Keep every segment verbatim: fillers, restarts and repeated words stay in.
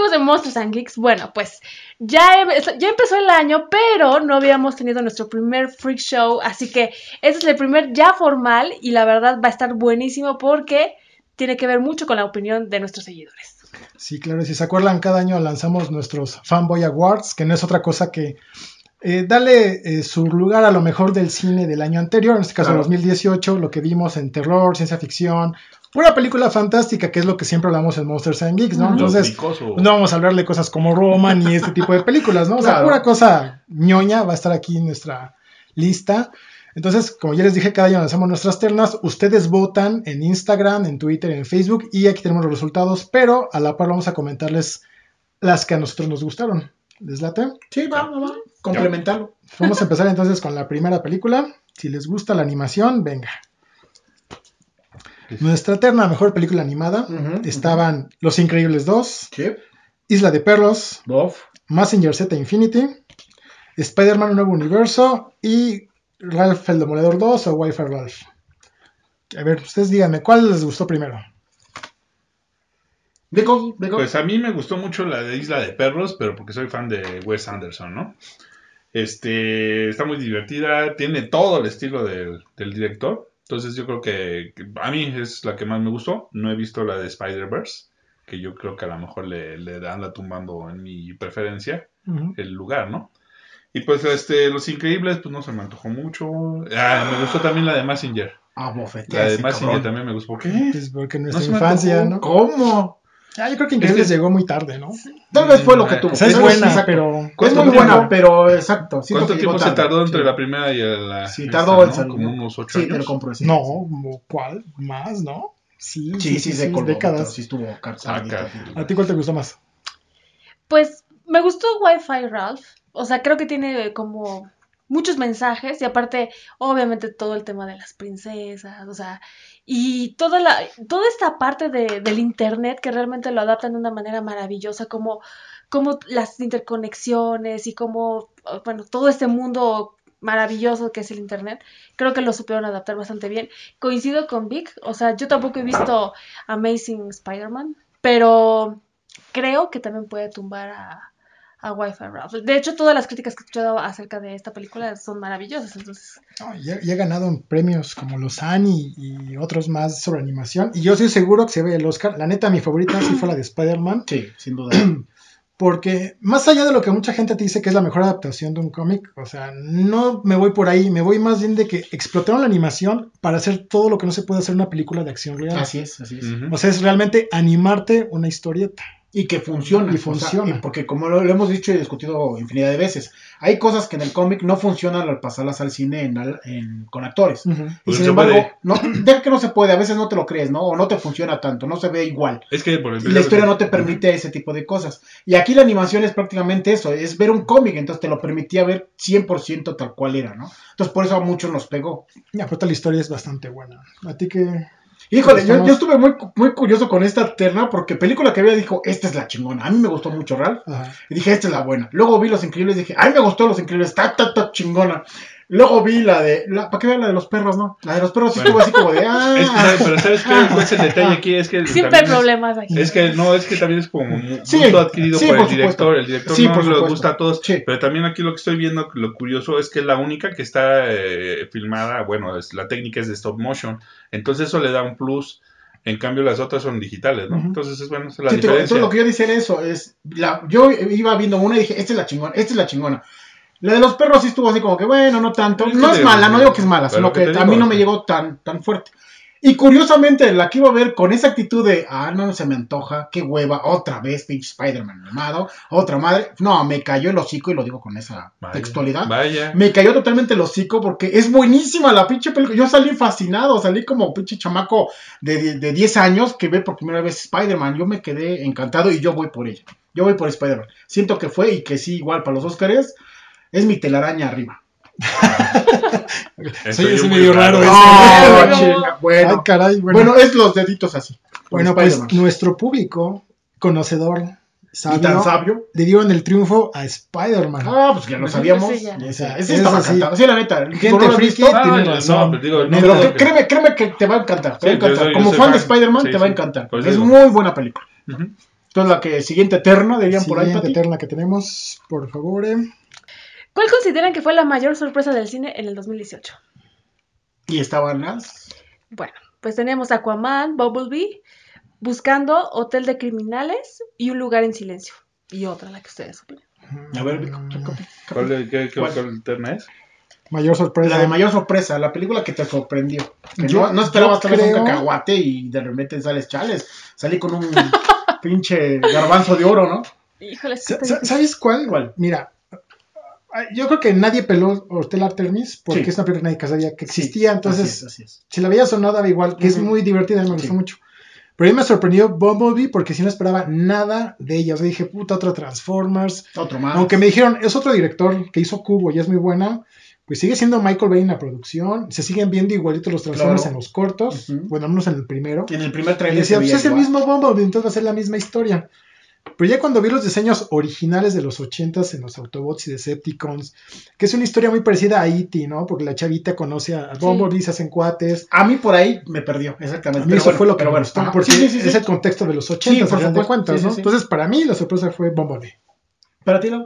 seguimos en Monsters and Geeks. Bueno, pues ya, ya empezó el año, pero no habíamos tenido nuestro primer Freak Show, así que este es el primer ya formal y la verdad va a estar buenísimo porque tiene que ver mucho con la opinión de nuestros seguidores. Sí, claro, si se acuerdan, cada año lanzamos nuestros Fanboy Awards, que no es otra cosa que eh, darle eh, su lugar a lo mejor del cine del año anterior, en este caso claro. dos mil dieciocho, lo que vimos en terror, ciencia ficción, pura película fantástica, que es lo que siempre hablamos en Monsters and Geeks, ¿no? Entonces, no vamos a hablar de cosas como Roma ni este tipo de películas, ¿no? O sea, claro. pura cosa ñoña va a estar aquí en nuestra lista. Entonces, como ya les dije, cada año lanzamos nuestras ternas. Ustedes votan en Instagram, en Twitter, en Facebook, y aquí tenemos los resultados, pero a la par vamos a comentarles las que a nosotros nos gustaron. ¿Les late? Sí, va, va, va. Complementarlo. Vamos a empezar entonces con la primera película. Si les gusta la animación, venga. Nuestra terna mejor película animada uh-huh, estaban uh-huh. Los Increíbles dos, sí. Isla de Perros, Bof. Mazinger Z Infinity, Spider-Man Nuevo Universo y Ralph el Demoledor dos o Wi-Fi Ralph. A ver, ustedes díganme, ¿cuál les gustó primero? Digo, digo. Pues a mí me gustó mucho la de Isla de Perros, pero porque soy fan de Wes Anderson, ¿no? Este, está muy divertida, tiene todo el estilo del, del director. Entonces yo creo que, que a mí es la que más me gustó. No he visto la de Spider-Verse, que yo creo que a lo mejor le, le anda tumbando en mi preferencia uh-huh. el lugar, ¿no? Y pues este Los Increíbles, pues no se me antojó mucho. Ah, me gustó también la de Mazinger. Ah, bofete. La de Mazinger también me gustó. ¿Por qué? Pues porque nuestra no infancia, ¿no? ¿Cómo? Ah, yo creo que Increíbles es que llegó muy tarde, ¿no? Tal vez fue lo que tuvo. O sea, es buena, sí, pero... Es muy buena, pero exacto. ¿Cuánto tiempo se tardó entre sí. la primera y la... Sí, tardó en salir. Como unos ocho sí, años. Te lo compro. Sí, no, sí. ¿cuál? Más, ¿no? Sí, sí, sí, sí, sí de color, décadas. Sí estuvo cargadita. ¿A ti cuál te gustó más? Pues me gustó Wi-Fi Ralph. O sea, creo que tiene como muchos mensajes y aparte, obviamente, todo el tema de las princesas, o sea, y toda la toda esta parte de, del internet que realmente lo adaptan de una manera maravillosa, como, como las interconexiones y como, bueno, todo este mundo maravilloso que es el internet, creo que lo supieron adaptar bastante bien. Coincido con Vic, o sea, yo tampoco he visto Amazing Spider-Man, pero creo que también puede tumbar a a Wi-Fi Ralph. De hecho, todas las críticas que he escuchado acerca de esta película son maravillosas, entonces... No, ya, ya ha ganado premios como los Annie y, y otros más sobre animación, y yo estoy seguro que se ve el Oscar. La neta, mi favorita sí fue la de Spider-Man. Sí, sin duda. Porque más allá de lo que mucha gente te dice que es la mejor adaptación de un cómic, o sea, no me voy por ahí, me voy más bien de que explotaron la animación para hacer todo lo que no se puede hacer en una película de acción real. Así es, así es. Uh-huh. O sea, es realmente animarte una historieta. Y que funciona. Y funciona. O sea, y porque como lo, lo hemos dicho y discutido infinidad de veces, hay cosas que en el cómic no funcionan al pasarlas al cine en, en, con actores. Uh-huh. Y sin embargo, no, deja que no se puede, a veces no te lo crees, ¿no? O no te funciona tanto, no se ve igual. Es que por el y la historia no te permite uh-huh. ese tipo de cosas. Y aquí la animación es prácticamente eso, es ver un cómic, entonces te lo permitía ver cien por ciento tal cual era, ¿no? Entonces por eso a muchos nos pegó. Y aparte la historia es bastante buena. ¿A ti qué...? Híjole, yo, yo estuve muy, muy curioso con esta terna porque película que había dijo, esta es la chingona. A mí me gustó mucho Ralph. Ajá. Y dije, esta es la buena. Luego vi Los Increíbles y dije, ay, me gustó Los Increíbles, está, está, está chingona. Luego vi la de, la, ¿para qué vean la de los perros, no? La de los perros sí bueno, estuvo así como de, ah. Es que, pero ¿sabes qué? ¿Cuál es el detalle aquí? Es que siempre hay problemas aquí. Es que no, es que también es como un sí, gusto adquirido sí, por, por el director. El director sí, no le gusta a todos. Sí. Pero también aquí lo que estoy viendo, lo curioso es que es la única que está eh, filmada, bueno, es, la técnica es de stop motion. Entonces eso le da un plus. En cambio, las otras son digitales, ¿no? Uh-huh. Entonces, es bueno, esa es la sí, diferencia. Entonces, lo que yo decía era eso. Es la, yo iba viendo una y dije, esta es la chingona, esta es la chingona. La de los perros sí estuvo así como que, bueno, no tanto. No es mala, no digo que es mala, sino que, que a mí no me llegó tan, tan fuerte. Y curiosamente, la que iba a ver con esa actitud de, ah, no, no se me antoja, qué hueva, otra vez, pinche Spider-Man mamado, otra madre. No, me cayó el hocico y lo digo con esa vaya, textualidad. Vaya. Me cayó totalmente el hocico porque es buenísima la pinche película. Yo salí fascinado, salí como pinche chamaco de, de, de diez años que ve por primera vez Spider-Man. Yo me quedé encantado y yo voy por ella. Yo voy por Spider-Man. Siento que fue y que sí, igual para los Oscars, es mi telaraña arriba. Soy ese medio raro. Oh, no. Bueno, Ay, caray, bueno. bueno, es los deditos así. Bueno, pues nuestro público conocedor sabio, y tan sabio le dieron el triunfo a Spider-Man. Ah, pues ya lo sabíamos. Sí, ya. Esa, ese estaba encantado. Sí, la neta. Gente friki ah, tiene no, razón. No, digo, no, pero que, créeme, créeme que te va a encantar. Te sí, va a encantar. Como fan, fan de Spider-Man, sí, te va a encantar. Sí, es muy buena película. Uh-huh. Entonces la que siguiente eterna, dirían por ahí, Siguiente Pati. eterna que tenemos, por favor. eh. ¿Cuál consideran que fue la mayor sorpresa del cine en el dos mil dieciocho? Y estaban las... Bueno, pues teníamos Aquaman, Bumblebee, Buscando, Hotel de Criminales y Un Lugar en Silencio. Y otra, la que ustedes opinan. A ver, Vic, ¿Cuál, de- qué, qué, ¿Cuál? cuál terna es? Mayor sorpresa. la de mayor sorpresa, la película que te sorprendió. Que Yo- no, no esperabas yo tal vez un creo- cacahuate y de repente sales chales. Salí con un pinche garbanzo de oro, ¿no? Híjole, es que Sa- está sa- difícil. ¿Sabes cuál? ¿Cuál? Mira, yo creo que nadie peló Hotel Artemis porque Sí. es una película que nadie sabía que existía. Entonces, Así es, así es. si la veías o no, daba igual, que es Ujú. muy divertida, me gustó Sí. mucho. Pero a mí me sorprendió Bumblebee porque si no esperaba nada de ella. O sea, dije, puta, otra Transformers. Otro más. Aunque me dijeron, es otro director que hizo Cubo y es muy buena, pues sigue siendo Michael Bay en la producción. Se siguen viendo igualitos los Transformers Claro. en los cortos. Ujú. Bueno, al menos en el primero. En el primer Y trailer decía, se pues veía es el igual. mismo Bumblebee, entonces va a ser la misma historia. Pero ya cuando vi los diseños originales de los ochentas en los Autobots y Decepticons, que es una historia muy parecida a E T, ¿no? Porque la chavita conoce a Bumblebee, se hacen cuates. A mí por ahí me perdió, exactamente. A mí Pero eso bueno, fue lo que pero me bueno, gustó, ajá. porque Sí, sí, sí, sí. es el contexto de los ochentas, Sí, por al final de supuesto. cuentas, Sí, ¿no? sí, sí. Entonces, para mí la sorpresa fue Bumblebee. Para ti, Lau,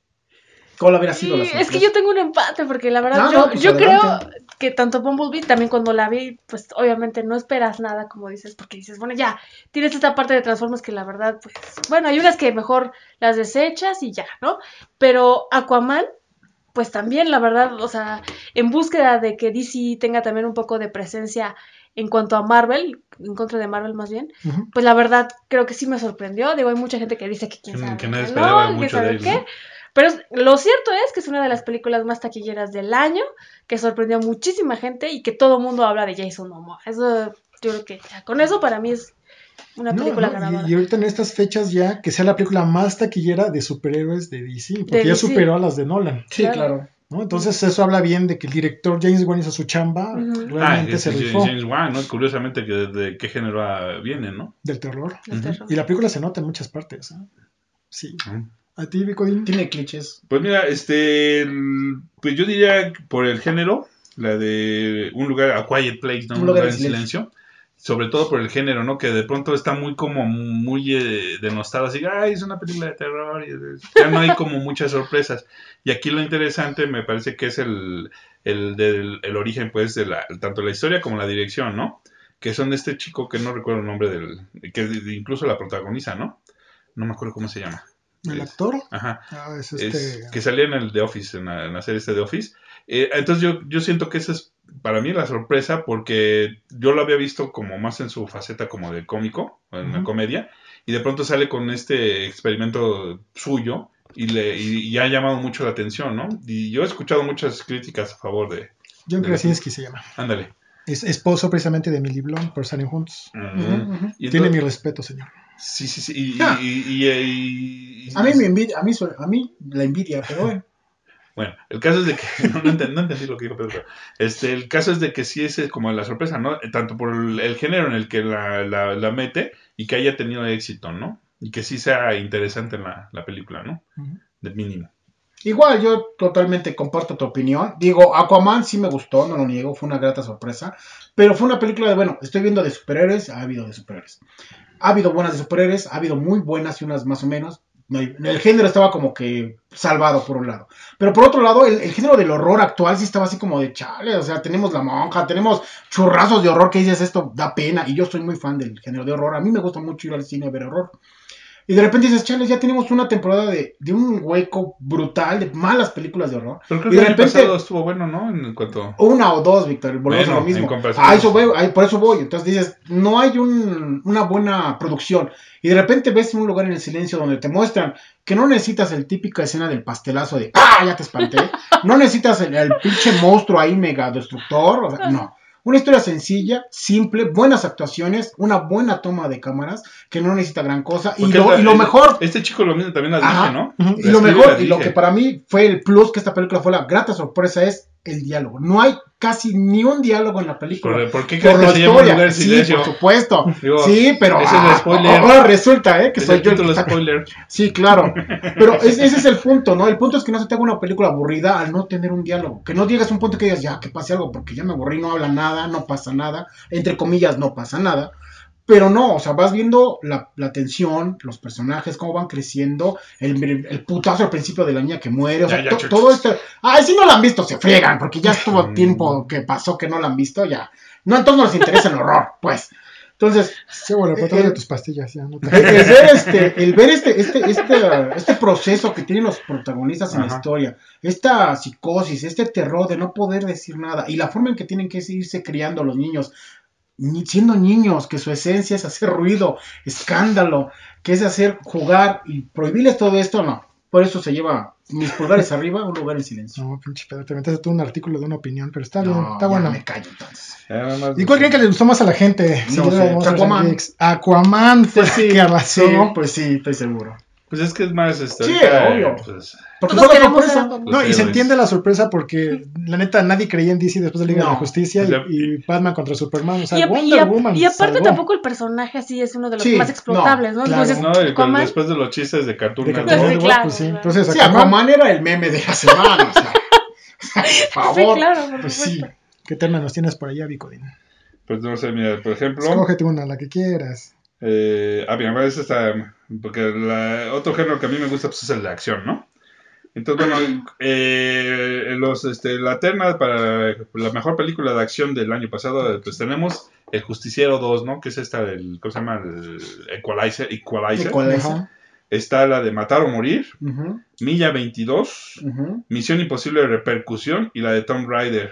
¿cuál habría sido la Sí, sorpresa? es que yo tengo un empate, porque la verdad No, yo, no, pues yo creo adelante. que tanto Bumblebee, también cuando la vi, pues obviamente no esperas nada, como dices, porque dices, bueno, ya, tienes esta parte de Transformers que la verdad, pues, bueno, hay unas que mejor las desechas y ya, ¿no? Pero Aquaman, pues también, la verdad, o sea, en búsqueda de que D C tenga también un poco de presencia en cuanto a Marvel, en contra de Marvel más bien, Ujú. pues la verdad creo que sí me sorprendió. Digo, hay mucha gente que dice que quién Que- sabe, que nadie que esperaba no, que mucho sabe de él, qué. ¿no? Pero es- lo cierto es que es una de las películas más taquilleras del año, que sorprendió a muchísima gente y que todo el mundo habla de Jason Momoa. Eso, yo creo que ya, con eso para mí es una No, película no, ganadora. y, y ahorita en estas fechas ya que sea la película más taquillera de superhéroes de D C, porque De ya D C. superó a las de Nolan, Sí, Claro. claro. ¿no? Entonces eso habla bien de que el director James Wan hizo su chamba, Ujú. Ah, realmente es se James, rifó James Wan, ¿no? Curiosamente, que ¿de qué género ah, viene, no? del terror. El Ujú. terror. Y la película se nota en muchas partes. ¿eh? Sí. Ujú. ¿A ti, Vicodín? Tiene clichés. Pues mira, este, el- pues yo diría que por el género, la de Un lugar, A Quiet Place, ¿no? Un lugar, en silencio. Sobre todo por el género, ¿no? Que de pronto está muy como muy eh, denostado, así, ay, es una película de terror, y es- ya no hay como muchas sorpresas. Y aquí lo interesante me parece que es el, el, del, el origen, pues, de la, tanto la historia como la dirección, ¿no? Que son de este chico que no recuerdo el nombre del, que de- incluso la protagoniza, ¿no? No me acuerdo cómo se llama. ¿El Es- actor? Ajá. Ah, es Es- este... que salía en el The Office, en la, en la serie este The Office. Eh, entonces yo, yo siento que esa es para mí la sorpresa porque yo lo había visto como más en su faceta como de cómico, en la Ujú. comedia, y de pronto sale con este experimento suyo y, le, y, y ha llamado mucho la atención, ¿no? Y yo he escuchado muchas críticas a favor de... John de- Krasinski se llama. Ándale. Es esposo precisamente de Emily Blunt, por salen juntos. Ujú. Ujú, ujú. Y Tiene entonces- mi respeto, señor. Sí, sí, sí. Y, Ah. y- y- y- y- y- A mí me envidia, a mí, su- a mí la envidia, pero bueno. Bueno, el caso es de que no, no entendí, no entendí lo que dijo Pedro. Pero, este, el caso es de que sí es como la sorpresa, ¿no? Tanto por el, el género en el que la, la, la mete y que haya tenido éxito, ¿no? Y que sí sea interesante en la, la película, ¿no? Ujú. De mínimo. Igual, yo totalmente comparto tu opinión. Digo, Aquaman sí me gustó, no lo niego, fue una grata sorpresa. Pero fue una película de, bueno, estoy viendo de superhéroes, ha habido de superhéroes. Ha habido buenas de superhéroes, ha habido muy buenas y unas más o menos. No hay- El género estaba como que salvado por un lado. Pero por otro lado, el, el género del horror actual sí estaba así como de chale. O sea, tenemos La Monja, tenemos churrazos de horror que dices esto da pena. Y yo soy muy fan del género de horror. A mí me gusta mucho ir al cine a ver horror. Y de repente dices, chale, ya tenemos una temporada de, de un hueco brutal de malas películas de horror. Pero creo Y que de el año repente- pasado estuvo bueno, ¿no? En cuanto... Una o dos, Víctor, volvemos Bueno, a lo mismo. en comparación A a eso los- voy, a- por eso voy. Entonces dices, no hay un- una buena producción. Y de repente ves un lugar en el silencio donde te muestran que no necesitas el típica escena del pastelazo de ¡ah! Ya te espanté. No necesitas el, el pinche monstruo ahí mega destructor. O sea, no. Una historia sencilla, simple, buenas actuaciones, una buena toma de cámaras, que no necesita gran cosa. Y Porque lo, esta- y lo mejor, Este chico lo mismo también la dirige, Ajá. ¿no? Ujú. y La lo escribe mejor, la y lo dirige. que para mí fue el plus que esta película fue la grata sorpresa es el diálogo. No hay casi ni un diálogo en la película. ¿Por, ¿por qué Por crees la que se llama Un historia, lugar en sí, silencio? por supuesto. Digo, Sí, pero ese es el ah, spoiler. ahora resulta, ¿eh? Que Es soy el yo el que título está- spoiler. Sí, claro. Pero es- ese es el punto, ¿no? El punto es que no se te haga una película aburrida al no tener un diálogo. Que no llegues a un punto que digas, ya, que pase algo, porque ya me aburrí, no habla nada, no pasa nada. Entre comillas, no pasa nada. Pero no, o sea, vas viendo la, la tensión, los personajes, cómo van creciendo, el, el putazo al principio de la niña que muere, o sea, ya, ya, to, todo esto. Ay, si no la han visto, se friegan, porque ya estuvo tiempo que pasó que no la han visto, ya. No, entonces no les interesa el horror, pues. Entonces. Sí, bueno, pero eh, de tus pastillas, ya. No te... el, el ver, este, el ver este, este, este, este proceso que tienen los protagonistas en Ajá. la historia, esta psicosis, este terror de no poder decir nada, y la forma en que tienen que irse criando los niños. Siendo niños, que su esencia es hacer ruido, escándalo, que es hacer jugar y prohibirles todo esto, no. Por eso se lleva mis pulgares arriba, un lugar en silencio. No, pinche pedo, te metes tú un artículo de una opinión, pero está no, bien, está bueno. Me callo entonces. ¿Y cuál creen que le gustó más a la gente? No, si sé, Aquaman. Aquaman fue pues sí, que arrasó. Sí, pues sí, estoy seguro. Pues es que es más este, sí, ahorita, obvio. Pues, porque fue la sorpresa. No, y se entiende la sorpresa porque la neta nadie creía en D C después de Liga no. de la Justicia y, y Batman contra Superman, o sea, y, Wonder y, Woman y aparte salvó. tampoco el personaje así es uno de los sí, más explotables, ¿no? ¿no? Claro. Entonces, no, y con, después de los chistes de Cartoon de Network. Cartoon sí, claro, pues sí. claro. Entonces, sí, Aquaman, Aquaman era el meme de la semana, o sea, por favor. Sí, claro, por pues supuesto. Sí. ¿Qué tema nos tienes por allá, Vicodín? Pues no sé, mira, por ejemplo. Escógete una, la que quieras. Eh, ah, bien, es esta, porque la, otro género que a mí me gusta pues, es el de acción, ¿no? Entonces, bueno, eh, los, este, la terna para la mejor película de acción del año pasado, pues tenemos El Justiciero dos, ¿no? Que es esta del, ¿cómo se llama? El Equalizer. Equalizer. Equalizer. Está la de Matar o Morir, uh-huh. Milla veintidós, uh-huh. Misión Imposible de Repercusión y la de Tomb Raider.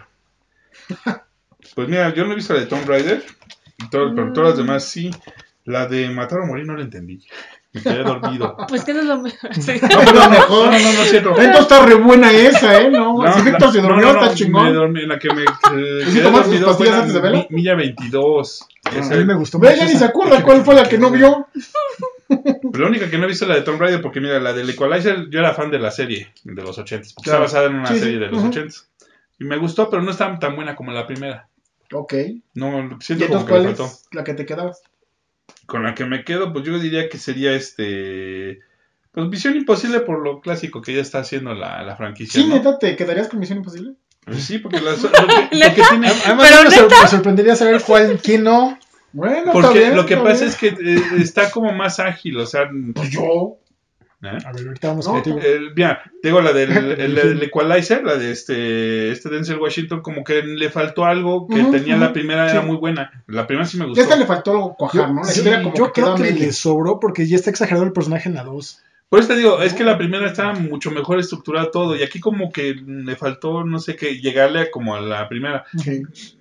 Pues mira, yo no he visto la de Tomb Raider, todo, pero todas las demás sí. La de Matar o Morir no la entendí. Me quedé dormido. Pues que no es lo mejor. Sí. No, pero mejor. No, no, no, es cierto. Entonces está re buena esa, ¿eh? No, no si Víctor se durmió, no, no, está chingón. Me dormí, la que me eh, ¿Y si tomas tus pastillas antes de verla? Milla veintidós. Ah, a mí me gustó mucho. Ve, ya ni se acuerda cuál fue la que no vio. Pero la única que no he visto es la de Tomb Raider, porque mira, la del Equalizer, yo era fan de la serie de los ochentas, porque claro. Está basada en una sí, serie sí. de los ochentas. Uh-huh. Y me gustó, pero no está tan buena como la primera. Ok. No, siento ¿Y como que cuál me faltó. Es la que te quedabas? Con la que me quedo, pues yo diría que sería este... Pues Misión Imposible por lo clásico que ya está haciendo la, la franquicia, ¿Sí, ¿no? neta, te quedarías con Misión Imposible? Pues sí, porque, las, porque, porque tiene... Además, me, sor- me sorprendería saber cuál, quién no. Bueno, porque está bien, lo que está pasa bien. es que eh, está como más ágil, o sea... Pues yo... ¿Eh? A ver, ahorita vamos no, contigo. El, mira, digo la del el, el Equalizer, la de este este Denzel Washington, como que le faltó algo que uh-huh, tenía uh-huh. La primera, sí. Era muy buena. La primera sí me gustó. Esta le faltó algo cuajar, ¿no? La sí, historia como yo que creo que medio. le sobró porque ya está exagerado el personaje en la dos. Por eso te digo, es que la primera estaba mucho mejor estructurada todo, y aquí como que le faltó, no sé qué, llegarle a como a la primera. Sí.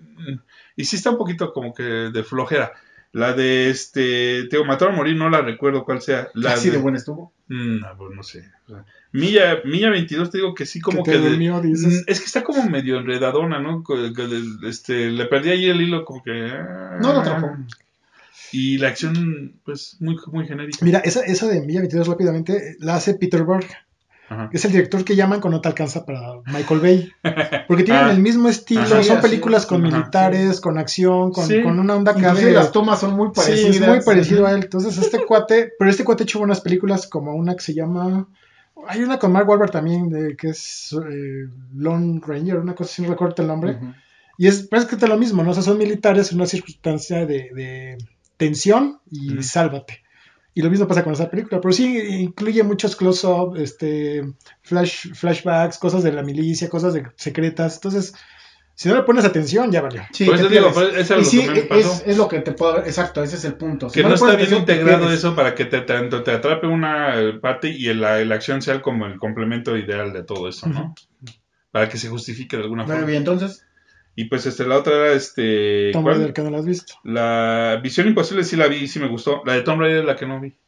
Y sí está un poquito como que de flojera. La de este, te digo, Matar o Morir, no la recuerdo cuál sea. La ¿Así de, de buena estuvo? Mm, no, pues no sé. O sea, Milla, Milla veintidós, te digo que sí, como que. que. Durmió, de, es que está como medio enredadona, ¿no? Este, le perdí ahí el hilo, como que. No lo atrapó. Y la acción, pues, muy, muy genérica. Mira, esa, esa de Milla veintidós, rápidamente, la hace Peter Berg. Ajá. Que es el director que llaman cuando no te alcanza para Michael Bay. Porque tienen ah, el mismo estilo, ajá, son películas sí, con ajá, militares, sí. Con acción, con, sí. Con una onda acá de... las tomas son muy parecidas. Sí, es muy parecido uh-huh. a él. Entonces este cuate, pero este cuate ha hecho buenas películas como una que se llama... Hay una con Mark Wahlberg también, de, que es eh, Lone Ranger, una cosa así, no recuerdo el nombre. Uh-huh. Y es prácticamente lo mismo, ¿no? O sea, son militares en una circunstancia de, de tensión y uh-huh. sálvate. Y lo mismo pasa con esa película, pero sí incluye muchos close-up, este, flash, flashbacks, cosas de la milicia, cosas de secretas. Entonces, si no le pones atención, ya valió. Sí, por eso digo, eso es lo sí, que me pasó. Es, es lo que te puedo... Exacto, ese es el punto. Si que no, no está bien integrado eso para que te, te, te atrape una parte y la, la acción sea como el complemento ideal de todo eso, ¿no? Uh-huh. Para que se justifique de alguna bueno, forma. Bien, entonces... Y pues este la otra era este Tomb Raider, que no la has visto. La Misión Imposible sí la vi y sí me gustó. La de Tomb Raider es la que no vi.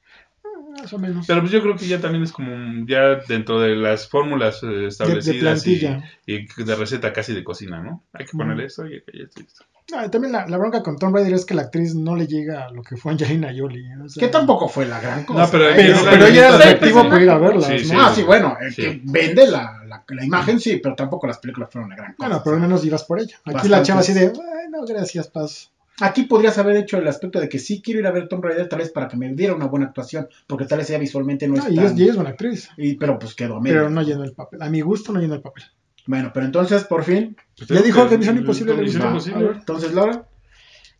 Más o menos. Pero pues yo creo que ya también es como ya dentro de las fórmulas eh, establecidas de, de y, y de receta casi de cocina, ¿no? Hay que ponerle mm. esto y esto y esto. Ah, también la, la bronca con Tomb Raider es que la actriz no le llega a lo que fue Angelina Jolie. O sea, que tampoco fue la gran cosa. No, pero, pero, pero, pero ella era atractivo para ir a verla. Sí, ¿no? sí, ah, sí, bueno, el sí. que vende la, la, la imagen, sí, pero tampoco las películas fueron la gran cosa. Bueno, pero al menos ibas por ella. Aquí Bastantes. La chava así de, bueno, gracias, paso. Aquí podrías haber hecho el aspecto de que sí quiero ir a ver Tomb Raider tal vez para que me diera una buena actuación, porque tal vez ella visualmente no, no es y tan... es, y es buena actriz. Y, pero pues quedó a medio. Pero no llenó el papel. A mi gusto no llenó el papel. Bueno, pero entonces, por fin... Pues ya dijo que Misión Imposible le Misión gustó. Imposible. Entonces, Laura...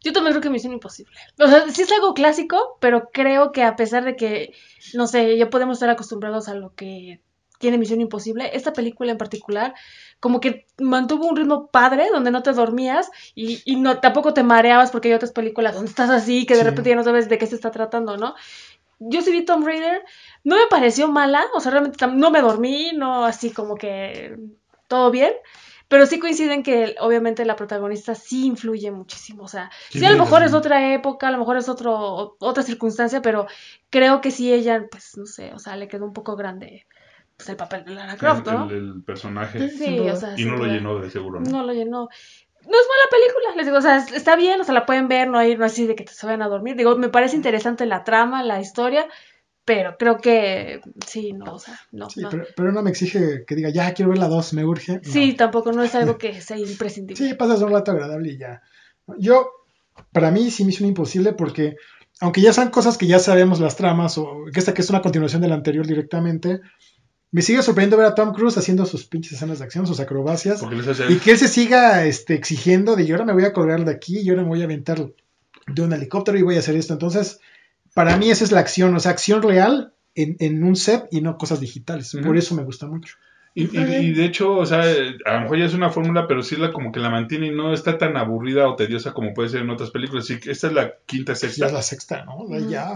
Yo también creo que Misión Imposible. O sea, sí es algo clásico, pero creo que a pesar de que, no sé, ya podemos estar acostumbrados a lo que tiene Misión Imposible, esta película en particular, como que mantuvo un ritmo padre, donde no te dormías y, y no tampoco te mareabas, porque hay otras películas donde estás así, que de Sí. repente ya no sabes de qué se está tratando, ¿no? Yo sí vi Tomb Raider, no me pareció mala, o sea, realmente tam- no me dormí, no así como que todo bien, pero sí coinciden que obviamente la protagonista sí influye muchísimo, o sea, sí, a lo mejor es otra época, a lo mejor es otro, otra circunstancia, pero creo que sí ella, pues, no sé, o sea, le quedó un poco grande pues el papel de Lara Croft, El, ¿no? el, el personaje. Sí, sin o duda. sea, Y sin no lo duda. llenó de seguro, ¿no? No lo llenó. No es mala película, les digo, o sea, está bien, o sea, la pueden ver, no hay no así de que te se vayan a dormir. Digo, me parece interesante la trama, la historia, pero creo que sí, no, o sea, no, Sí, no. pero, pero no me exige que diga, ya quiero ver la dos, me urge. No. Sí, tampoco no es algo que sea imprescindible. Sí, pasas un rato agradable y ya. Yo, para mí sí me hizo un imposible porque, aunque ya son cosas que ya sabemos las tramas, o que esta que es una continuación de la anterior directamente, me sigue sorprendiendo ver a Tom Cruise haciendo sus pinches escenas de acción, sus acrobacias, Porque les hace... y que él se siga este, exigiendo de yo ahora me voy a colgar de aquí, yo ahora me voy a aventar de un helicóptero y voy a hacer esto. Entonces, para mí esa es la acción, o sea, acción real en, en un set y no cosas digitales. Ujú. Por eso me gusta mucho. Y, y, y de hecho, o sea, a lo mejor ya es una fórmula, pero sí la como que la mantiene y no está tan aburrida o tediosa como puede ser en otras películas. Sí, que esta es la quinta, sexta. Ya es la sexta, ¿no? Ujú. Ya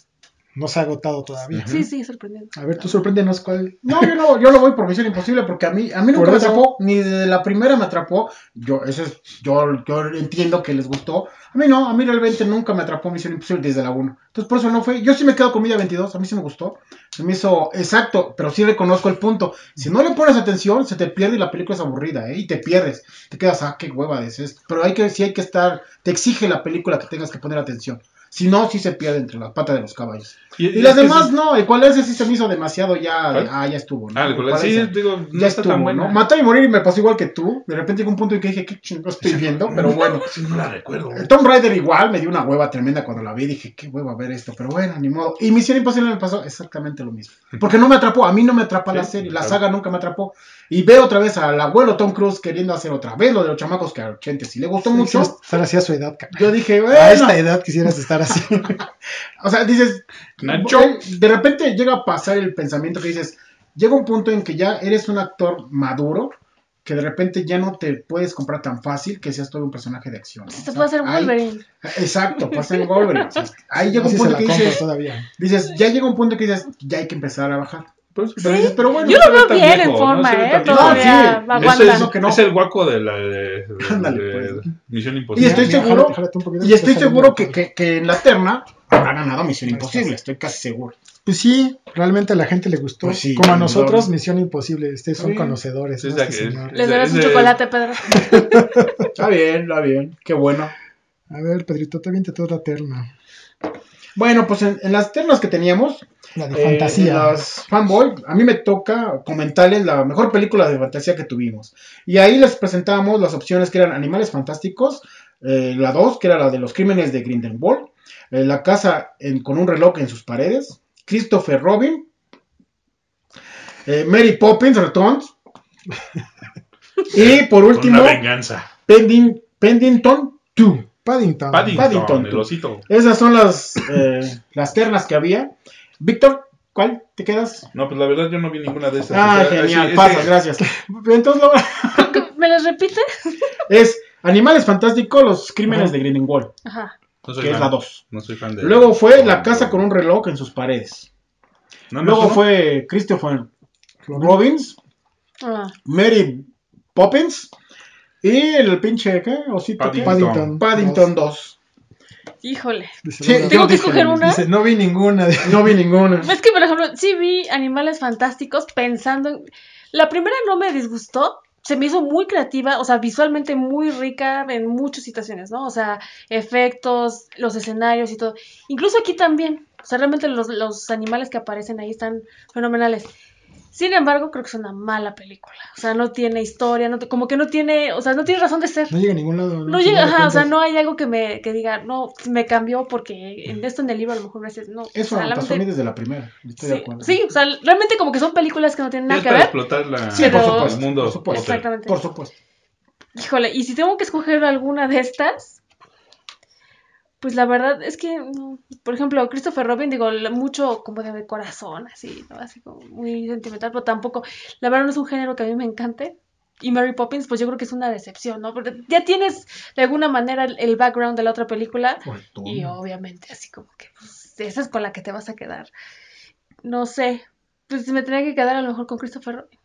no se ha agotado todavía. Ujú. Sí, sí, sorprendente. A ver, tú sorpréndenos cuál. No, yo no, yo lo voy por Misión Imposible porque a mí, a mí nunca Por me eso. atrapó, ni de la primera me atrapó. Yo, eso es, yo, yo entiendo que les gustó. A mí no, a mí realmente nunca me atrapó Misión Imposible desde la uno. Entonces por eso no fue. Yo sí me quedo con Milla veintidós, a mí sí me gustó. Se me hizo exacto, pero sí reconozco el punto. Si no le pones atención, se te pierde y la película es aburrida, ¿eh? Y te pierdes. Te quedas, ah, qué hueva es esto. Pero hay que, sí hay que estar, te exige la película que tengas que poner atención. Si no, sí se pierde entre las patas de los caballos. Y, Y y las es que demás sí- no, el cual ese sí se me hizo demasiado ya, de, ¿Cuál? ah, ya estuvo, ¿no? Ah, el El cual- cual sí, ese- digo, no ya está tan estuvo, buena. ¿no? Matar y morir me pasó igual que tú, de repente llegó un punto en que dije, qué chingo estoy viendo, pero bueno. Sí, no la recuerdo. Eh, Tomb Raider igual, me dio una hueva tremenda cuando la vi, dije, qué hueva ver esto, pero bueno, ni modo. Y Misión Imposible me pasó exactamente lo mismo, porque no me atrapó, a mí no me atrapa la Sí, serie, la claro. saga nunca me atrapó. Y veo otra vez al abuelo Tom Cruise queriendo hacer otra vez lo de los chamacos que a gente sí le gustó mucho. Sí, estar así a su edad, cara. Yo dije, A bueno, esta edad quisieras estar así. o sea, dices, Nacho. eh, de repente llega a pasar el pensamiento que dices, llega un punto en que ya eres un actor maduro, que de repente ya no te puedes comprar tan fácil que seas todo un personaje de acción. ¿no? Se O te sea, puede hacer ahí- Wolverine. exacto, pasa en Wolverine. O sea, ahí llega No, un sí se punto la que compro dices, todavía. dices, ya llega un punto que dices, ya hay que empezar a bajar. Pues, Pero dices, pero bueno, Yo no lo se ve veo tan bien viejo, en forma, no se ve ¿eh? tan viejo. Todavía No, sí, aguanta. eso es lo que no. Es el guaco de la de, de- Ándale, de pues. Misión Y Imposible. estoy Mira, seguro, jálate- jálate un poquito, y que estoy está seguro saliendo que, que, que en la terna habrá ganado Misión Imposible, estoy casi seguro. Pues sí, realmente a la gente le gustó. Pues sí, Como a indudable. nosotros, Misión Imposible. Ustedes son Sí. conocedores. Sí, más es la que que- señores. Les darás un Ese- chocolate, Pedro. Está bien, está bien, qué bueno. A ver, Pedrito, te viente toda terna. Bueno, pues en, en las ternas que teníamos, La de eh, fantasía. en las Fanboy, a mí me toca comentarles la mejor película de fantasía que tuvimos. Y ahí les presentamos las opciones que eran Animales Fantásticos, eh, la dos, que era la de los crímenes de Grindelwald, eh, La casa en- con un reloj en sus paredes, Christopher Robin, eh, Mary Poppins Returns, y por Con último, una venganza. Pending, Pendington dos. Paddington. Paddington, Paddington, el tú. osito. Esas son las, eh, las ternas que había. Víctor, ¿cuál te quedas? No, pues la verdad yo no vi ninguna de esas. Ah, O sea, genial, ese- pasas, ese- gracias. Entonces, lo- ¿Me las repite? es Animales Fantásticos, los crímenes Ajá. de Grindelwald, Ajá. No soy que es fan. la dos. No soy fan de... Luego fue La no, casa no. con un reloj en sus paredes. ¿Nada más Luego uno? fue Christopher Robin. Robbins, Ah. Mary Poppins y el pinche, ¿qué? Osito, ¿qué? Paddington. Paddington dos. Híjole. Dice, Sí, no, yo ¿Tengo que dije escoger lo mismo. una? dice, no vi ninguna. No vi ninguna. Es que, por ejemplo, sí vi Animales Fantásticos pensando en... La primera no me disgustó, se me hizo muy creativa, o sea, visualmente muy rica en muchas situaciones, ¿no? O sea, efectos, los escenarios y todo. Incluso aquí también, o sea, realmente los, los animales que aparecen ahí están fenomenales. Sin embargo, creo que es una mala película. O sea, no tiene historia, no te- como que no tiene, o sea, no tiene razón de ser. No llega a ningún lado. No, No Si llega, no le ajá, o sea, cuentas. no hay algo que me que diga, no, me cambió porque en esto en el libro a lo mejor me dices, no. Eso o sea, me pasó a mí realmente- desde la primera. Estoy de sí, acuerdo. sí, o sea, realmente como que son películas que no tienen nada Es que para ver. explotar la, Sí, por Pero- supuesto. el mundo. Por supuesto. Potter. Exactamente. Por supuesto. Híjole, y si tengo que escoger alguna de estas, pues la verdad es que, no, por ejemplo, Christopher Robin, digo, la- mucho como de corazón, así, ¿no? Así como muy sentimental, pero tampoco, la verdad no es un género que a mí me encante. Y Mary Poppins, pues yo creo que es una decepción, ¿no? Porque ya tienes de alguna manera el, el background de la otra película Por el tono. y obviamente así como que, pues, esa es con la que te vas a quedar. No sé, pues me tenía que quedar a lo mejor con Christopher Robin.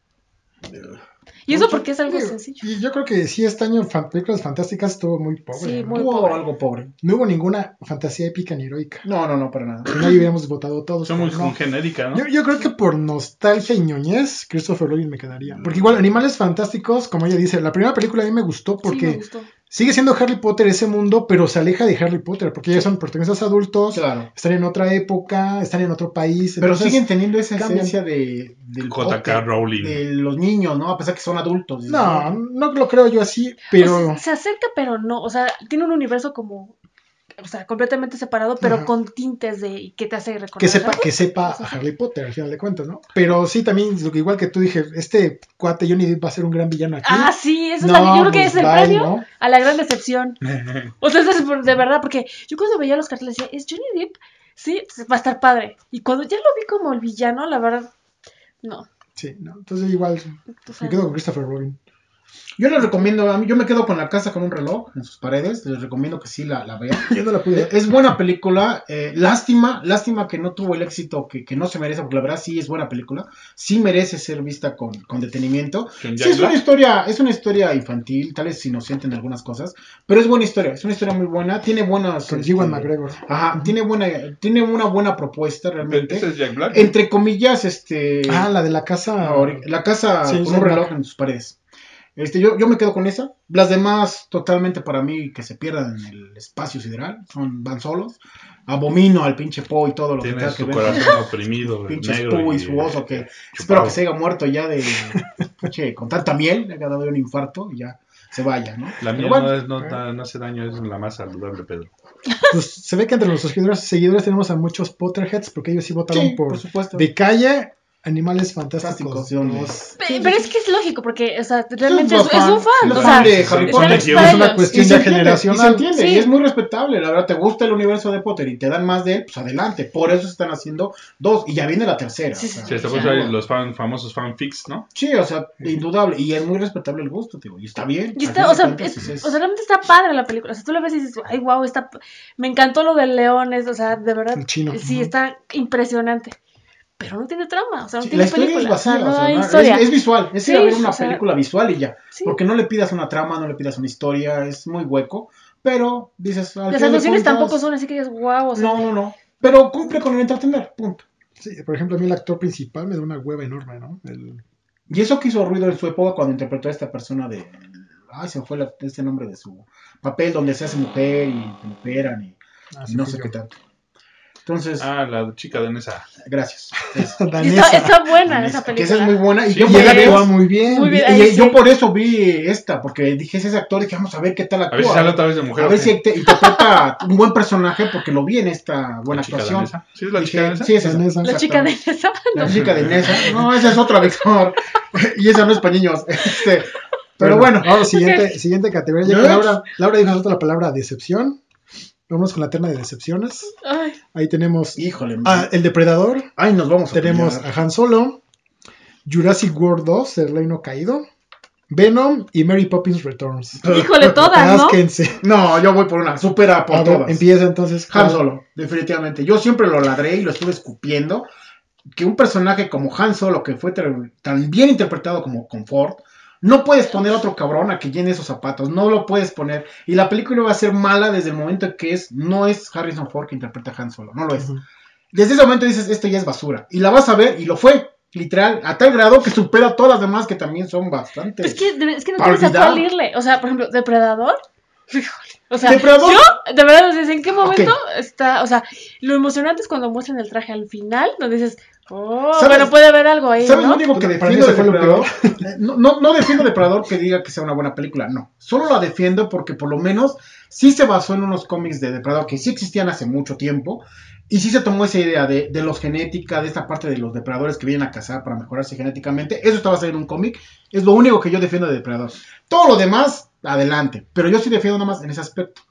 Y eso Mucho- porque es algo digo, sencillo. Y yo creo que sí, este año fan- películas fantásticas estuvo muy pobre. Sí, ¿no? muy Tuvo pobre. algo pobre. No hubo ninguna fantasía épica ni heroica. No, no, no, para nada. Si no, ahí hubiéramos votado todos. Son muy pero no. genérica, ¿no? Yo, yo creo que por nostalgia y ñoñez, Christopher Robin me quedaría. Porque igual, Animales Fantásticos, como ella dice, la primera película a mí me gustó Sí, me porque gustó. sigue siendo Harry Potter ese mundo, pero se aleja de Harry Potter, porque ya son protagonistas adultos, Claro. están en otra época, están en otro país. Pero entonces, siguen teniendo esa cambian. esencia de, del J K Potter, Rowling. de los niños, ¿no? A pesar que son adultos. Dices, No, no lo creo yo así, pero... O sea, se acerca, pero no. O sea, tiene un universo como. O sea, completamente separado, pero Ajá. con tintes de. Que te hace recordar. que sepa, Harry que sepa a Harry Potter, al final de cuentas, ¿no? Pero sí, también, lo que igual que tú dije, este cuate Johnny Depp va a ser un gran villano aquí. Ah, sí, esa No, es la, yo creo que pues, es el bye, premio ¿no? a la gran decepción. O sea, eso es por- de verdad, porque yo cuando veía los carteles decía, ¿es Johnny Depp? Sí, pues, va a estar padre. Y cuando ya lo vi como el villano, la verdad, no. Sí, ¿no? Entonces igual O sea, me quedo con Christopher Robin. Yo les recomiendo, a mí, yo me quedo con La casa con un reloj en sus paredes, les recomiendo que sí la, la vean. Yo no la pude Eh, ver. Es buena película, eh, lástima, lástima que no tuvo el éxito que, que no se merece, porque la verdad sí es buena película, sí merece ser vista con, con detenimiento. Con Sí, Jack es una Black. historia, es una historia infantil, tal vez inocente en algunas cosas, pero es buena historia, es una historia muy buena, tiene buenas... Con este, Ewan McGregor. Ajá, tiene buena, tiene una buena propuesta realmente. Ese es Jack Black. Entre comillas, este... Ah, la de la casa. Ahora, la casa Sí, con sí, un reloj Black. en sus paredes. Este, yo, yo me quedo con esa. Las demás, totalmente para mí, que se pierdan en el espacio sideral. Son, van solos. Abomino al pinche Po y todo lo que Tiene tenga que su ver. corazón oprimido, Pinche negro Po y y su oso que chupado. espero que se haya muerto ya de pinche con tanta miel, le haya dado un infarto y ya se vaya, ¿no? La Pero mía bueno, no, es, no, da- no hace daño, es la más saludable, Pedro. Pues se ve que entre nuestros seguidores, seguidores tenemos a muchos Potterheads, porque ellos sí votaron sí, por, por supuesto. de calle, Animales Fantásticos Fantásticos, ¿de dónde? dos. Pe- Sí, sí, pero sí. es que es lógico, porque, o sea, realmente los es, es un fan, fan. los O fan sea, de Harry están Potter. extra Es una ellos. cuestión Y se ya entiende, generacional. y se entiende, Sí. y es muy respetable, la verdad, te gusta el universo de Potter y te dan más de él, pues adelante, por eso están haciendo dos, y ya viene la tercera. Sí, o sea, Sí, hasta Sí, por eso claro. hay los fan, famosos fanfics, ¿no? sí, o sea, indudable, y es muy respetable el gusto, tío, y está bien. Y al está, fin o de sea, cuentas, es- es- o sea, realmente está padre la película. O sea, tú la ves y dices, ay, wow, está, me encantó lo del león, es, o sea, de verdad, El chino. sí, Ujú. está impresionante. Pero no tiene trama, o sea, no sí, tiene la historia película, es vacía, o sea, no o sea, hay no- historia. es, es visual, es ir a Sí, ver una o sea, película visual y ya, sí. porque no le pidas una trama, no le pidas una historia, es muy hueco, pero dices, al Las final de actuaciones cuentas, tampoco son así que dices, wow, o sea, no, no, no, pero cumple con el entretener, punto. Sí, por ejemplo, a mí el actor principal me da una hueva enorme, ¿no? El- Y eso que hizo ruido en su época cuando interpretó a esta persona de... Ay, se me fue la- este nombre de su papel donde se hace mujer y te lo operan y, ah, y sí no fui sé yo. qué tanto. Entonces, Ah, la chica danesa. gracias. Es- y Danesa. está, está buena Vanessa, esa que película. esa es muy buena. Y Sí, yo Y por él es- actúa eso, muy bien. muy bien. y- Ahí y sí. yo por eso vi esta, porque dije, es ese actor, dije, vamos a ver qué tal A actúa. ver si sale otra vez de mujer. A ¿o ver qué? si te interpreta un buen personaje, porque lo vi en esta buena ¿La chica actuación. danesa? ¿Sí es la Dije, chica danesa? sí, es esa. Danesa. La chica de Exactamente. esa. La chica de Nesa. No, esa es otra, Víctor. Y esa no es para niños. Este, pero bueno. Ahora, siguiente, siguiente categoría. Ya que Next. Laura, Laura dijo nosotros la palabra decepción. Vamos con la terna de decepciones. Ay, Ahí tenemos Híjole. a El Depredador. Ay, nos vamos a Tenemos pelear. a Han Solo. Jurassic World dos, El Reino Caído. Venom y Mary Poppins Returns. híjole, todas, ¿no? Ásquense. No, yo voy por una. Supera por A ver, todas. empieza entonces. Han Solo, definitivamente. Yo siempre lo ladré y lo estuve escupiendo. Que un personaje como Han Solo, que fue tan tan bien interpretado como con Ford, no puedes poner a otro cabrón a que llene esos zapatos. No lo puedes poner. Y la película va a ser mala desde el momento en que es, no es Harrison Ford que interpreta a Han Solo. No lo es. Ujú. Desde ese momento dices, esto ya es basura. Y la vas a ver, y lo fue. Literal, a tal grado que supera a todas las demás que también son bastante. Es que, de- es que no Para tienes a cuál olvidar. irle. O sea, por ejemplo, Depredador. Híjole. O sea, Depredador. yo, de verdad, ¿desde en qué momento Ok. está? O sea, lo emocionante es cuando muestran el traje al final, donde dices, oh, ¿Sabes- bueno, puede haber algo ahí, ¿Sabes ¿no? lo único que Para mí defiendo de ese fue lo Depredador? Eh, No, no, no defiendo Depredador que diga que sea una buena película, no. Solo la defiendo porque por lo menos sí se basó en unos cómics de Depredador que sí existían hace mucho tiempo. Y sí se tomó esa idea de, de los genética, de esta parte de los depredadores que vienen a cazar para mejorarse genéticamente. Eso está basado en un cómic. Es lo único que yo defiendo de Depredador. Todo lo demás, adelante. Pero yo sí defiendo nomás en ese aspecto.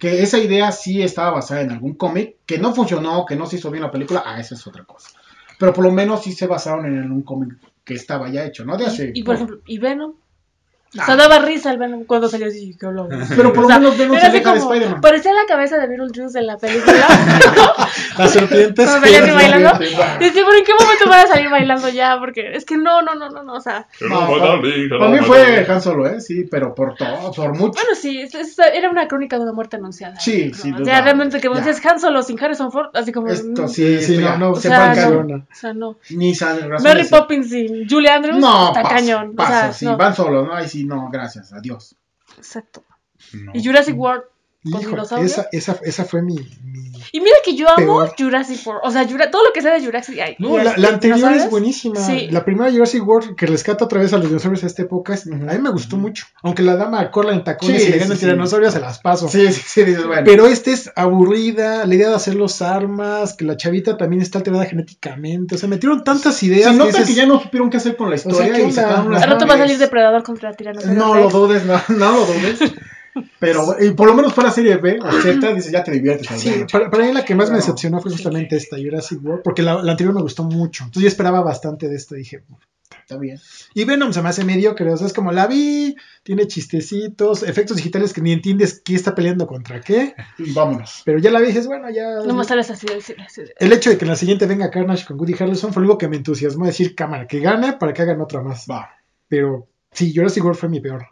que esa idea sí estaba basada en algún cómic, que no funcionó, que no se hizo bien la película, ah, esa es otra cosa. Pero por lo menos sí se basaron en un cómic que estaba ya hecho, ¿no? De hace, y, y por no. ejemplo, ¿y Venom? Ah. O sea, daba risa el Venom cuando salió así, que hablaba. Pero por lo O sea, menos Venom era se así aleja de como, Spider-Man. parecía la cabeza de Beetlejuice en la película. Las serpientes. Cuando salía así bailando. Sí, va. Y decía, ¿pero en qué momento van a salir bailando ya? Porque es que no, no, no, no, no, o sea. No, para, para mí fue Han Solo, ¿eh? Sí, pero por todo, por mucho. Bueno, sí, es, es, era una crónica de una muerte anunciada. Sí, ¿no? sí, O duda, sea, realmente que ya. vos decías Han Solo sin Harrison Ford, así como. Esto mm, sí, Sí, esto no, ya. no, o se sea, funciona. no, o sea, no. Ni sal, Mary Poppins y Julie Andrews No, está paso, cañón. paso, o sea, sí, no. van solos, ¿no? Ay, sí, no, gracias, adiós. Exacto. No. Y Jurassic World con Hijo, dinosaurios. esa, esa, esa fue mi, mi... Y mira que yo amo Peor. Jurassic World. O sea, Jura- todo lo que sea de Jurassic. Ay, No, y la, este, la anterior es dinosaurios. buenísima. Sí. La primera Jurassic World que rescata otra vez a los dinosaurios de esta época, es- Ujú. a mí me gustó mucho. Aunque la dama corra en tacones Sí, y le gana sí, el tiranosaurio, sí. se las paso. Sí, sí, sí, dices, bueno. Pero esta es aburrida, la idea de hacer los armas, que la chavita también está alterada genéticamente. O sea, metieron tantas ideas. se que nota dices, que ya no supieron qué hacer con la sea, historia ¿qué y onda? sacaron unas Al rato va a naves. salir Depredador contra Tiranosaurio No Rex. lo dudes, no, no lo dudes. Pero y por lo menos para serie B o Z, dices, ya te diviertes. al Sí, verlo. para, para mí la que más me No. decepcionó fue justamente esta, Jurassic World, porque la, la anterior me gustó mucho. Entonces yo esperaba bastante de esta, dije. Está bien. Y Venom se me hace mediocre, o sea, es como la vi, tiene chistecitos, efectos digitales que ni entiendes quién está peleando contra qué, Y vámonos. pero ya la vi y dices, bueno, ya... No me sales así del cine. así de- El hecho de que en la siguiente venga Carnage con Woody Harrelson fue algo que me entusiasmó, decir, cámara, que gane para que hagan otra más. Va. Pero sí, Jurassic World fue mi peor.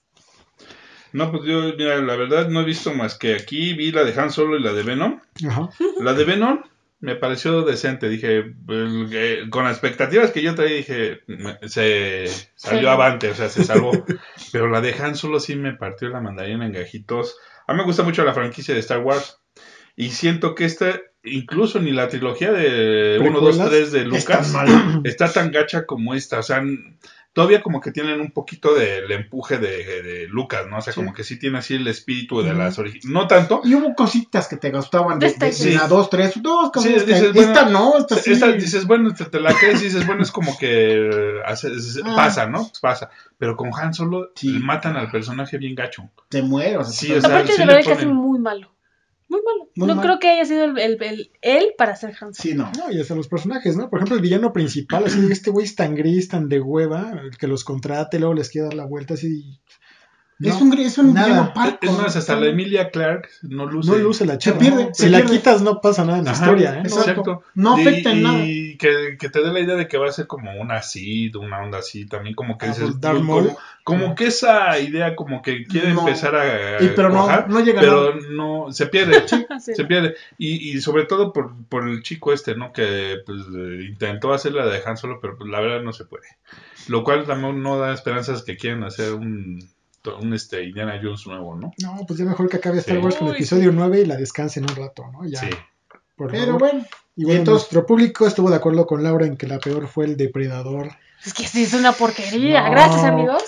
No, pues yo, mira, la verdad no he visto más que aquí, vi la de Han Solo y la de Venom. Ajá. La de Venom me pareció decente, dije, el- eh, con las expectativas que yo traía, dije, me- se salió Sí. avante, o sea, se salvó. Pero la de Han Solo sí me partió la mandarina en gajitos. A mí me gusta mucho la franquicia de Star Wars. Y siento que esta, incluso ni la trilogía de uno, dos, ¿Precuelas? tres de Es Lucas tan mala. está tan gacha como esta. O sea, n- todavía como que tienen un poquito del empuje de, de Lucas, ¿no? O sea, Sí. como que sí tiene así el espíritu de Ujú. las originales. No tanto. Y hubo cositas que te gustaban de, de, de Sí. la dos, tres, dos Sí, cosas. dices, esta bueno, no, esta sí. Esta dices, bueno, te, te la crees y dices, bueno, es como que eh, hace- es- Ah. pasa, ¿no? Pues pasa. Pero con Han Solo Sí. matan al personaje bien gacho. Te mueres. O sea, Sí, te- o sea, Aparte sí de le verdad que hace ponen- muy malo. Muy malo. Muy no mal. creo que haya sido el, el, el- él para ser Han Solo. Sí, no. No, y hasta los personajes, ¿no? Por ejemplo, el villano principal, así, este güey es tan gris, tan de hueva, el que los contrate, luego les quiere dar la vuelta, así... Es no, un, es un nada. villano parco. Es más, hasta ¿no? la Emilia Clarke no luce. No luce la chava. pierde, ¿no? se Si la pierde. quitas no pasa nada en la Ajá, historia, ¿eh? exacto. Exacto. No Y- afecta en y, nada. que, que te dé la idea de que va a ser como una Sid, una onda así, también como que Ah, dices, pues, Darth como, Maul. como que esa idea como que quiere No. empezar a, Y pero no, cuajar, no llega pero nada. no, se pierde, Así se no. pierde. Y, y sobre todo por, por el chico este, ¿no? Que pues, eh, intentó hacer la de Han Solo, pero pues, la verdad no se puede. Lo cual también no da esperanzas que quieren hacer un, un este, Indiana Jones nuevo, ¿no? No, pues ya mejor que acabe Star Sí. Wars con el Uy, episodio nueve y la descansen un rato, ¿no? Ya, Sí. por Pero favor. bueno. Y bueno, y entonces- nuestro público estuvo de acuerdo con Laura en que la peor fue el Depredador. Es que sí, es una porquería. No. Gracias, amigos.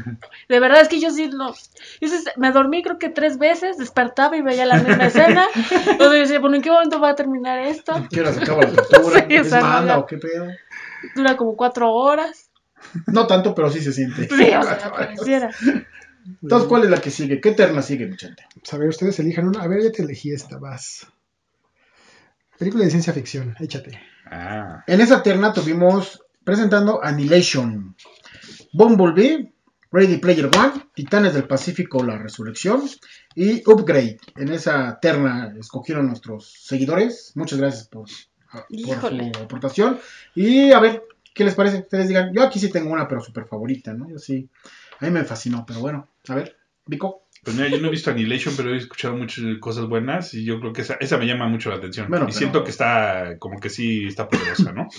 De verdad es que yo sí no. Yo sí, me dormí creo que tres veces, despertaba y veía la misma escena. Entonces yo decía, bueno, ¿en qué momento va a terminar esto? ¿Qué hora se acaba la captura? Sí, o ¿Es sea, no, manda ya. o qué pedo? Dura como cuatro horas. No tanto, pero sí se siente. Sí, o sea, pareciera. Entonces, ¿cuál es la que sigue? ¿Qué terna sigue, muchachos? Pues, a ver, ustedes elijan una. A ver, ya te elegí esta, vas. Película de ciencia ficción, échate. Ah. En esa terna tuvimos presentando Annihilation, Bumblebee, Ready Player One, Titanes del Pacífico, La Resurrección y Upgrade. En esa terna escogieron nuestros seguidores. Muchas gracias por, por Híjole. su aportación. Y a ver, ¿qué les parece? Ustedes digan, yo aquí sí tengo una, pero súper favorita, ¿no? Yo sí, a mí me fascinó, pero bueno, a ver, Vico. Pues mira, yo no he visto Annihilation, pero he escuchado muchas cosas buenas y yo creo que esa, esa me llama mucho la atención. Bueno, y pero- siento que está, como que sí está poderosa, ¿no?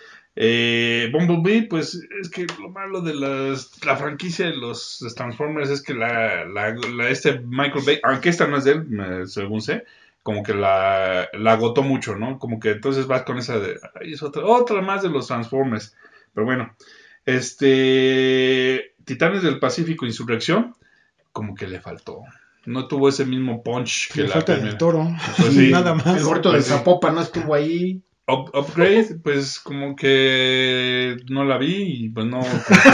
Eh, Bumblebee, pues es que lo malo de las, la franquicia de los Transformers es que la, la, la- este Michael Bay, aunque esta no es de él, me- según sé, como que la, la agotó mucho, ¿no? Como que entonces vas con esa de, ay, es otra, otra más de los Transformers. Pero bueno, este Titanes del Pacífico, Insurrección, como que le faltó. No tuvo ese mismo punch que Le la falta primera. del toro. Pues sí. Nada más. El gordo de pues sí. Zapopan no estuvo ahí. Up, Upgrade, pues como que no la vi y pues no.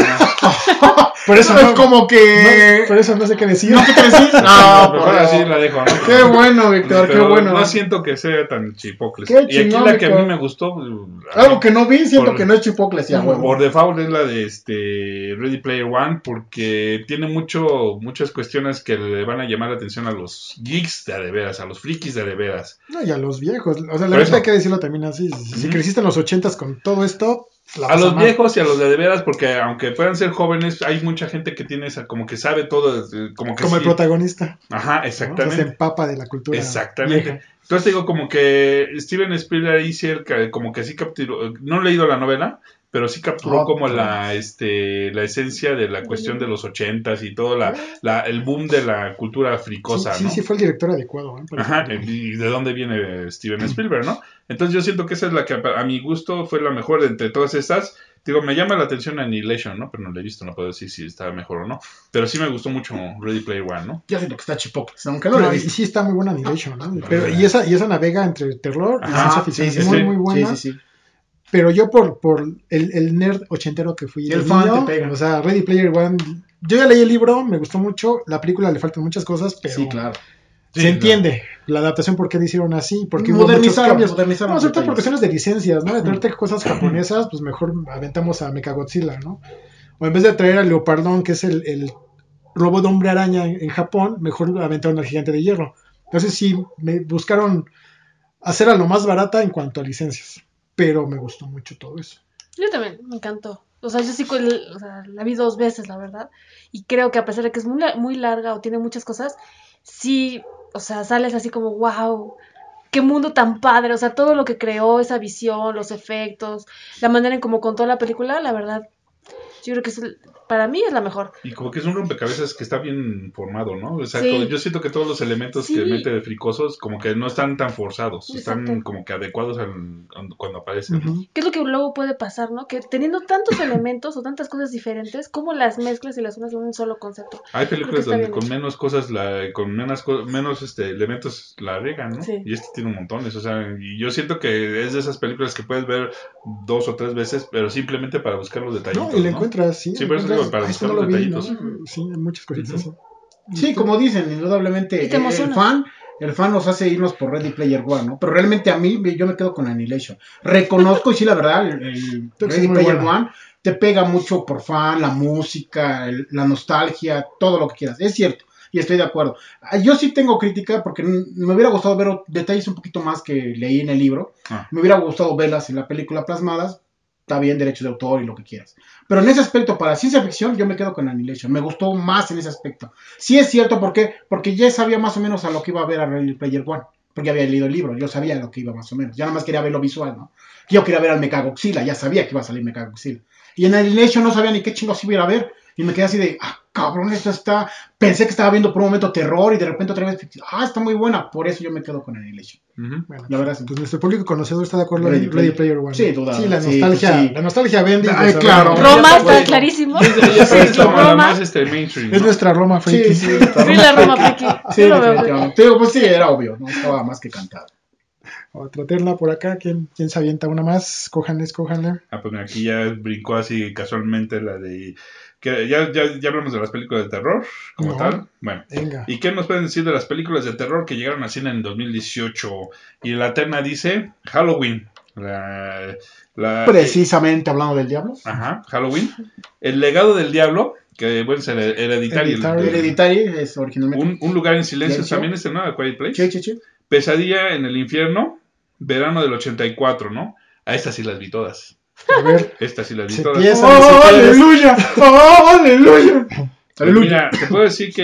no. Por eso no, es como que. No, por eso no sé qué decir. No sé qué decir. No, mejor así la dejo. ¿no? Qué bueno, Víctor, qué bueno. No siento que sea tan chipocles. Qué y aquí chingón, la que a mí Víctor. me gustó. Algo que no vi, siento por, que no es chipocles, ya, por, huevo. por default es la de este Ready Player One, porque tiene mucho muchas cuestiones que le van a llamar la atención a los geeks de a de veras, a los frikis de a de veras. No, y a los viejos. O sea, la verdad hay que decirlo también así. Si, si Uh-huh. creciste en los ochentas con todo esto. A los mal. viejos y a los de, de veras, porque aunque puedan ser jóvenes, hay mucha gente que tiene esa, como que sabe todo, como que como sí. el protagonista. Ajá, exactamente. ¿no? O sea, se empapa de la cultura. Exactamente. Vieja. Entonces digo, como que Steven Spielberg ahí cerca, como que sí capturó, no he leído la novela, pero sí capturó oh, como oh. la este la esencia de la cuestión de los ochentas y todo la, la el boom de la cultura fricosa, sí, ¿no? Sí, sí fue el director adecuado. ¿eh? Ajá, y de dónde viene Steven Spielberg, ¿no? Entonces yo siento que esa es la que a mi gusto fue la mejor de entre todas estas. Digo, me llama la atención Annihilation, ¿no? Pero no la he visto, no puedo decir si está mejor o no. Pero sí me gustó mucho Ready Player One, ¿no? Yo siento que está chipoque, aunque no, no la he visto. Sí está muy buena Annihilation, ¿no? Pero, y, esa, y esa navega entre terror y ciencia ficción. Sí, sí, es muy, sí. muy buena. Sí, sí, sí. Pero yo por, por el, el nerd ochentero que fui el de fan niño, te pega. O sea, Ready Player One, yo ya leí el libro, me gustó mucho, la película le faltan muchas cosas, pero sí, claro. se sí, entiende claro. la adaptación por qué le hicieron así, porque modernizaron, hubo muchos modernizaron no, sobre todo por cuestiones de licencias, ¿no? De traerte cosas japonesas, pues mejor aventamos a Mechagodzilla, ¿no? O en vez de traer a Leopardón, que es el, el robot de hombre araña en, en Japón, mejor aventaron al gigante de hierro. Entonces sí, me buscaron hacer a lo más barata en cuanto a licencias. Pero me gustó mucho todo eso. Yo también, me encantó. O sea, yo sí o sea, la vi dos veces, la verdad. Y creo que a pesar de que es muy, muy larga o tiene muchas cosas, sí, o sea, sales así como, wow, qué mundo tan padre. O sea, todo lo que creó, esa visión, los efectos, la manera en cómo contó la película, la verdad, yo creo que es, para mí es la mejor. Y como que es un rompecabezas que está bien formado, ¿no? O sea, sí. yo siento que todos los elementos sí. que mete de fricosos como que no están tan forzados, Exacto. están como que adecuados al, cuando aparecen. Uh-huh. ¿no? ¿Qué es lo que luego puede pasar, no? Que teniendo tantos elementos o tantas cosas diferentes, ¿cómo las mezclas y las unes en un solo concepto? Hay películas donde con hecho. menos cosas, la, con menos, menos este, elementos la regan, ¿no? Sí. Y este tiene un montones, o sea, y yo siento que es de esas películas que puedes ver dos o tres veces, pero simplemente para buscar los detallitos, No, y le ¿no? encuentras, sí. Sí, por eso digo, para buscar no los detallitos. Vi, ¿no? Sí, muchas cositas. Uh-huh. Sí, sí, como dicen, indudablemente, el, el fan... El fan nos hace irnos por Ready Player One, ¿no? Pero realmente a mí, yo me quedo con Annihilation. Reconozco, y sí, la verdad, el, el Ready Player buena. One te pega mucho por fan, la música, el, la nostalgia, todo lo que quieras. Es cierto, y estoy de acuerdo. Yo sí tengo crítica porque me hubiera gustado ver detalles un poquito más que leí en el libro. Ah. Me hubiera gustado verlas en la película plasmadas. Está bien, derechos de autor y lo que quieras. Pero en ese aspecto, para ciencia ficción, yo me quedo con Annihilation. Me gustó más en ese aspecto. Sí es cierto, ¿por qué? Porque ya sabía más o menos a lo que iba a ver a Ready Player One. Porque había leído el libro, yo sabía lo que iba más o menos. Ya nada más quería ver lo visual, ¿no? Yo quería ver al Mechagodzilla, ya sabía que iba a salir Mechagodzilla. Y en Annihilation no sabía ni qué chingos iba a ir a ver. Y me quedé así de, ah, cabrón, esto está... Pensé que estaba viendo por un momento terror y de repente otra vez, ah, está muy buena. Por eso yo me quedo con Annihilation. Uh-huh. Bueno, la verdad, pues nuestro público conocedor está de acuerdo Ready, en Ready Player One. Sí, duda. Sí, la nostalgia, sí, sí. La nostalgia vende. Ay, claro. Roma está bueno, clarísimo. Es, es, es, Roma, más este mainstream, ¿no? Es nuestra Roma friki. Sí, sí. Sí, la Roma friki. Sí, definitivamente. Digo, pues sí, era obvio, ¿no? Estaba más que cantado. Otra terna por acá, ¿quién, quién se avienta una más? Cójanle, cójanle. Ah, pues aquí ya brincó así casualmente la de... que ya, ya, ya hablamos de las películas de terror, como no, tal. Bueno, venga. ¿Y qué nos pueden decir de las películas de terror que llegaron a cine en dos mil dieciocho? Y la terna dice Halloween. La, la, Precisamente eh, hablando del diablo. Ajá, Halloween. El legado del diablo, que bueno, es el hereditario. Hereditary, el, hereditary es originalmente. Un, un lugar en silencio también es el nuevo Quiet Place. Sí, sí, sí. Pesadilla en el infierno, verano del ochenta y cuatro, ¿no? A estas sí las vi todas. A ver. Estas sí las vi se todas. Piensa, ¡Oh, si aleluya! ¡Oh, aleluya! Pues mira, te puedo decir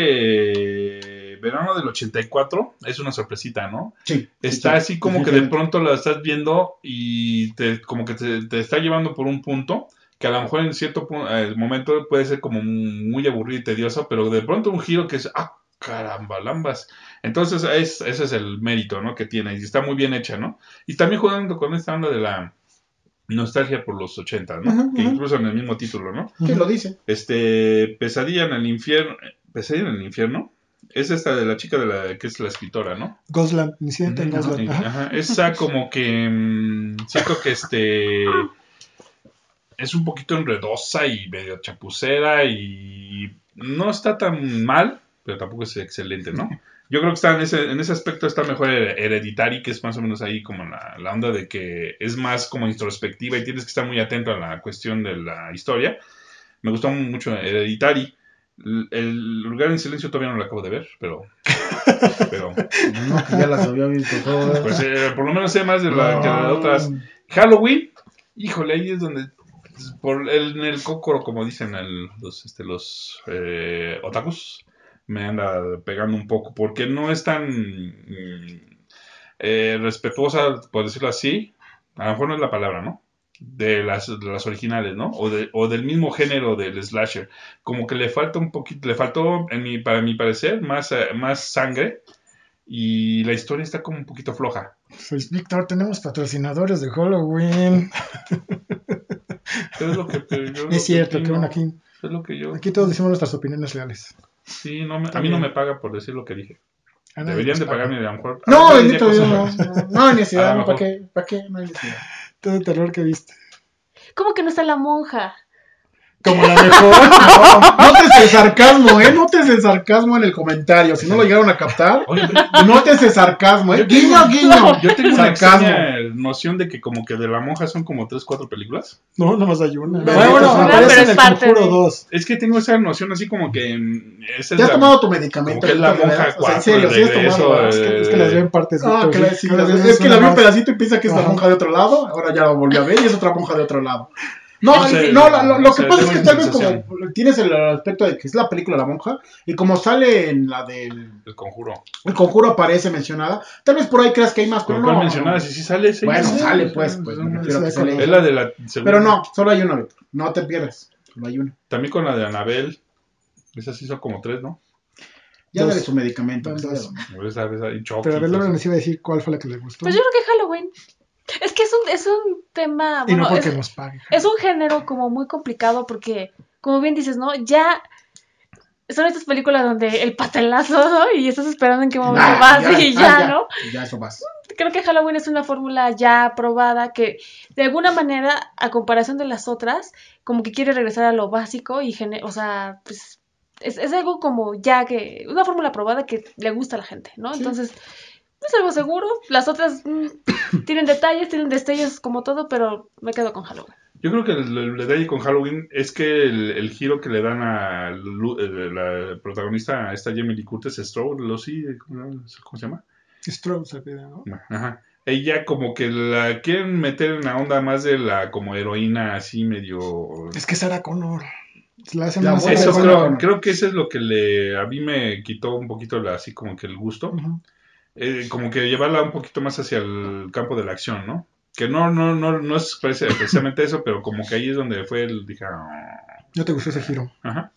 que verano del ochenta y cuatro es una sorpresita, ¿no? Sí. Está sí, así como que de pronto la estás viendo y te, como que te, te está llevando por un punto que a lo mejor en cierto eh, momento puede ser como muy aburrido y tedioso, pero de pronto un giro que es, ah, caramba, lambas. Entonces es, ese es el mérito, ¿no? Que tiene y está muy bien hecha, ¿no? Y también jugando con esta onda de la nostalgia por los ochenta, ¿no? Uh-huh, que incluso en el mismo título, ¿no? ¿Qué lo dice? Este, Pesadilla en el infierno, Pesadilla en el infierno, Es esta de la chica de la que es la escritora, ¿no? Ghostland, incidente en Ajá, Ghostland. Ajá. ajá. Esa como que mmm, siento que este es un poquito enredosa y medio chapucera y no está tan mal, pero tampoco es excelente, ¿no? Yo creo que está en ese, en ese aspecto está mejor Hereditary, que es más o menos ahí como la, la onda de que es más como introspectiva y tienes que estar muy atento a la cuestión de la historia. Me gustó mucho Hereditary. El, el lugar en silencio todavía no lo acabo de ver, pero... pero no, que ya las había visto todas. Pues eh, por lo menos sé más de la que de las otras. Halloween, híjole, ahí es donde... Por el, en el cócoro, como dicen el, los, este, los eh, otakus, me anda pegando un poco, porque no es tan mm, eh, respetuosa, por decirlo así, a lo mejor no es la palabra, ¿no? De las, de las originales, ¿no? O, de, o del mismo género del slasher. Como que le falta un poquito, le faltó, en mi, para mi parecer, más, eh, más sangre. Y la historia está como un poquito floja. Pues, Víctor, tenemos patrocinadores de Halloween. Es lo que, que yo, es lo cierto, que, que bueno, aquí, es lo que yo... aquí todos decimos nuestras opiniones reales. Sí, no me, a mí no me paga por decir lo que dije. Ah, Deberían de pagarme a lo mejor. No, a bendito Dios, no, no, no hay necesidad, no, ¿para qué? ¿Para qué? No hay necesidad. Todo el terror que viste. ¿Cómo que no está la monja? Como la mejor. No, notes el sarcasmo, ¿eh? Notes el sarcasmo en el comentario. Si no lo llegaron a captar, Oye, notes el sarcasmo, ¿eh? Yo tengo- Guiño, guiño. Yo tengo una Sarcasmo. extraña noción de que como que de la monja son como tres, cuatro películas. No, nomás hay una. No, bueno, bueno, no, aparece pero en es el parte Conjuro de- dos. Es que tengo esa noción así como que mm, esa es ¿Ya has la- tomado tu medicamento? como que es la Víctor, de monja verdad? O sea, en cuatro, serio, el ¿sí has regreso, tomado? Es que, es que las veo en partes. Ah, Víctor, que la- sí, sí, cada la- vez es que la vi una un más. pedacito y piensa que es la Ajá. monja de otro lado. Ahora ya lo volvió a ver y es otra monja de otro lado. No, No es sé, que- no, la- lo, no lo sé, que pasa es tengo que esa tal vez sensación. como tienes el aspecto de que es la película La Monja y como sale en la del El conjuro. El Conjuro aparece mencionada, tal vez por ahí creas que hay más, pero Como no. cual mencionada, no. si sí sale ese. Bueno, ¿no? sale O sea, pues, es pues una- me refiero a que es sale Es ella. la de la segunda. Pero no, solo hay una, Víctor. No te pierdas, solo hay una. También con la de Anabel. Esas sí son como tres, ¿no? Ya Dos. dale su medicamento. Dos. que sea. Esa, esa, y Chucky, Pero a ver, Laura pues. nos iba a decir cuál fue la que le gustó. Pues yo creo que Halloween. Es que es un, es un tema. y no Bueno, porque es, nos pague. es un género como muy complicado porque, como bien dices, ¿no? Ya son estas películas donde el pastelazo, ¿no? Y estás esperando en qué momento Ah, vas ya, y ah, ya, ya, ¿no? Ya eso vas. Creo que Halloween es una fórmula ya probada que, de alguna manera, a comparación de las otras, como que quiere regresar a lo básico y, gene- o sea, pues, es, es algo como ya que, una fórmula probada que le gusta a la gente, ¿no? Sí. Entonces, es algo seguro. Las otras mm, tienen detalles, tienen destellos como todo, pero me quedo con Halloween. Yo creo que el, el detalle con Halloween es que el, el giro que le dan a Lu- eh, la protagonista, a esta Jamie Lee Curtis, Strode, Lucy, ¿cómo, ¿cómo se llama? Strode se pide, ¿no? Ajá. Ella como que la quieren meter en la onda más de la como heroína así medio... Es que Sarah Connor. La hacen La más voz de Eso Sarah creo, Connor. creo que eso es lo que le a mí me quitó un poquito la, así como que el gusto. Ujú. Eh, como que llevarla un poquito más hacia el campo de la acción, ¿no? Que no, no, no, no es preci- precisamente eso, pero como que ahí es donde fue el, dije, ah, ¿No te gustó ese giro? ajá.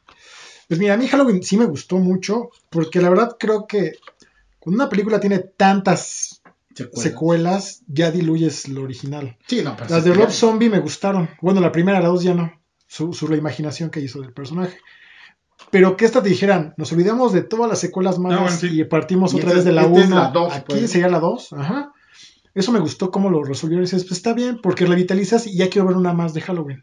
Pues mira, a mí Halloween sí me gustó mucho, porque la verdad creo que cuando una película tiene tantas Secuelas. secuelas, ya diluyes lo original. Sí, no, pero Las sí, de ya- Rob Zombie me gustaron. Bueno, la primera, la dos ya no. Su, su la imaginación que hizo del personaje. Pero que esta te dijeran, nos olvidamos de todas las secuelas malas No, bueno, sí. y partimos Y otra esta vez de es- la esta es uno. la dos, Aquí pues. sería la dos. Ajá. Eso me gustó cómo lo resolvieron. Y dices, pues está bien, porque revitalizas y ya quiero ver una más de Halloween.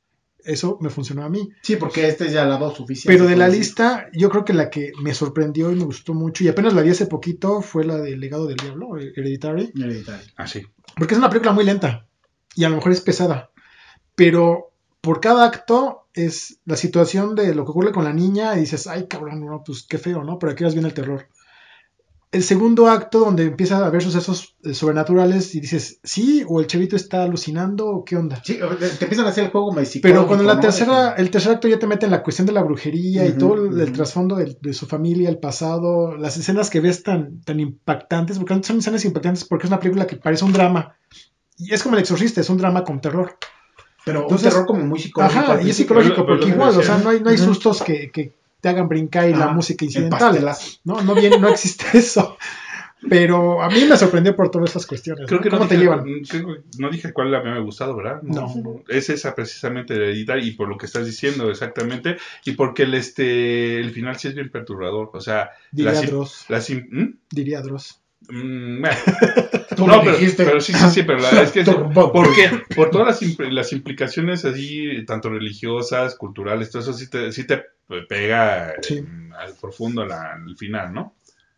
Eso me funcionó a mí. Sí, porque esta es ya la dos oficial. Pero de la Entonces, lista, yo creo que la que me sorprendió y me gustó mucho, y apenas la vi hace poquito, fue la del Legado del Diablo, Hereditary. Hereditary. Así. Porque es una película muy lenta y a lo mejor es pesada. Pero por cada acto es la situación de lo que ocurre con la niña y dices, ay cabrón, no, pues qué feo, ¿no? Pero aquí vas viene el terror. El segundo acto donde empieza a haber sucesos eh, sobrenaturales y dices, sí, o el chavito está alucinando o qué onda. Sí, te empiezan a hacer el juego medio Pero cuando la ¿no? tercera, De que- el tercer acto ya te mete en la cuestión de la brujería y Ujú, todo el, el ujú. trasfondo de, de su familia, el pasado, las escenas que ves tan, tan impactantes, porque no son escenas impactantes porque es una película que parece un drama. Y es como El Exorcista, es un drama con terror. Pero Entonces- un terror como muy psicológico. Ajá, al y es principio. psicológico pero lo porque que igual, o decía, sea, no hay, no hay Ujú. sustos que, que te hagan brincar y la Ajá, música el incidental. pastelazo. No, no, bien, no existe eso. Pero a mí me sorprendió por todas esas cuestiones. Creo ¿no? que ¿Cómo no te dije, llevan? creo que no dije cuál a mí me ha gustado, ¿verdad? No. Es esa precisamente la hereditaria y por lo que estás diciendo exactamente y porque el este el final sí es bien perturbador, o sea, Diría la, Dross. la, ¿hmm? Diría Dross. Mm, bueno. Tú No, lo pero, dijiste. pero sí, sí, sí, pero la, es que es, ¿por qué? Por todas las, impl- las implicaciones así, tanto religiosas, culturales, todo eso sí te, sí te pega Sí. en- al profundo la, al final, ¿no?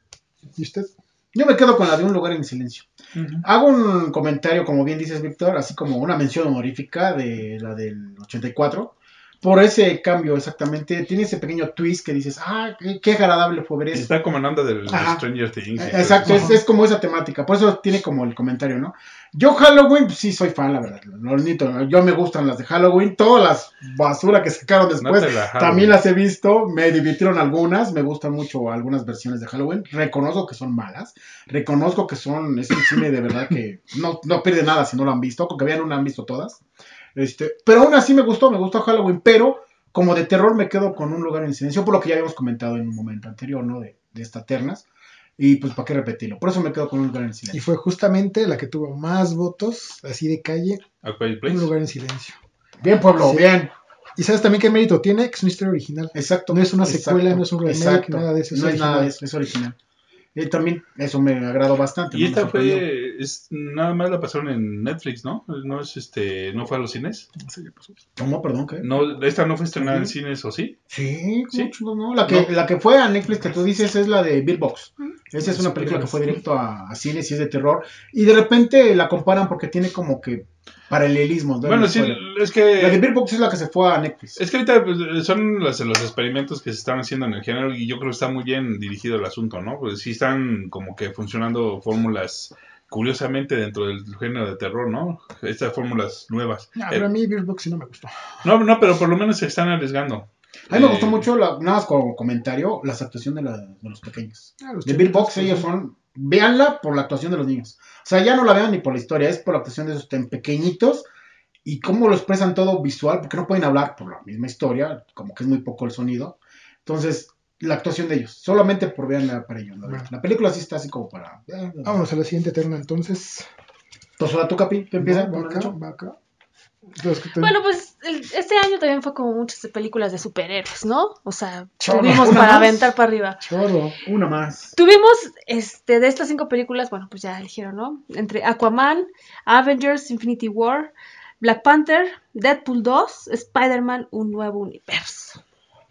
¿Y usted? Yo me quedo con la de Un lugar en silencio. Uh-huh. Hago un comentario, como bien dices, Víctor, así como una mención honorífica de la del ochenta y cuatro. Por ese cambio, exactamente. Tiene ese pequeño twist que dices, ah, qué, qué agradable fue ver Y eso. está como hablando del de Ajá. Stranger Things. Eh, y Exacto, todo es, eso. es como esa temática. Por eso tiene como el comentario, ¿no? Yo Halloween, pues, sí soy fan, la verdad. Lo admito, ¿no? Yo me gustan las de Halloween. Todas las basura que sacaron después, No te la jalo, también güey. las he visto. Me divirtieron algunas. Me gustan mucho algunas versiones de Halloween. Reconozco que son malas. Reconozco que son, es un cine de verdad que no, no pierde nada si no lo han visto. Porque vean, una han visto todas. Este, pero aún así me gustó, me gustó Halloween. Pero como de terror me quedo con Un lugar en silencio. Por lo que ya habíamos comentado en un momento anterior, ¿no? De, de esta ternas. Y pues, ¿para qué repetirlo? Por eso me quedo con Un lugar en silencio. Y fue justamente la que tuvo más votos, así de calle, A Quiet Place. Un lugar en silencio. Bien, pueblo, Sí. bien. ¿Y sabes también qué mérito tiene? Que es una historia original. Exacto. No es una exacto, secuela, no es un remake, exacto. nada de eso. No es original. nada de eso, es original. Y también eso me agradó bastante. Y ¿no? Me esta sorprendió. fue, es, nada más la pasaron en Netflix, ¿no? No es este, no fue a los cines. Sí, ¿qué pasó? ¿Cómo? Perdón, ¿qué? No, esta no fue estrenada en ¿Sí? cines, ¿o sí? Sí, ¿Sí? mucho, ¿no? La que, No. la que fue a Netflix que tú dices es la de Bill Box. Esa es Sí, una sí, película que pero- fue directo a, a cines y es de terror. Y de repente la comparan porque tiene como que paralelismos, ¿no? En Bueno, la sí, historia. es que... La de Bill Box es la que se fue a Netflix. Es que ahorita pues, son los, los experimentos que se están haciendo en el género y yo creo que está muy bien dirigido el asunto, ¿no? Pues sí están como que funcionando fórmulas curiosamente dentro del género de terror, ¿no? Estas fórmulas nuevas. Ah, Eh, pero a mí Bird Box sí no me gustó. no, no, pero por lo menos se están arriesgando. A mí me Eh, gustó mucho, la- nada más como comentario, la actuación de, la- de los pequeños. Ah, los De Bill chavitos, Box, pues, ellos sí. son. Véanla por la actuación de los niños. O sea, ya no la vean ni por la historia, es por la actuación de esos tan pequeñitos y cómo lo expresan todo visual, porque no pueden hablar por la misma historia, como que es muy poco el sonido. Entonces, la actuación de ellos, solamente por verla para ellos. La, Bueno. la película sí está así como para. eh, Vámonos a la siguiente terna entonces. Entonces, ahora tú, Capi, ¿qué empieza? No, ¿Tú va me has acá, dicho? va acá. Entonces, ¿qué te- Bueno, pues el- este año también fue como muchas películas de superhéroes, ¿no? O sea, Chorro, tuvimos ¿una para más? aventar para arriba. Chorro. Una más. Tuvimos, este, de estas cinco películas, bueno, pues ya eligieron, ¿no? Entre Aquaman, Avengers, Infinity War, Black Panther, Deadpool dos, Spider-Man, Un Nuevo Universo.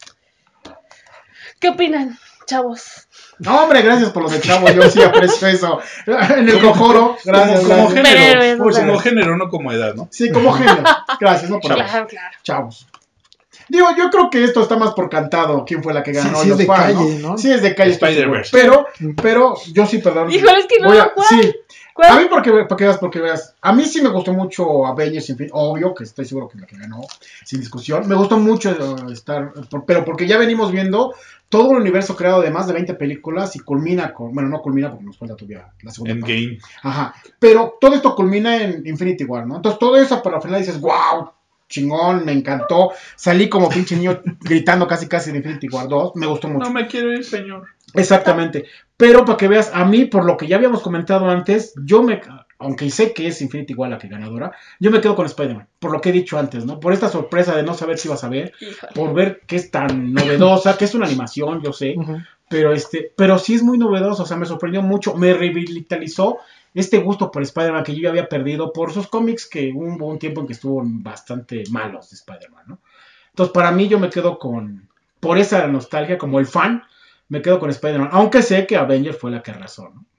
¿Qué opinan, chavos? No, hombre, gracias por lo de chavo, yo sí aprecio eso. En el cojoro, gracias. como, como gracias. género, Superhéroes, como o sea. género, no como edad, ¿no? Sí, como género. Gracias, no por Chavos. Claro, claro. Chavos. Digo, yo creo que esto está más por cantado. ¿Quién fue la que ganó? Sí, sí y es los de fans, calle, ¿no? Sí, es de calle. estoy seguro. Spider-Verse. Pero, pero, yo sí, perdón. Híjole, es que no, Voy a- ¿cuál? Sí, ¿Cuál? a mí porque, porque veas, porque veas. A mí sí me gustó mucho Avengers Infinity. Obvio que estoy seguro que es la que ganó, sin discusión. Me gustó mucho eh, estar, por- pero porque ya venimos viendo todo un universo creado de más de veinte películas y culmina con, bueno, no culmina porque nos falta todavía la segunda parte. Endgame. Ajá. Pero todo esto culmina en Infinity War, ¿no? Entonces todo eso para al final dices, wow, chingón, me encantó. Salí como pinche niño gritando casi casi de Infinity War dos. Me gustó mucho. No me quiero ir, señor. Exactamente. Pero para que veas, a mí, por lo que ya habíamos comentado antes, yo me, aunque sé que es Infinity War la que ganadora, yo me quedo con Spider-Man. Por lo que he dicho antes, ¿no? Por esta sorpresa de no saber si vas a ver, Híjole. por ver que es tan novedosa, que es una animación, yo sé. Ujú. Pero este, pero sí es muy novedoso, o sea, me sorprendió mucho, me revitalizó este gusto por Spider-Man que yo ya había perdido por sus cómics, que hubo un tiempo en que estuvo bastante malos de Spider-Man, ¿no? Entonces, para mí yo me quedo con, por esa nostalgia, como el fan, me quedo con Spider-Man, aunque sé que Avenger fue la que arrasó, ¿no?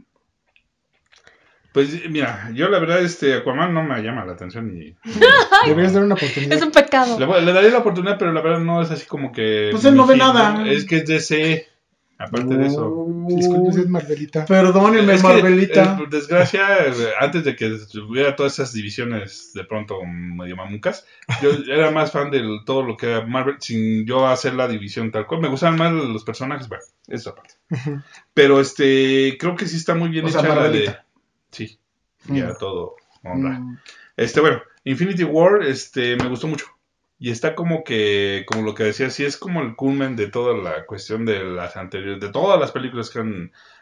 Pues mira, yo la verdad, este Aquaman no me llama la atención ni. Deberías dar una oportunidad. Es un pecado. Le, voy- le daría la oportunidad, pero la verdad no es así como que. Pues él no mi ve hit, nada. ¿no? Es que es D C. Aparte de eso. Uh, Disculpe, es Marvelita. Perdónenme, Es que, Marvelita. eh, por desgracia, eh, antes de que hubiera todas esas divisiones de pronto medio mamucas, yo era más fan de todo lo que era Marvel, sin yo hacer la división tal cual. Me gustaban más los personajes, bueno, eso aparte. Ujú. Pero este, creo que sí está muy bien O sea, hecha la de. Marvelita. Sí, ya Mm. todo honra. Mm, Este, bueno, Infinity War, este, me gustó mucho. Y está como que, como lo que decía, sí es como el culmen de toda la cuestión de las anteriores, de todas las películas que han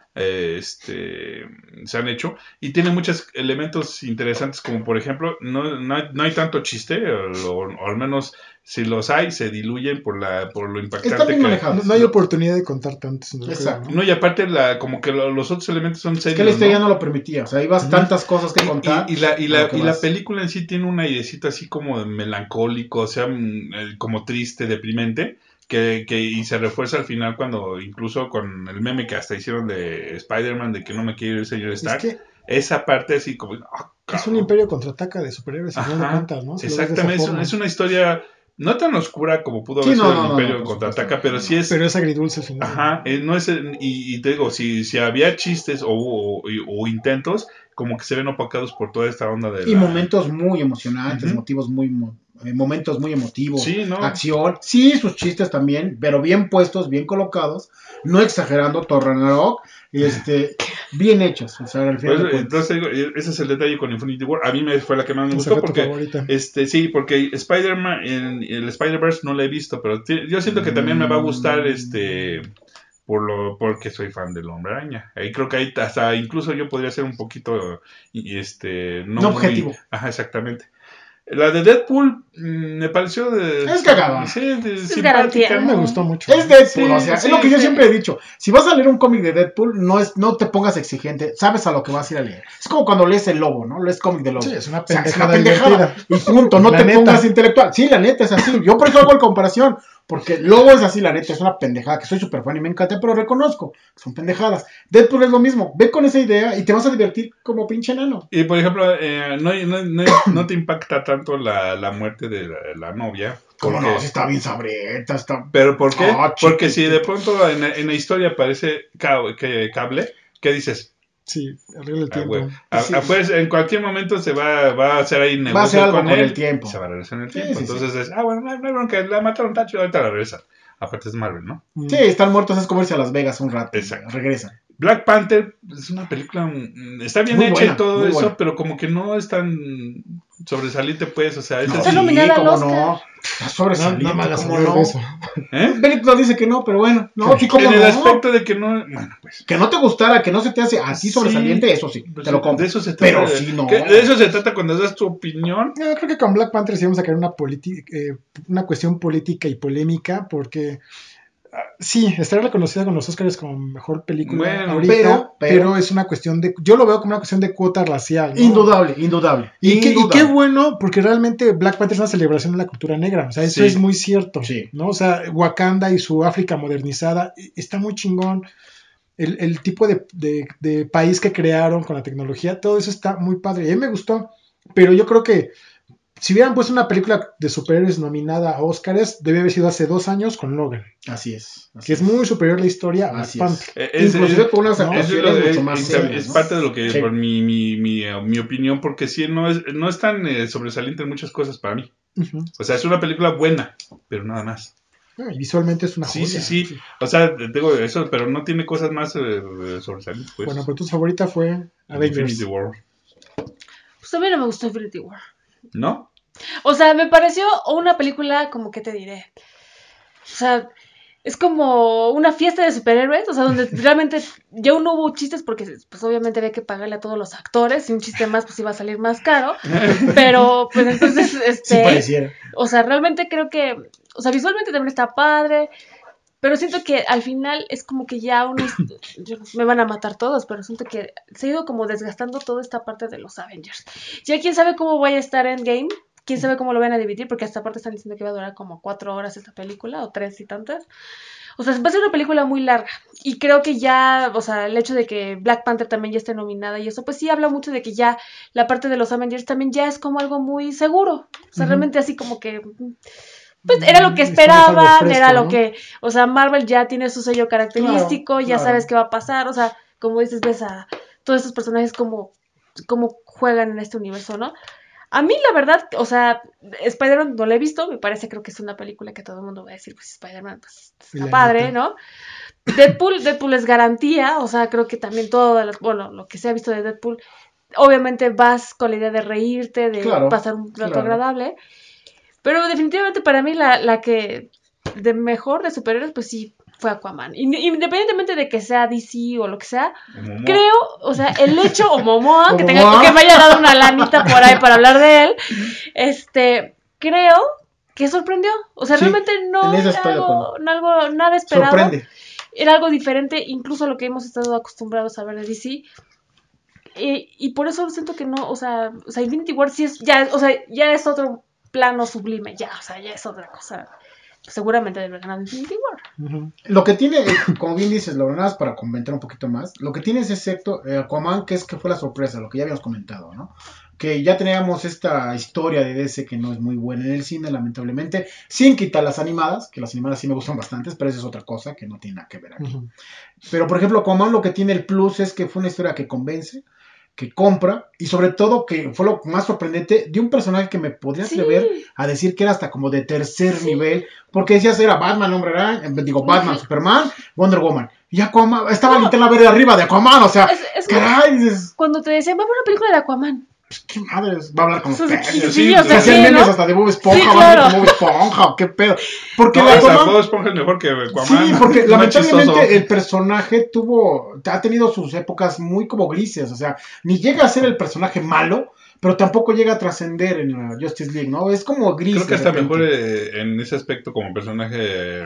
eh, este, se han hecho. Y tiene muchos elementos interesantes, como por ejemplo, no, no, hay, no hay tanto chiste, o, o al menos si los hay, se diluyen por, la, por lo impactante. Están bien que manejados. No, no hay oportunidad de contar tantos. No, Exacto. creo, ¿no? No, y aparte, la, como que lo, los otros elementos son serios. Es que la historia ¿no? no lo permitía. O sea, ibas uh-huh. tantas cosas que contar. Y, y, la, y, la, y la película en sí tiene un airecito así como melancólico, o sea, como triste, deprimente. Que, que, y se refuerza al final cuando, incluso con el meme que hasta hicieron de Spider-Man, de que no me quiere ir el señor Stark, es que esa parte así como... Oh, es un imperio contraataca de superhéroes, a final de cuentas, ¿no? Si exactamente, es, es una historia no tan oscura como pudo haber sí, sido no, el no, imperio no, no, contraataca, no, pero no, sí es... Pero es agridulce al final. Ajá, eh, no es, y, y te digo, si, si había chistes o, o, o intentos, como que se ven opacados por toda esta onda de... Y la... momentos muy emocionantes, uh-huh. motivos muy... momentos muy emotivos, sí, ¿no? acción, sí, sus chistes también, pero bien puestos, bien colocados, no exagerando, Thor Ragnarok, este, bien hechos, o sea, al final pues, de entonces digo, ese es el detalle con Infinity War. A mí me fue la que más me gustó porque, este, sí, porque Spider-Man, el, el Spider-Verse no lo he visto, pero t- yo siento que también me va a gustar, este, por lo, porque soy fan del Hombre Araña. Ahí creo que ahí hasta incluso yo podría ser un poquito, y este, no, no muy, objetivo. Ajá, exactamente. La de Deadpool mmm, me pareció de... Es cagada. Sí, de, es simpática. ¿no? Me gustó mucho. Es Deadpool, sí, o sea, sí, es lo que sí. yo siempre he dicho. Si vas a leer un cómic de Deadpool, no es, no te pongas exigente, sabes a lo que vas a ir a leer. Es como cuando lees El Lobo, ¿no? Lees cómic de Lobo. Sí, es una pendejada. O sea, es una pendejada. Y punto, no la te neta. pongas intelectual. Sí, la neta es así. Yo por eso hago la comparación. Porque Lobo es así, la neta, es una pendejada, que soy súper fan y me encanta, pero reconozco que son pendejadas. Deadpool es lo mismo, ve con esa idea y te vas a divertir como pinche enano. Y por ejemplo, eh, no, no, no, no te impacta tanto la, la muerte de la, la novia. ¿Cómo no? Si está bien sabreta, está... ¿Pero por qué? Oh, porque si de pronto en, en la historia aparece cable, que, cable, ¿qué dices? Sí, arregla el tiempo. Ah, sí. a, a, pues, en cualquier momento se va, va a hacer ahí negocio va a hacer algo con, con él, el tiempo. Se va a regresar en el sí, tiempo. Sí, Entonces sí. es, ah, bueno, no hay bronca, la mataron tacho, ahorita la regresan. Aparte es Marvel, ¿no? Sí, están muertos, es como irse a Las Vegas un rato. Exacto. Regresan. Black Panther es una película, está bien muy hecha buena, y todo eso, buena. pero como que no es tan sobresaliente, pues, o sea, es no, así. Está nominada al Oscar. No, está sobresaliente, no, no ¿cómo no? Eso. ¿Eh? La película dice que no, pero bueno, no, sí, como en el no. aspecto de que no, bueno, pues. Que no te gustara, que no se te hace así sobresaliente, sí, eso sí, pues te lo compro. De eso se trata. Pero de, sí, no. De eso se trata cuando das tu opinión. No, creo que con Black Panther sí vamos a crear una, eh, una cuestión política y polémica, porque sí, estará reconocida con los Oscars como mejor película bueno, ahorita, pero, pero, pero es una cuestión de, yo lo veo como una cuestión de cuota racial, ¿no? Indudable, indudable. Y, indudable. Que, y qué bueno, porque realmente Black Panther es una celebración de la cultura negra, o sea, eso sí. es muy cierto, sí. ¿no? O sea, Wakanda y su África modernizada, está muy chingón. El, el tipo de, de, de país que crearon con la tecnología, todo eso está muy padre. Y a mí me gustó, pero yo creo que si hubieran puesto una película de superhéroes nominada a Oscars, debe haber sido hace dos años con Logan. Así es. Así que es muy superior la historia a Black Panther. Es, Inclusive por unas actuaciones ¿no? mucho más es, serias, es ¿no? parte de lo que, sí. por mi, mi, mi, mi opinión, porque sí, no es, no es tan eh, sobresaliente en muchas cosas para mí. Uh-huh. O sea, es una película buena, pero nada más. No, y visualmente es una sí, joya. Sí, sí, sí. O sea, digo eso, pero no tiene cosas más eh, sobresalientes. Pues. Bueno, pero tu favorita fue Avengers. Infinity War. Pues a mí no me gustó Infinity War. ¿No? O sea, me pareció una película como, ¿qué te diré? O sea, es como una fiesta de superhéroes, o sea, donde realmente ya no hubo chistes porque pues obviamente había que pagarle a todos los actores y un chiste más pues iba a salir más caro, pero pues entonces, este... Sí pareciera. O sea, realmente creo que, o sea, visualmente también está padre, pero siento que al final es como que ya uno, me van a matar todos, pero siento que se ha ido como desgastando toda esta parte de los Avengers. Ya quién sabe cómo vaya a estar Endgame, quién sabe cómo lo van a dividir, porque hasta aparte están diciendo que va a durar como cuatro horas esta película, o tres y tantas. O sea, va a ser una película muy larga, y creo que ya, o sea, el hecho de que Black Panther también ya esté nominada y eso, pues sí habla mucho de que ya la parte de los Avengers también ya es como algo muy seguro. O sea, uh-huh. realmente así como que... Pues era lo que esperaban, fresco, era lo ¿no? que, o sea, Marvel ya tiene su sello característico, claro, ya claro. sabes qué va a pasar, o sea, como dices, ves a todos estos personajes como, como juegan en este universo, ¿no? A mí, la verdad, o sea, Spider-Man no la he visto, me parece, creo que es una película que todo el mundo va a decir, pues Spider-Man, pues está la padre, neta. ¿no? Deadpool, Deadpool es garantía, o sea, creo que también todo, bueno, lo que se ha visto de Deadpool, obviamente vas con la idea de reírte, de claro, pasar un rato claro. agradable. Pero definitivamente para mí la, la que de mejor de superhéroes, pues sí, fue Aquaman. Independientemente de que sea D C o lo que sea, Momoa. creo, o sea, el hecho, o Momoa, que, tenga, que me haya dado una lanita por ahí para hablar de él, este, creo que sorprendió. O sea, sí, realmente no era algo, no algo, nada esperado. Sorprende. Era algo diferente, incluso a lo que hemos estado acostumbrados a ver de D C. Y, y por eso siento que no, o sea, o sea, Infinity War sí es, ya, o sea, ya es otro plano sublime, ya, o sea, ya es otra cosa. Seguramente debe ganar Infinity War. Uh-huh. Lo que tiene, como bien dices, lo nada más para comentar un poquito más, lo que tiene es excepto eh, Aquaman, que es que fue la sorpresa, lo que ya habíamos comentado, ¿no? Que ya teníamos esta historia de D C que no es muy buena en el cine, lamentablemente, sin quitar las animadas, que las animadas sí me gustan bastantes, pero eso es otra cosa que no tiene nada que ver aquí. Uh-huh. Pero, por ejemplo, Aquaman lo que tiene el plus es que fue una historia que convence, que compra, y sobre todo que fue lo más sorprendente de un personaje que me podría atrever sí. a decir que era hasta como de tercer sí. nivel, porque decías era Batman, hombre, era, digo, Batman, sí. Superman, Wonder Woman, y Aquaman, estaba no. Linterna Verde arriba de Aquaman, o sea, es, es caray, dices, cuando te decían, va a ver una película de Aquaman, pues qué madres, va a hablar como sí, pedos, sí, sí, o sea, hacían sí, memes ¿no? hasta de Bob Esponja, sí, claro. claro. Van a Bob Esponja, qué pedo, porque no, la Aquaman, Bob Esponja es mejor que Aquaman, sí, porque lamentablemente el personaje tuvo, ha tenido sus épocas muy como grises, o sea, ni llega a ser el personaje malo, pero tampoco llega a trascender en la Justice League, ¿no? Es como gris. Creo que está mejor eh, en ese aspecto como personaje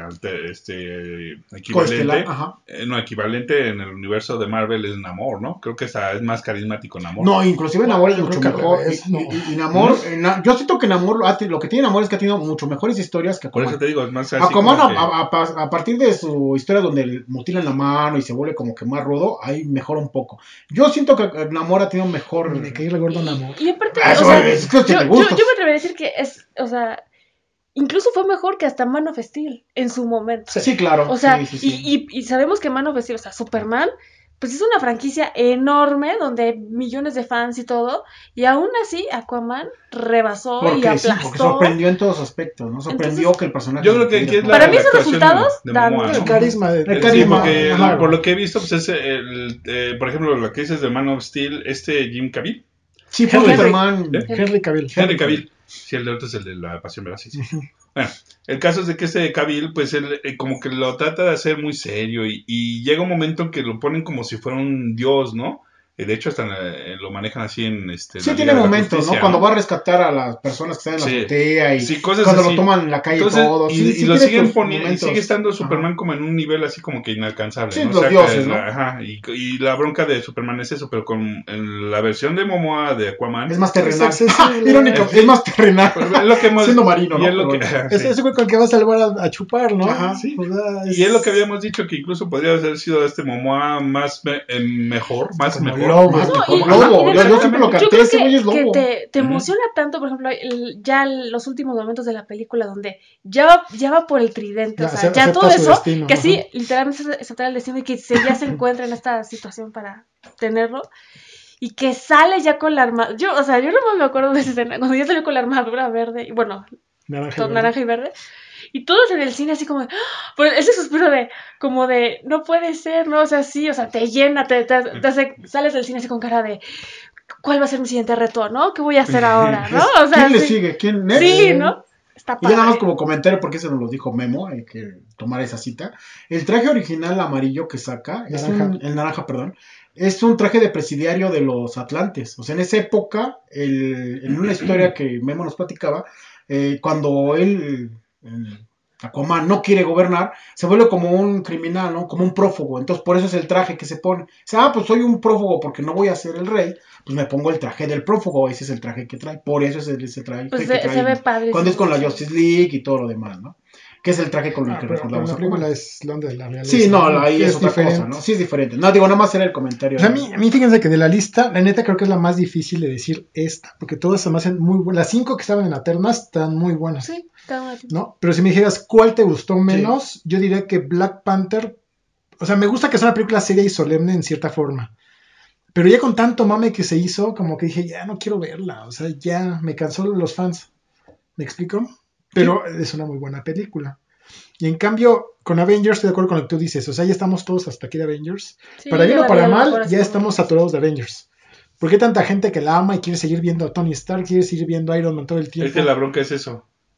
este, equivalente. Eh, no, equivalente en el universo de Marvel es Namor, ¿no? Creo que está, es más carismático Namor. No, inclusive Namor es mucho mejor. Es, y, no. y, y Namor, ¿Mm? eh, yo siento que Namor, lo que tiene Namor es que ha tenido mucho mejores historias que Aquaman. Por eso te digo, es más así Aquaman a, que... a, a, a partir de su historia donde mutilan la mano y se vuelve como que más rudo, ahí mejora un poco. Yo siento que Namor ha tenido mejor... Me caí el gordo Namor. Y aparte, Eso, o sea, es que yo, yo, yo me atrevería a decir que es, o sea, incluso fue mejor que hasta Man of Steel en su momento. Sí, claro. O sea, sí, sí, sí. Y, y, y sabemos que Man of Steel, o sea, Superman, pues es una franquicia enorme donde hay millones de fans y todo, y aún así Aquaman rebasó porque, y aplastó. Sí, porque sorprendió en todos aspectos, ¿no? Sorprendió Entonces, que el personaje... Yo creo que aquí es la, para mí esos resultados de, de dan... Momoa, ¿no? El carisma. De, el carisma. Sí, porque ajá, por lo que he visto, pues es el, eh, por ejemplo, lo que dices de Man of Steel, este Jim Cavill. Sí, fue Henry, Superman. ¿eh? Henry Cavill. Henry Cavill. Sí, el de otro es el de la pasión, ¿verdad? Sí, sí. Uh-huh. Bueno, el caso es de que este Cavill, pues él eh, como que lo trata de hacer muy serio y, y llega un momento en que lo ponen como si fuera un dios, ¿no? De hecho, hasta eh, lo manejan así en este. Sí, tiene momentos, justicia, ¿no? Cuando ¿no? va a rescatar a las personas que están en la sí. azotea y sí, cosas cuando así. lo toman en la calle Entonces, todo. Y, sí, y sí lo siguen poniendo, momentos. y sigue estando Superman ajá. como en un nivel así como que inalcanzable. Sí, ¿no? los o sea, dioses, ¿no? La, ajá, y, y la bronca de Superman es eso, pero con en la versión de Momoa de Aquaman. Es más terrenal. Es, es, es, irónico, es más terrenal. Es lo que hemos, siendo marino, ¿no? Es lo que, es sí. ese güey con el que va a salvar a, a chupar, ¿no? Ajá. Sí. O sea, es... Y es lo que habíamos dicho, que incluso podría haber sido este Momoa más me, eh, mejor, más como mejor. Lobo, más no, mejor. Y, lobo. Y yo, yo siempre lo canté, ese güey es lobo. Que te, te emociona uh-huh. tanto, por ejemplo, el, ya los últimos momentos de la película donde ya va, ya va por el tridente, ya, o sea, ya todo eso, destino, que así uh-huh. literalmente se aceptar el destino y que se, ya se encuentra en esta situación para tenerlo. Y que sale ya con la armadura. Yo, o sea, yo no me acuerdo de esa escena. Cuando ya salió con la armadura verde. Y bueno, naranja, to, naranja y verde. Y todos en el cine así como... ¡Oh! Ese suspiro de... Como de... No puede ser, ¿no? O sea, sí, o sea, te llena, te, te, te hace... Sales del cine así con cara de... ¿Cuál va a ser mi siguiente reto, no? ¿Qué voy a hacer ahora, no? O sea, ¿quién le sí, sigue? ¿Quién? Sí, ¿no? Está y ya nada más como comentario, porque eso nos lo dijo Memo, hay que tomar esa cita. El traje original amarillo que saca, es un, el naranja, perdón, es un traje de presidiario de los Atlantes. O sea, en esa época, el, en una historia que Memo nos platicaba, eh, cuando él, el Aquaman, no quiere gobernar, se vuelve como un criminal, ¿no? Como un prófugo. Entonces, por eso es el traje que se pone. O sea, ah, pues soy un prófugo porque no voy a ser el rey, pues me pongo el traje del prófugo. Ese es el traje que trae. Por eso es el, ese traje pues que se, trae. Se ve padre. Cuando es con la Justice League y todo lo demás, ¿no? Que es el traje con el ah, que pero, recordamos pero la película es Londres, la realidad. Sí, no, ahí es, es otra diferente. cosa, ¿no? Sí es diferente. No, digo, nada más era el comentario. O sea, a mí, a mí fíjense que de la lista, la neta creo que es la más difícil de decir esta, porque todas se me hacen muy buenas. Las cinco que estaban en la terna están muy buenas. Sí, cada una. ¿No? Pero si me dijeras cuál te gustó menos, sí. yo diría que Black Panther, o sea, me gusta que sea una película seria y solemne en cierta forma. Pero ya con tanto mame que se hizo, como que dije, ya no quiero verla. O sea, ya me cansó los fans. ¿Me explico? Pero sí. es una muy buena película. Y en cambio, con Avengers estoy de acuerdo con lo que tú dices. O sea, ya estamos todos hasta aquí de Avengers. Sí, para bien o para mal, ya estamos saturados de Avengers. ¿Por qué tanta gente que la ama y quiere seguir viendo a Tony Stark, quiere seguir viendo a Iron Man todo el tiempo? Es que la bronca es eso.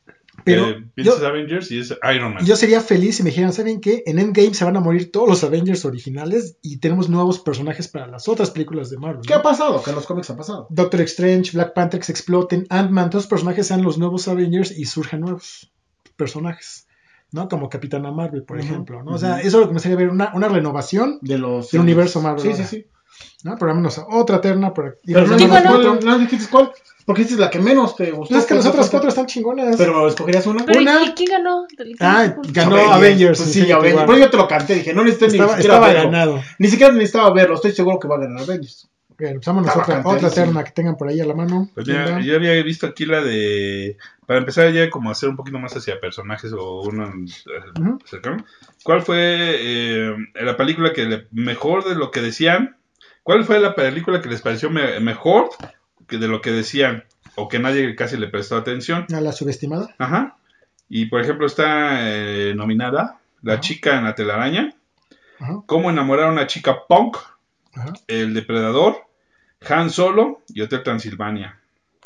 Pero que piensas yo- Avengers y es Iron Man. Yo sería feliz si me dijeran, ¿saben qué? En Endgame se van a morir todos los Avengers originales y tenemos nuevos personajes para las otras películas de Marvel. ¿Qué ¿no? ha pasado? Que en los cómics ha pasado. Doctor Strange, Black Panther que se exploten, Ant-Man, todos los personajes sean los nuevos Avengers y surjan nuevos personajes, ¿no? Como Capitana Marvel, por Ujú, ejemplo, ¿no? ujú. O sea, eso es lo que me gustaría ver, una, una renovación De los... del universo Marvel. Sí, ahora, sí, sí. ¿no? Pero vámonos a otra terna. Por aquí. Pero no, Sí, no, bueno. ¿cuál? ¿No dijiste cuál? Porque esta es la que menos te gustó. No, es que las Pues, otras pues, cuatro están chingonas. Pero escogerías una. Pero, ¿y- Una- ¿y quién ganó? ¿Quién Ah, fue? ganó Avengers. Pues sí, Infinity Avengers. War. Por eso yo te lo canté. Dije, no necesito ni Estaba, siquiera estaba verlo. ganado. Ni siquiera necesitaba verlo. Estoy seguro que va a ganar Avengers. Bien, pues vámonos a Estaba otra, otra cantadísimo. terna que tengan por ahí a la mano. Pues ¿Quién mira, va? yo había visto aquí la de... Para empezar ya como hacer un poquito más hacia personajes o uno eh, Ujú. cercano. ¿Cuál fue eh, la película que le- mejor de lo que decían? ¿Cuál fue la película que les pareció me- mejor que de lo que decían? O que nadie casi le prestó atención. A la subestimada. Ajá. Y por ejemplo está eh, nominada La Ajá. chica en la telaraña, Ajá, Cómo enamorar a una chica punk, ajá. El depredador, Han Solo y Hotel Transilvania.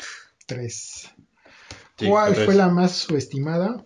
Tres. Sí, ¿Cuál tres. fue la más subestimada?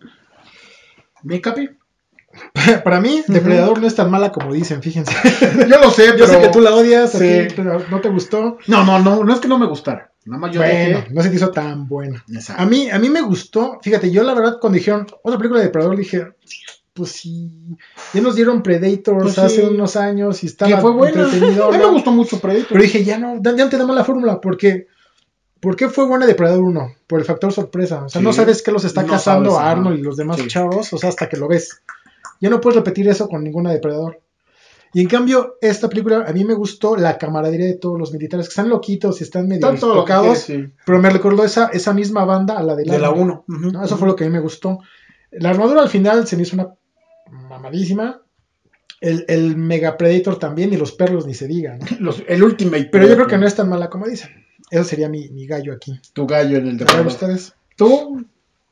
¿Mi Capi? Para mí, Depredador no es tan mala como dicen, fíjense. Yo lo sé, Yo pero... sé que tú la odias, a Sí. ti, pero no te gustó. No, no, no. No es que no me gustara. Nada más yo Bueno, dije... no se te hizo tan buena. Exacto. A mí, a mí me gustó, fíjate, yo la verdad cuando dijeron otra película de Depredador dije, pues sí, ya nos dieron Predators Pues sí. hace unos años y estaba Que fue buena. entretenido, A mí me ¿no? gustó mucho Predator. Pero dije, ya no, ya no tenemos la fórmula, porque ¿por qué fue buena Depredador uno? Por el factor sorpresa, o sea, Sí. no sabes qué los está No cazando sabes, a ajá. Arnold y los demás Sí. chavos, o sea, hasta que lo ves. Ya no puedes repetir eso con ninguna Depredador. Y en cambio, esta película, a mí me gustó la camaradería de todos los militares, que están loquitos y están medio Tanto lo que tocados, quieres, sí. pero me recordó esa, esa misma banda a la de la, De la uno. Ujú, ¿no? Eso ujú. fue lo que a mí me gustó. La armadura al final se me hizo una mamadísima. El, el Mega Predator también, y los perros ni se digan, ¿no? Los- el Ultimate. Pero yo creo que no es tan mala como dicen. Eso sería mi, mi gallo aquí. Tu gallo en el A ver depredador. ustedes. ¿Tú?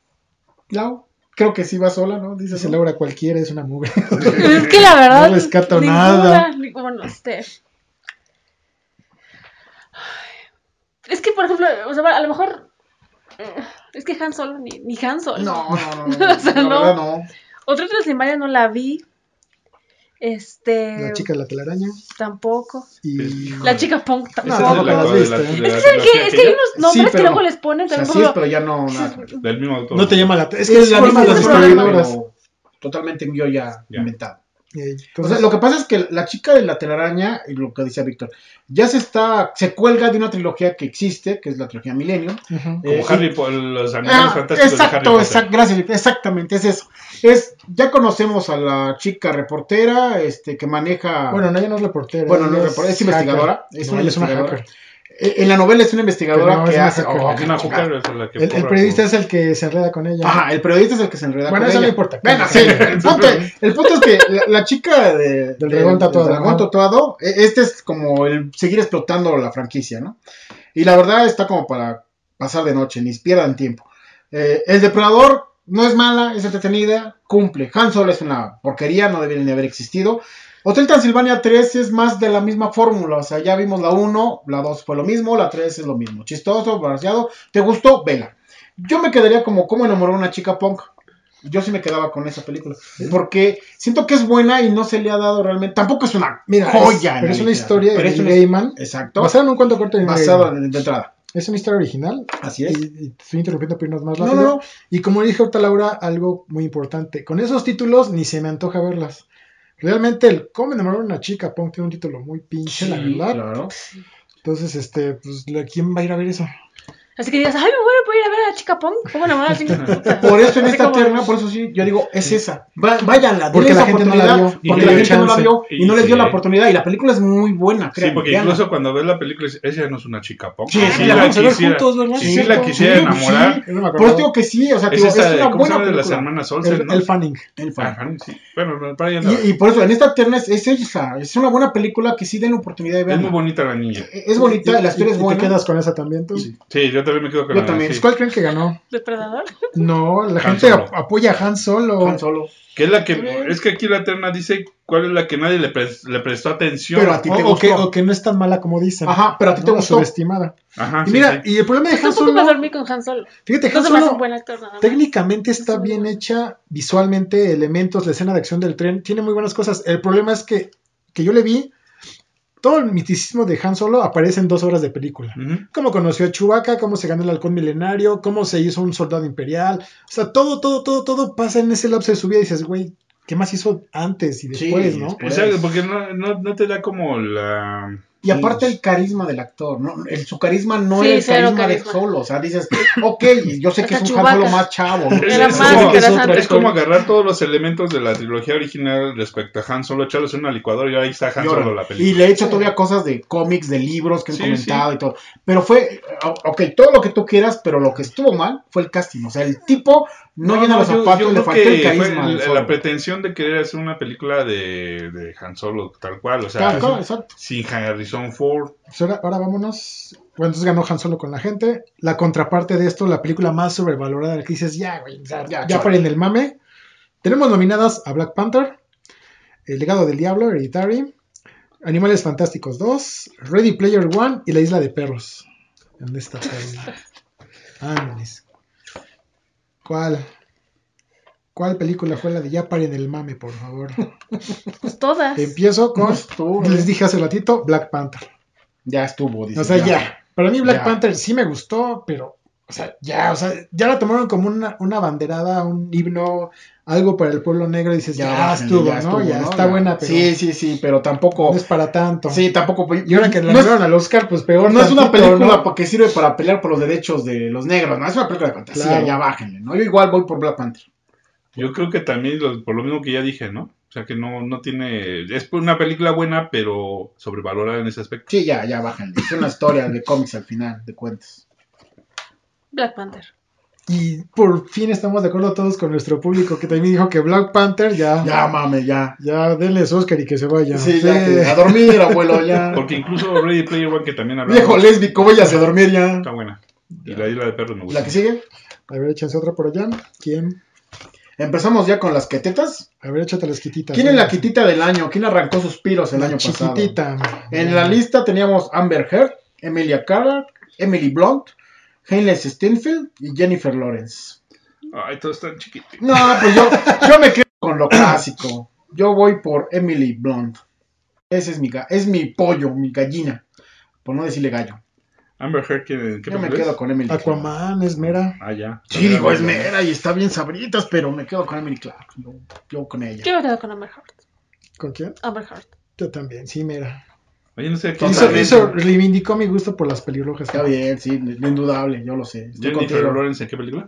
Lau. Creo que sí va sola, ¿no? Dice, Dice ¿no? Laura, cualquiera es una mugre. Es que la verdad. No rescato ninguna, nada. ni- bueno, este. Es que, por ejemplo, o sea, a lo mejor. eh, Es que Han Solo, ni, ni Han Solo. No, no, no. no, O sea, la no. verdad no. Otra Transilvania no la vi. Este. La chica de la telaraña. Tampoco. Y. La chica punk Esa No, es tampoco. de la- las de viste, la- ¿eh? de la Es que, ¿sabes qué? trilogía Es que hay aquella, unos nombres Sí, que pero- luego les ponen O sea, también sí por es, lo- pero ya no. nada. Del mismo autor. No te llama la atención. Es Es que que la forma misma de es las el problema. destruidoras. Totalmente yo ya, Ya. inventado. Eh, O entonces, sea, lo que pasa es que la chica de la telaraña, y lo que decía Víctor, ya se está, se cuelga de una trilogía que existe, que es la trilogía Millennium. ujú. Como Eh, Harry y- Potter, los animales Ah, fantásticos de Harry exacto, Potter. exact- gracias, exactamente, es eso. Es, ya conocemos a la chica reportera, este, que maneja, Bueno, no, ella no es reportera. bueno, no ella es reportera, es investigadora, hacker. es No, una ella es una investigadora. hacker. Eh, En la novela es una investigadora Pero no, que es una hace, hacker. oh, Es una chingada. mujer, es la que El, el cobra periodista por- es el que se enreda con ella. Ajá, el periodista es el que se enreda Bueno, con eso no ella. importa. Bueno, sí, el punto, el punto es que la, la chica de, Del dragón tatuado, del dragón ajá. tatuado, eh, este es como el seguir explotando la franquicia, ¿no? Y la verdad está como para pasar de noche, ni pierdan tiempo. Eh, el depredador no es mala, es entretenida, cumple. Han Solo es una porquería, no debería ni haber existido. Hotel Transilvania tres es más de la misma fórmula, o sea, ya vimos la uno, la dos fue lo mismo, la tres es lo mismo. Chistoso, balanceado, ¿te gustó? Vela. Yo me quedaría como cómo enamorar a una chica punk. Yo sí me quedaba con esa película. Porque siento que es buena y no se le ha dado realmente. Tampoco es una Mira, joya. es- en pero es la una literatura, historia pero de es Neil una- Gaiman. Exacto. Basada en un cuento corto de Neil Basado Gaiman. en- de entrada. Es una historia original. Así es. Y, y te estoy interrumpiendo para irnos más No, rápido. no, no. Y como dije ahorita Laura, algo muy importante. Con esos títulos ni se me antoja verlas. Realmente el Cómo enamorar a una chica punk tiene un título muy pinche, la Sí, verdad. claro. Entonces, este, pues, ¿la- ¿quién va a ir a ver eso? Así que digas, ay, me voy a poder ir a ver a la chica punk. ¿Cómo enamorar a la chica punk? Por eso en Así esta como- terna, por eso sí, yo digo, es esa. Va- váyanla, Porque denle la esa gente no la oportunidad, vio, porque y la le gente dio no la chance. vio y no Y les dio sí. la oportunidad. Y la película es muy buena, Sí, créanme, porque véanla. incluso cuando ves la película, dices, ella no es una chica pop. Sí, Ah, sí, la la vamos a ver quisiera- juntos, ¿verdad? Si Sí, sí la cierto. quisiera Sí, enamorar, sí. Yo no me Por acordaba. eso digo que sí, o sea, es digo, es esa de, una ¿cómo se buena llama? De las película. hermanas Olsen, El, ¿no? el Fanning. El fan. Ajá, sí. Bueno, para allá andaba. Y, y por eso, en esta terna es, es esa, es una buena película que sí den la oportunidad de Es verla. muy bonita la niña. Es bonita, Y- la historia y- es y buena. te quedas con esa también, tú. Sí. Sí, yo también me quedo con Yo la también. sí. ¿Cuál creen que que ganó. ¿Depredador? No, la Han gente Solo. ap- apoya a Han Solo. Han Solo. Que es la que, es que aquí la terna dice cuál es la que nadie le, pre- le prestó atención. Pero a ti O, te o que, gustó. o que no es tan mala como dicen. Ajá, pero a ti te ¿no? gustó. Subestimada. Ajá, Y sí, mira, sí. y el problema de Han Tampoco me Solo, dormí con Han Solo. fíjate, No Han se me hace Solo un buen actor nada más. técnicamente está Sí. bien hecha visualmente, elementos, la escena de acción del tren, tiene muy buenas cosas. El problema es que, que yo le vi, todo el misticismo de Han Solo aparece en dos horas de película. Ujú. Cómo conoció a Chewbacca, cómo se ganó el halcón milenario, cómo se hizo un soldado imperial. O sea, todo, todo, todo, todo pasa en ese lapso de su vida y dices, güey, ¿qué más hizo antes y después, Sí, no? después. Exacto, porque no, no, no te da como la... Y aparte el carisma del actor, ¿no? El, su carisma no Sí, era el cero carisma, de carisma. Solo. O sea, dices, ok, yo sé que Hasta es un Han Solo Chewbacca. más chavo. ¿no? Era Es- más es como- interesante. Es como agarrar todos los elementos de la trilogía original respecto a Han Solo, echarlos en una licuadora y ahí está Han Y ahora- Solo la y película. le he hecho todavía cosas de cómics, de libros que han Sí, comentado sí. y todo. Pero fue, ok, todo lo que tú quieras, pero lo que estuvo mal fue el casting. O sea, el tipo no, llena los yo- zapatos, yo le creo faltó que el carisma. fue del la, Solo. la pretensión de querer hacer una película de, de Han Solo tal cual, o sea, Claro, claro, exacto. sin Harrison Ford. Pues ahora, ahora vámonos. Bueno, entonces ganó Han Solo con la gente. La contraparte de esto, la película más sobrevalorada, la que dices, ya, güey, o sea, Ya, ya, chaval. paren el mame. Tenemos nominadas a Black Panther, El legado del diablo, Hereditary, Animales Fantásticos dos, Ready Player One y La isla de perros. ¿Dónde está? Ángeles. ¿Cuál? ¿Cuál película fue la de ya paren el mame, por favor? Pues todas. Empiezo con, Estuvo, les eh. dije hace ratito, Black Panther. Ya estuvo, dice. O sea, ya. Para mí Black Ya. Panther sí me gustó, pero, o sea, ya, o sea, ya la tomaron como una, una banderada, un himno, algo para el pueblo negro y dices, ya, bájenle, estuvo, ya ¿no? estuvo, ya ¿no? está Ya. buena, pero Sí, sí, sí, pero tampoco. no es para tanto. Sí, tampoco. Y ahora que la no es, nominaron al Oscar, pues peor no es una tantito, película ¿no? porque sirve para pelear por los derechos de los negros, ¿no? Es una película de fantasía, Claro. ya bájenle, ¿no? Yo igual voy por Black Panther. Yo creo que también, lo- por lo mismo que ya dije, ¿no? O sea, que no, no tiene... Es una película buena, pero sobrevalorada en ese aspecto. Sí, ya, ya bájenle. Es una historia de cómics al final, de cuentos. Black Panther. Y por fin estamos de acuerdo todos con nuestro público que también dijo que Black Panther ya, Ya, mame, ya. ya denle su Oscar y que se vaya. Sí, ya, que a dormir, abuelo, ya. Porque incluso Ready Player One, que también hablamos, Viejo lésbico, váyase a dormir ya. está buena. Y la isla de perros me gusta. ¿La que sigue? A ver, échense otra por allá. ¿Quién? Empezamos ya con las quetetas. A ver, échate las quititas. ¿Quién es ¿no? la quitita del año? ¿Quién arrancó suspiros el La año pasado? chiquitita. En la lista teníamos Amber Heard, Emilia Clarke, Emily Blunt, Hailey Steinfeld y Jennifer Lawrence. Ay, todos están chiquitos. No, pues yo, yo me quedo con lo clásico. Yo voy por Emily Blunt. Ese es mi, ga- es mi pollo, mi gallina. Por no decirle gallo. Amber Heard, ¿qué, qué Yo me película quedo es? con Emily Clarke. Aquaman, Esmera. Ah, ya. Sí, digo, es mera y está bien sabritas, pero me quedo con Emily Clarke. Yo, yo con ella. Yo me quedo con Amber Heard. ¿Con quién? Amber Heard. Yo también, sí, Mera. Oye, no sé qué. Hizo, Totalmente. hizo- reivindicó mi gusto por las pelirrojas. Está bien, sí, indudable, yo lo sé. Estoy Jennifer contigo. Lawrence, ¿en qué película?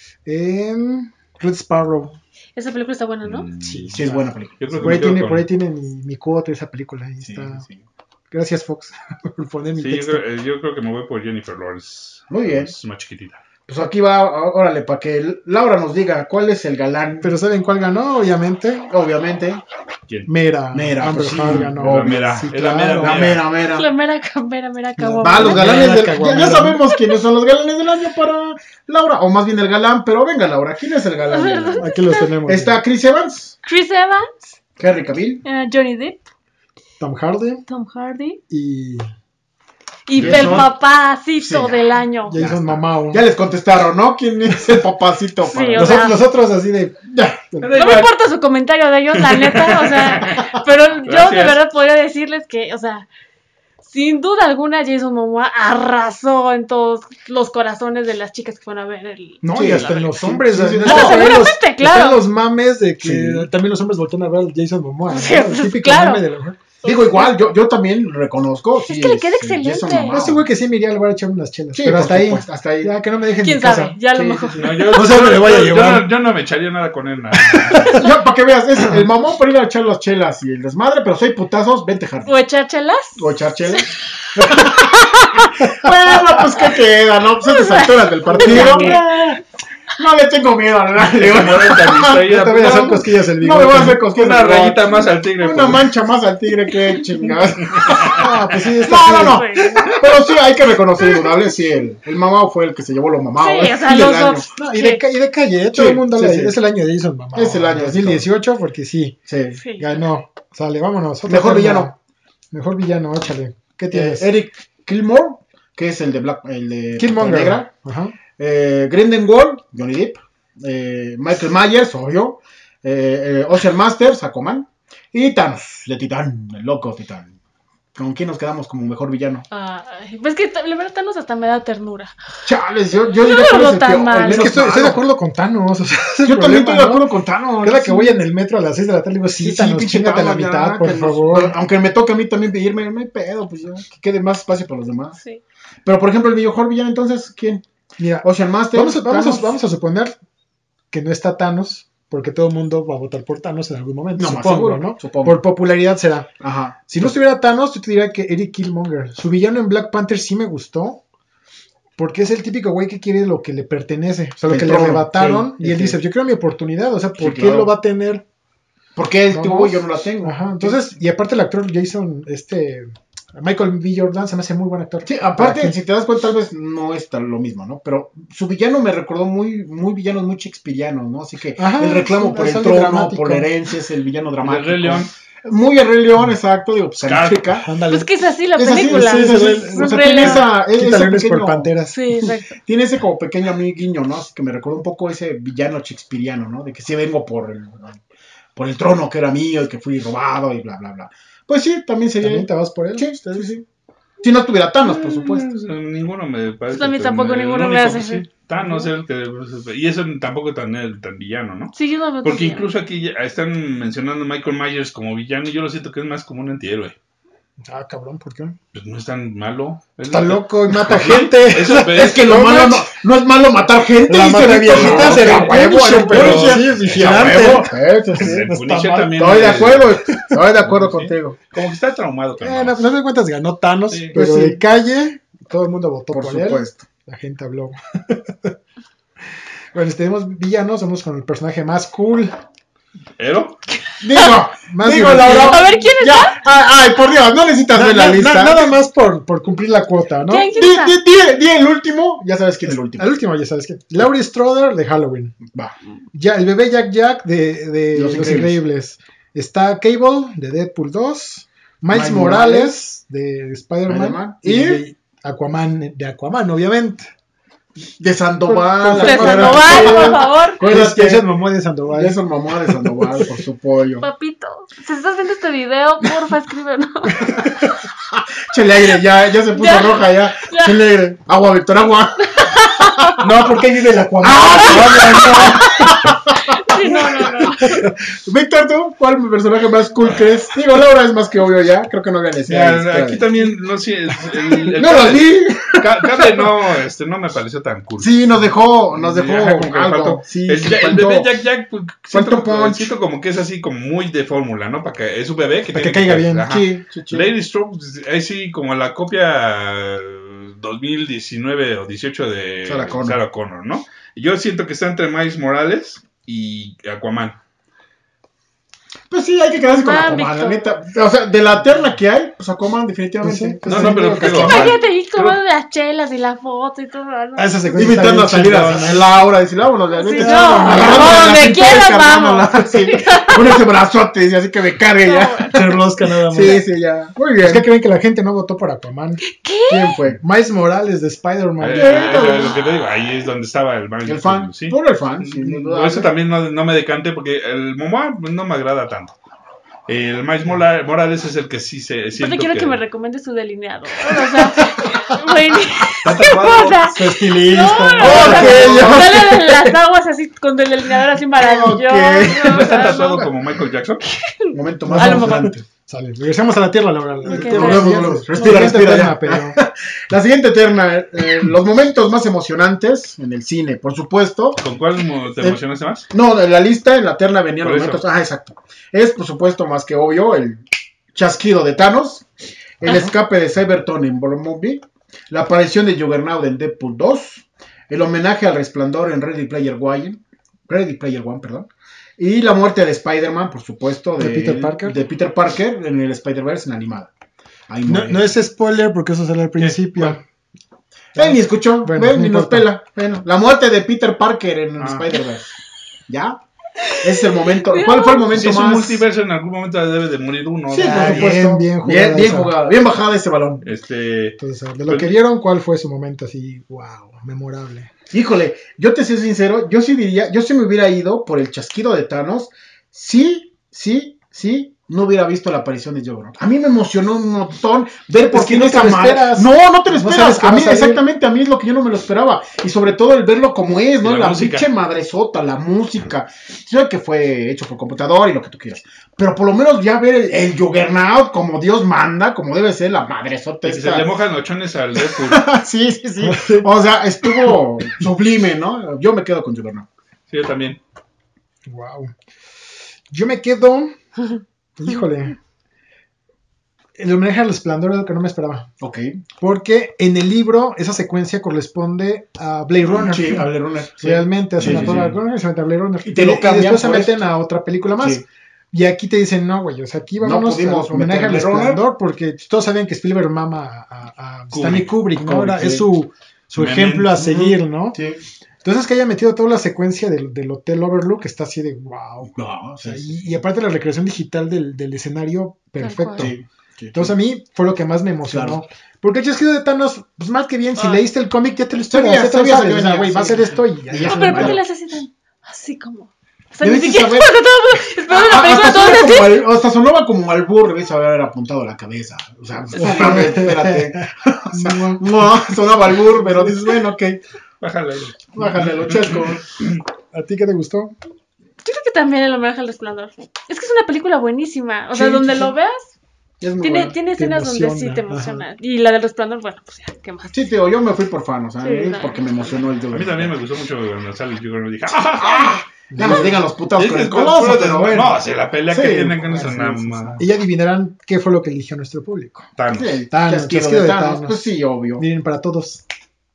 En Red Sparrow. Esa película está buena, ¿no? Mm, Sí, es buena película. Yo creo que Por ahí me quedo tiene, con- por ahí tiene mi, mi cuota esa película. Ahí Sí, está. sí. Gracias, Fox, por poner mi Sí, yo texto. creo, eh, yo creo que me voy por Jennifer Lawrence. Muy bien. Es más chiquitita. Pues aquí va, órale, para que Laura nos diga cuál es el galán. Pero ¿saben cuál ganó? Obviamente. Obviamente, ¿Quién? Mera. Mera, Amber pues sí. Heard ganó. Oh, la mera. Sí, es la mera, claro. la mera, mera. La mera, ca- mera, mera caguama. Va, los galanes Mera del, ya, caguamera. ya sabemos quiénes son los galanes del año para Laura, o más bien el galán, pero venga Laura, ¿quién es el galán del año? Aquí los tenemos. Está Chris Evans, Chris Evans, Henry Cavill, eh, Johnny Depp, Tom Hardy Tom Hardy y y Jason. el papacito Sí. del año. Ya Jason está. Mamau. ya les contestaron, ¿no? ¿Quién es el papacito? Sí, para- o Los, sea- los otros así de... Ya. No me importa su comentario de ellos, la neta, o sea, pero yo de Gracias. verdad podría decirles que, o sea, sin duda alguna Jason Momoa arrasó en todos los corazones de las chicas que fueron a ver el... No, Sí, y hasta la en los sí, hombres. sí, sí. ¿no? No, Están seguramente, los- claro. están los mames de que Sí. también los hombres voltean a ver a Jason Momoa. ¿no? Sí, El típico claro. mame de la mujer. Digo, igual, yo, yo también reconozco. Es sí, que le queda este, excelente. Jason No, Momoa. No, ese güey que sí me iría al bar a echar unas chelas. Sí, pero por hasta ahí. supuesto, hasta ahí. Ya que no me dejen ¿Quién en mi sabe? casa. Ya a lo Sí, mejor. sí, sí. No, yo, No sé, yo- me vaya a yo- llevar. yo no, yo no me echaría nada con él. Nada. Yo, para que veas, es el mamón para ir a echar las chelas y el desmadre, pero soy putazos, vente, Hardy. O echar chelas. O echar chelas. Bueno, pues qué queda, ¿no? Pues a estas alturas del partido. No le tengo miedo al león. Yo te voy a hacer cosquillas el bigote. No me voy a hacer cosquillas. Una rayita más al tigre. Una mancha más al tigre, qué chingada. Ah, pues sí, está No, no, no. Sí. Pero sí, hay que reconocer indudable, sí, el, el mamado fue el que se llevó lo mamado. Sí, ¿eh? o sea, Y los el año. dos. No, y, de, ca- y de calle, ¿eh? todo Sí, el mundo sí, le- sí. es el año de Jason, mamá. Es el año, dos mil dieciocho, porque sí, Sí. Sí. ganó. Sale, vámonos. Otra Mejor forma. villano. Mejor villano, échale. ¿Qué Eh, tienes? Eric Kilmore, que es el de Black, el de Killmonger. Negra. Ajá. Eh, Grindelwald, Johnny Depp. Eh, Michael Myers, obvio. Eh, eh, Ocean Masters, Aquaman. Y Thanos, de Titán, el loco Titán. ¿Con quién nos quedamos como mejor villano? Ay, pues que la verdad Thanos hasta me da ternura. Chales, yo, yo No diría lo que veo es el tan peor, mal. el Es menos que estoy, estoy de malo. acuerdo con Thanos. O sea, ese es Yo el también problema, estoy de ¿no? acuerdo con Thanos. Cada que sí. voy en el metro a las seis de la tarde digo, sí, Sí, Thanos, pinche chingate a la Thanos, ya, mitad, por que nos- favor. Aunque me toque a mí también pedirme, no hay pedo, pues ya, que quede más espacio para los demás. Sí. Pero por ejemplo, el mejor villano, entonces, ¿quién? Mira, Ocean Master. vamos a, vamos, Thanos. a, vamos a suponer que no está Thanos, porque todo el mundo va a votar por Thanos en algún momento, No, más supongo, seguro, ¿no? supongo. Por popularidad será. Ajá. Si no estuviera Thanos, yo te diría que Eric Killmonger. Su villano en Black Panther sí me gustó. Porque es el típico güey que quiere lo que le pertenece. O sea, lo El que trono, le arrebataron. sí, y él sí. dice, yo quiero mi oportunidad. O sea, ¿por Sí, qué claro. lo va a tener? Porque él No, tuvo no. y yo no la tengo. Ajá. Entonces, y aparte el actor Jason, este... Michael B. Jordan se me hace muy buen actor. Sí, ¿Para aparte, qué? si te das cuenta, tal vez no es tan lo mismo, ¿no? Pero su villano me recordó muy, muy villanos, muy shakespearianos, ¿no? Así que Ajá, el reclamo sí, por es el algo trono, dramático. por la herencia, es el villano dramático. Rey León. Muy el Rey León, exacto, digo, pues Scar. África. Ándale. Pues que es así la Es así, película. sí, es así. Es O un sea, Rey tiene León. esa, es- Quita ese leones por pequeño, panteras. Sí, exacto. tiene ese como pequeño amigo guiño, ¿no? Así que me recuerda un poco ese villano shakespeariano, ¿no? De que sí vengo por el, por el trono que era mío y que fui robado y bla, bla, bla. Pues sí, también sería... ¿También te vas por él? Sí, sí, sí. Si no tuviera Thanos, por supuesto. Ninguno me parece. A mí tan- tampoco el ninguno me único, hace pues, sí, ser. Thanos es el que. Y eso tampoco tan, el- tan villano, ¿no? Sí, yo no veo Porque tan incluso aquí ya están mencionando a Michael Myers como villano y yo lo siento que es más como un antihéroe. Ah, cabrón, ¿por qué? Pues no es tan malo. Es Está lo- loco y mata gente. Eso, Es que lo malo no, no es malo matar gente. La dice mata Víctor viejita, Hugo, se que ve a huevo, Punisher, el pero Punisher. sí es Sí, vigilante. a huevo. Eso sí. El no Punisher está mal. también. Estoy de es- acuerdo, estoy de acuerdo Sí. contigo. Como que está traumado. Bueno, Thanos. pues a fin de cuentas ganó Thanos, Sí. pero Pues sí. de calle todo el mundo votó Por por, él. supuesto. La gente habló. Bueno, si tenemos villanos, vamos con el personaje más cool. ¿Ero? Digo, Más digo, divertido. Laura. A ver, ¿quién Ya, ay, ay, por Dios, no necesitas Na- ver la na- lista. na- nada más por, por cumplir la cuota, ¿no? ¿Quién, Di, quién está? di, di- di el último, ya sabes quién es el último. Al último, ya sabes que. Laurie Strother de Halloween. Va. Ya, el bebé Jack Jack de, de Los Los, Increíbles. Increíbles. Está Cable de Deadpool dos. Miles Miles Morales de Spider-Man. Spider-Man. Y, Y- Aquaman de Aquaman, obviamente. De Sandoval. Con- De con- Sandoval, por favor. Acuérdate. Jason Momoa de Sandoval. Jason Momoa de Sandoval, por su pollo. Papito, si estás viendo este video, porfa, escríbenos. Chele aire, ya, ya se puso Ya. roja, ya. Ya. Chele aire. Agua, Víctor, agua. No, porque ahí vive el Aquaman. Sí, no, no, no. Víctor, ¿tú cuál personaje más cool crees? Digo, Laura es más que obvio ya. Creo que no había necesidad. Mira, de- aquí también, no sé. El, el, el No lo vi. Ca- Cabe no, este, no me pareció tan cool. Sí, nos dejó, nos dejó Ajá, como que le algo. faltó. Sí, el, sí, Ja- el faltó. bebé Jack Jack, pues, Faltó siento, punch. siento como que es así como muy de fórmula, ¿no? Para que es un bebé que Para que tiene caiga bien. ajá. Sí, sí, sí. Lady Stroke es sí como la copia dos mil diecinueve o dieciocho de Sarah Connor. Sarah Connor, ¿no? Yo siento que está entre Miles Morales y Aquaman. Pues sí, hay que quedarse con Ah, Aquaman, la Víctor. neta. O sea, de la terna que hay, pues Aquaman definitivamente. Pues No, no, pero que digo, Aquaman. Imagínate ahí como Creo- las chelas y la foto y todo. ¿no? Ah, esa secuencia Invitando a está salir bien a chingona. Laura, decir, vámonos, de Sí, vete, no, agarrándole a la donde cintura y quieras, cargándola, vamos. sí, con ese brazote, y así que me cargue ya. Cherlosca nada más. Sí, sí, ya. Muy Es que bien. creen que la gente no votó por Aquaman. ¿Quién fue? Miles Morales de Spider-Man. Eh, Eh, eh, lo que te digo, ahí es donde estaba el Miles, El fan. sí. Por el fan, sí. Por eso también no, no me decanté porque el Momoa no me agrada tanto. El Miles Mola- Morales es el que sí se Aparte siento quiero que, que me recomiende su delineado. O sea, güey, está ¿qué tatuado. pasa? Su estilista. No, no, Ok, no, ya. sale de las aguas así con el delineador así maravilloso. Ok. ¿No está o sea, tatuado no. como Michael Jackson? Un momento A más lo mejor. adelante. Sale. Regresamos a la Tierra, Laura. La Ok, Tierra, volvemos, la siguiente- volvemos. la Respira, siguiente respira terna, ya. pero- La siguiente terna, eh, los momentos más emocionantes en el cine, por supuesto. ¿Con cuál mo- te Eh, emocionaste más? No, en la lista, en la terna venían Por los eso. momentos. Ah, exacto. Es, por supuesto, más que obvio, el chasquido de Thanos, el Ajá. escape de Cybertron en Bumblebee, la aparición de Juggernaut en Deadpool dos, el homenaje al Resplandor en Ready Player One, Ready Player One, perdón, y la muerte de Spider-Man, por supuesto, de, de Peter Parker, de Peter Parker en el Spider-Verse en animada. Ahí no, no es spoiler porque eso sale al principio. Ven, ni escuchó, bueno, ven, no ni nos importa. pela. Bueno, la muerte de Peter Parker en el Ah. Spider-Verse. ¿Ya? Ese es el momento. ¿Cuál fue el momento Si es un más? multiverso, en algún momento debe de morir uno. Sí, ¿no? por Ah, supuesto. bien, bien jugada Bien, bien esa. jugada, bien bajada ese balón. Este, Entonces, de lo Pues- que vieron, ¿cuál fue su momento así? Wow, memorable. Híjole, yo te soy sincero, yo sí diría, yo sí me hubiera ido por el chasquido de Thanos, sí, sí, sí, no hubiera visto la aparición de Juggernaut. A mí me emocionó un montón ver por Es que qué no esa te lo madre- esperas. No, no te lo No esperas. sabes que a va mí, a salir. exactamente, a mí es lo que yo no me lo esperaba. Y sobre todo el verlo como es, ¿no? Y la La, música. pinche madresota, la música. Sé que fue hecho por computador y lo que tú quieras. Pero por lo menos ya ver el, el Juggernaut como Dios manda, como debe ser la madresota que se esta. le mojan los chones al Deadpool. Sí, sí, sí. O sea, estuvo sublime, ¿no? Yo me quedo con Juggernaut. Sí, yo también. Wow. Yo me quedo. Híjole. El homenaje al Resplandor es lo que no me esperaba. Ok. Porque en el libro esa secuencia corresponde a Blade Runner. Sí, a Blade Runner. Sí. Realmente hacen Sí, a sí, toda sí. Blade Runner y se meten a Blade Runner. Y te lo y cambian después se por meten esto. a otra película más. Sí. Y aquí te dicen, no, güey, o sea, aquí No vamos pudimos a homenaje al meter Blade Resplandor porque todos sabían que Spielberg mama a, a- a Stanley Kubrick, ¿no? Kubrick, Era- sí. es su, su Memento. ejemplo a seguir, ¿no? Sí. Entonces que haya metido toda la secuencia del, del Hotel Overlook está así de wow. No, O sea, sí, y, y aparte la recreación digital del, del escenario, perfecto. cual. sí, sí. Entonces a mí fue lo que más me emocionó. Claro. Porque el chasquido de Thanos, pues más que bien, si Ah. leíste el cómic ya te lo esperas, Sabías, ya te lo sabías sabes, que o sea, venía, güey, va a sí. ser esto y ya. No, ya No, se pero me ¿por qué va. le haces así tan? Así como. O sea, Debes ni de siquiera. saber- Cuando todo. Esperando la Ah, película, hasta, todo sonaba así. como al, hasta sonaba como al burro, debes haber apuntado la cabeza. O sea, espérate. O sea, no, sonaba al burro, pero dices, bueno, ok, Bájale. bájale lo chesco. ¿A ti qué te gustó? Yo creo que también el homenaje al Resplandor. Es que es una película buenísima. O sea, Sí, donde sí, lo sí. veas, Es muy tiene, buena. tiene Te escenas donde sí emociona, te ajá. emociona. Y la del Resplandor, bueno, pues ya, ¿qué más? Sí, tío, yo me fui por fan, o sea, Sí, es no. porque me emocionó el A mí Juggernaut. también me gustó mucho cuando sale el Juggernaut. Dije, ¡ah! Ya nos digan los putados Es con que el es coloso, puro pero des- bueno. No, si la pelea Sí, que tienen con sí, eso, sí, nada sí, más. Y ya adivinarán qué fue lo que eligió nuestro público. Thanos. Sí, Thanos, chasquido chasquido de de Thanos, Thanos. pues sí, obvio. Miren, para todos.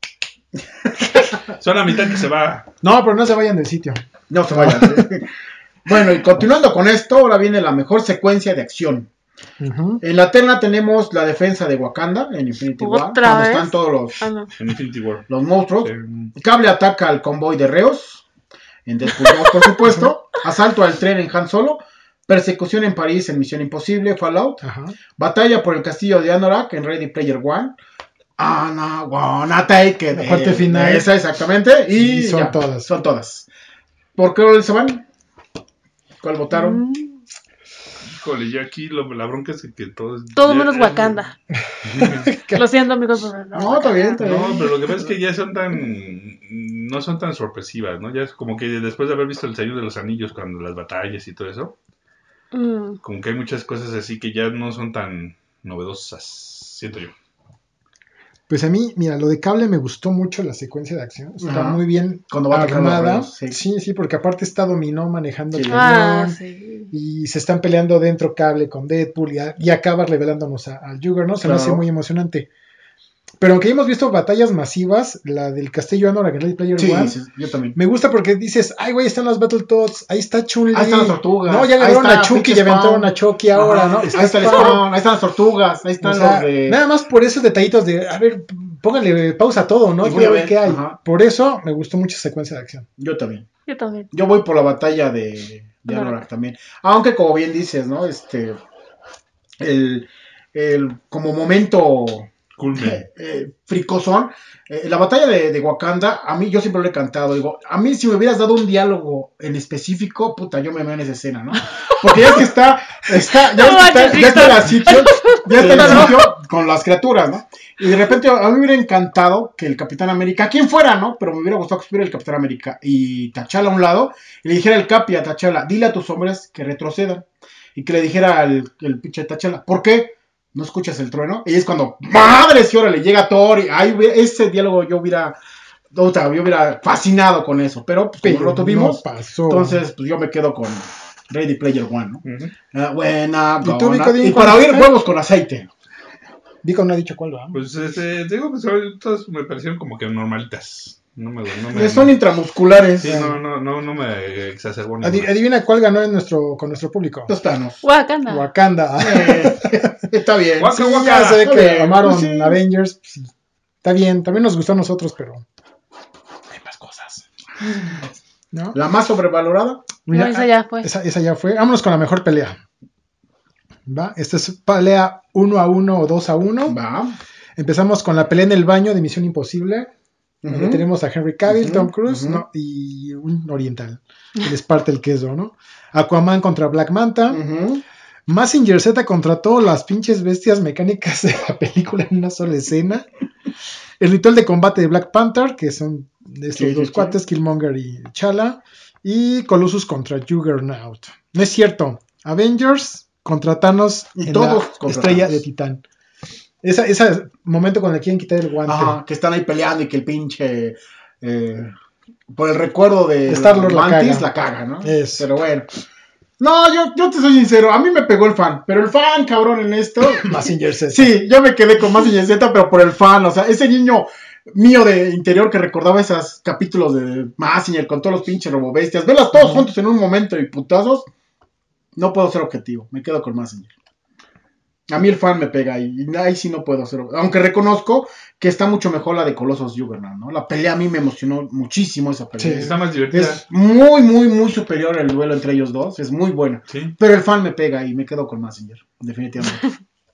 Son la mitad que se va. No, pero no se vayan del sitio. No se vayan. Bueno, y continuando con esto, ahora viene la mejor secuencia de acción. Ujú. En la terna tenemos la defensa de Wakanda en Infinity War, ¿Otra cuando vez? están todos los, Ah, no. En Infinity War. los monstruos. Sí. Cable ataca al convoy de reos en Deadpool dos, por supuesto. Asalto al tren en Han Solo. Persecución en París en Misión Imposible, Fallout. Ajá. Batalla por el castillo de Anorak en Ready Player One. Ah, no, wanna take it. La parte final. Esa, exactamente. Y Y son ya, todas. Son todas. ¿Por qué orden se van? ¿Cuál votaron? Mm, Híjole, ya aquí lo- la bronca es que todo es. Todo ya- menos Wakanda. Lo siento, amigos. pero no, No, está bien, está bien. No, pero lo que pasa es que ya son tan. No son tan sorpresivas, ¿no? Ya es como que después de haber visto El Señor de los Anillos, cuando las batallas y todo eso, Mm, como que hay muchas cosas así que ya no son tan novedosas, siento yo. Pues a mí, mira, lo de Cable me gustó mucho la secuencia de acción. Está Ajá. muy bien Cuando va a atacar los armada. reos, sí. Sí. sí, porque aparte está Dominó manejando Sí. el Ah, cañón. sí. Y se están peleando dentro Cable con Deadpool y, a- y acaba revelándonos a- al Juggernaut, se me Claro. hace muy emocionante. Pero aunque hemos visto batallas masivas, la del Castillo Anorak en Ready Player Sí, One, sí, yo también. me gusta porque dices, ay güey, están las Battletoads, ahí está Chun-Li. Ahí están las tortugas. No, ya Ahí agarraron está a Chucky y pinche aventaron Spawn. a Chucky ahora, Ajá. ¿no? Ahí está el Spawn. Spawn, ahí están las tortugas, ahí están O sea, los de... nada más por esos detallitos de, a ver, póngale pausa a todo, ¿no? Y Y voy a a ver ver, qué hay. ajá. Por eso me gustó mucho esa secuencia de acción. Yo también. Yo también. Yo voy por la batalla de, de Anorak. Anorak también. Aunque como bien dices, ¿no? Este... El... el como momento... Culmen. eh, fricosón. Eh, la batalla de, de Wakanda, a mí yo siempre lo he cantado. Digo, a mí si me hubieras dado un diálogo en específico, puta, yo me veo en esa escena, ¿no? Porque ya es que está, está, ya, No es que está, manches, ya está en el sitio, ya está en el Sí. sitio con las criaturas, ¿no? Y de repente a mí me hubiera encantado que el Capitán América, quien fuera, ¿no? Pero me hubiera gustado que estuviera el Capitán América y T'Challa a un lado, y le dijera el Capi a T'Challa, dile a tus hombres que retrocedan. Y que le dijera al el pinche T'Challa, ¿por qué? ¿No escuchas el trueno? Y es cuando, ¡madre! Si ahora le llega Thor. Y ahí, hubiera- ese diálogo yo hubiera, otra, yo hubiera fascinado con eso. Pero pues, como Pero no lo tuvimos, no pasó. entonces pues yo me quedo con Ready Player One, ¿no? Ujú. Ah, buena, ¿Y tú, gonna- Vicodín, y cuál para oír fue? huevos con aceite. Vico no ha dicho cuál va. Pues este, digo, pues todas me parecieron como que normalitas. No me, no me, Son intramusculares. Sí, no, no, no, no me exacerbó. Adi- adivina cuál ganó en nuestro, con nuestro público. Los Thanos. Wakanda. Wakanda. Eh, está bien. Waka, Sí, waka. ya se ve Está que bien. amaron Pues sí. Avengers. Sí. Está bien, también nos gustó a nosotros, pero hay más cosas. ¿No? La más sobrevalorada. No, esa ya fue. Esa, esa ya fue. Vámonos con la mejor pelea. ¿Va? Esta es pelea uno a uno o dos a uno. Va. Empezamos con la pelea en el baño de Misión Imposible. Donde Ujú. tenemos a Henry Cavill, Ujú, Tom Cruise, ujú. ¿no? Y un oriental. Que les parte el queso, ¿no? Aquaman contra Black Manta. Ujú. Mazinger Z contra todas las pinches bestias mecánicas de la película en una sola escena. El ritual de combate de Black Panther, que son estos Sí, dos sí, cuates, Killmonger y Chala. Y Colossus contra Juggernaut. No es cierto. Avengers contra Thanos Y en todos la contra estrella Thanos. de Titán. Esa- Ese momento cuando le quieren quitar el guante. Ajá, que están ahí peleando y que el pinche. Eh, por el recuerdo de Star-Lord la Mantis caga. la caga, ¿no? Es. Pero bueno. No, yo, yo te soy sincero, a mí me pegó el fan, pero el fan, cabrón, en esto. Mazinger Z. Sí, yo me quedé con Mazinger Z, pero por el fan, o sea, ese niño mío de interior que recordaba esos capítulos de Mazinger con todos los pinches robobestias, verlas todos Ujú. juntos en un momento y putazos, no puedo ser objetivo, me quedo con Mazinger. A mí el fan me pega y ahí sí no puedo hacer. Aunque reconozco que está mucho mejor la de Colossus Juggernaut, ¿no? La pelea a mí me emocionó muchísimo esa pelea. Sí. Está más divertida. Es muy, muy, muy superior el duelo entre ellos dos. Es muy buena. Sí. Pero el fan me pega y me quedo con Mazinger. Definitivamente.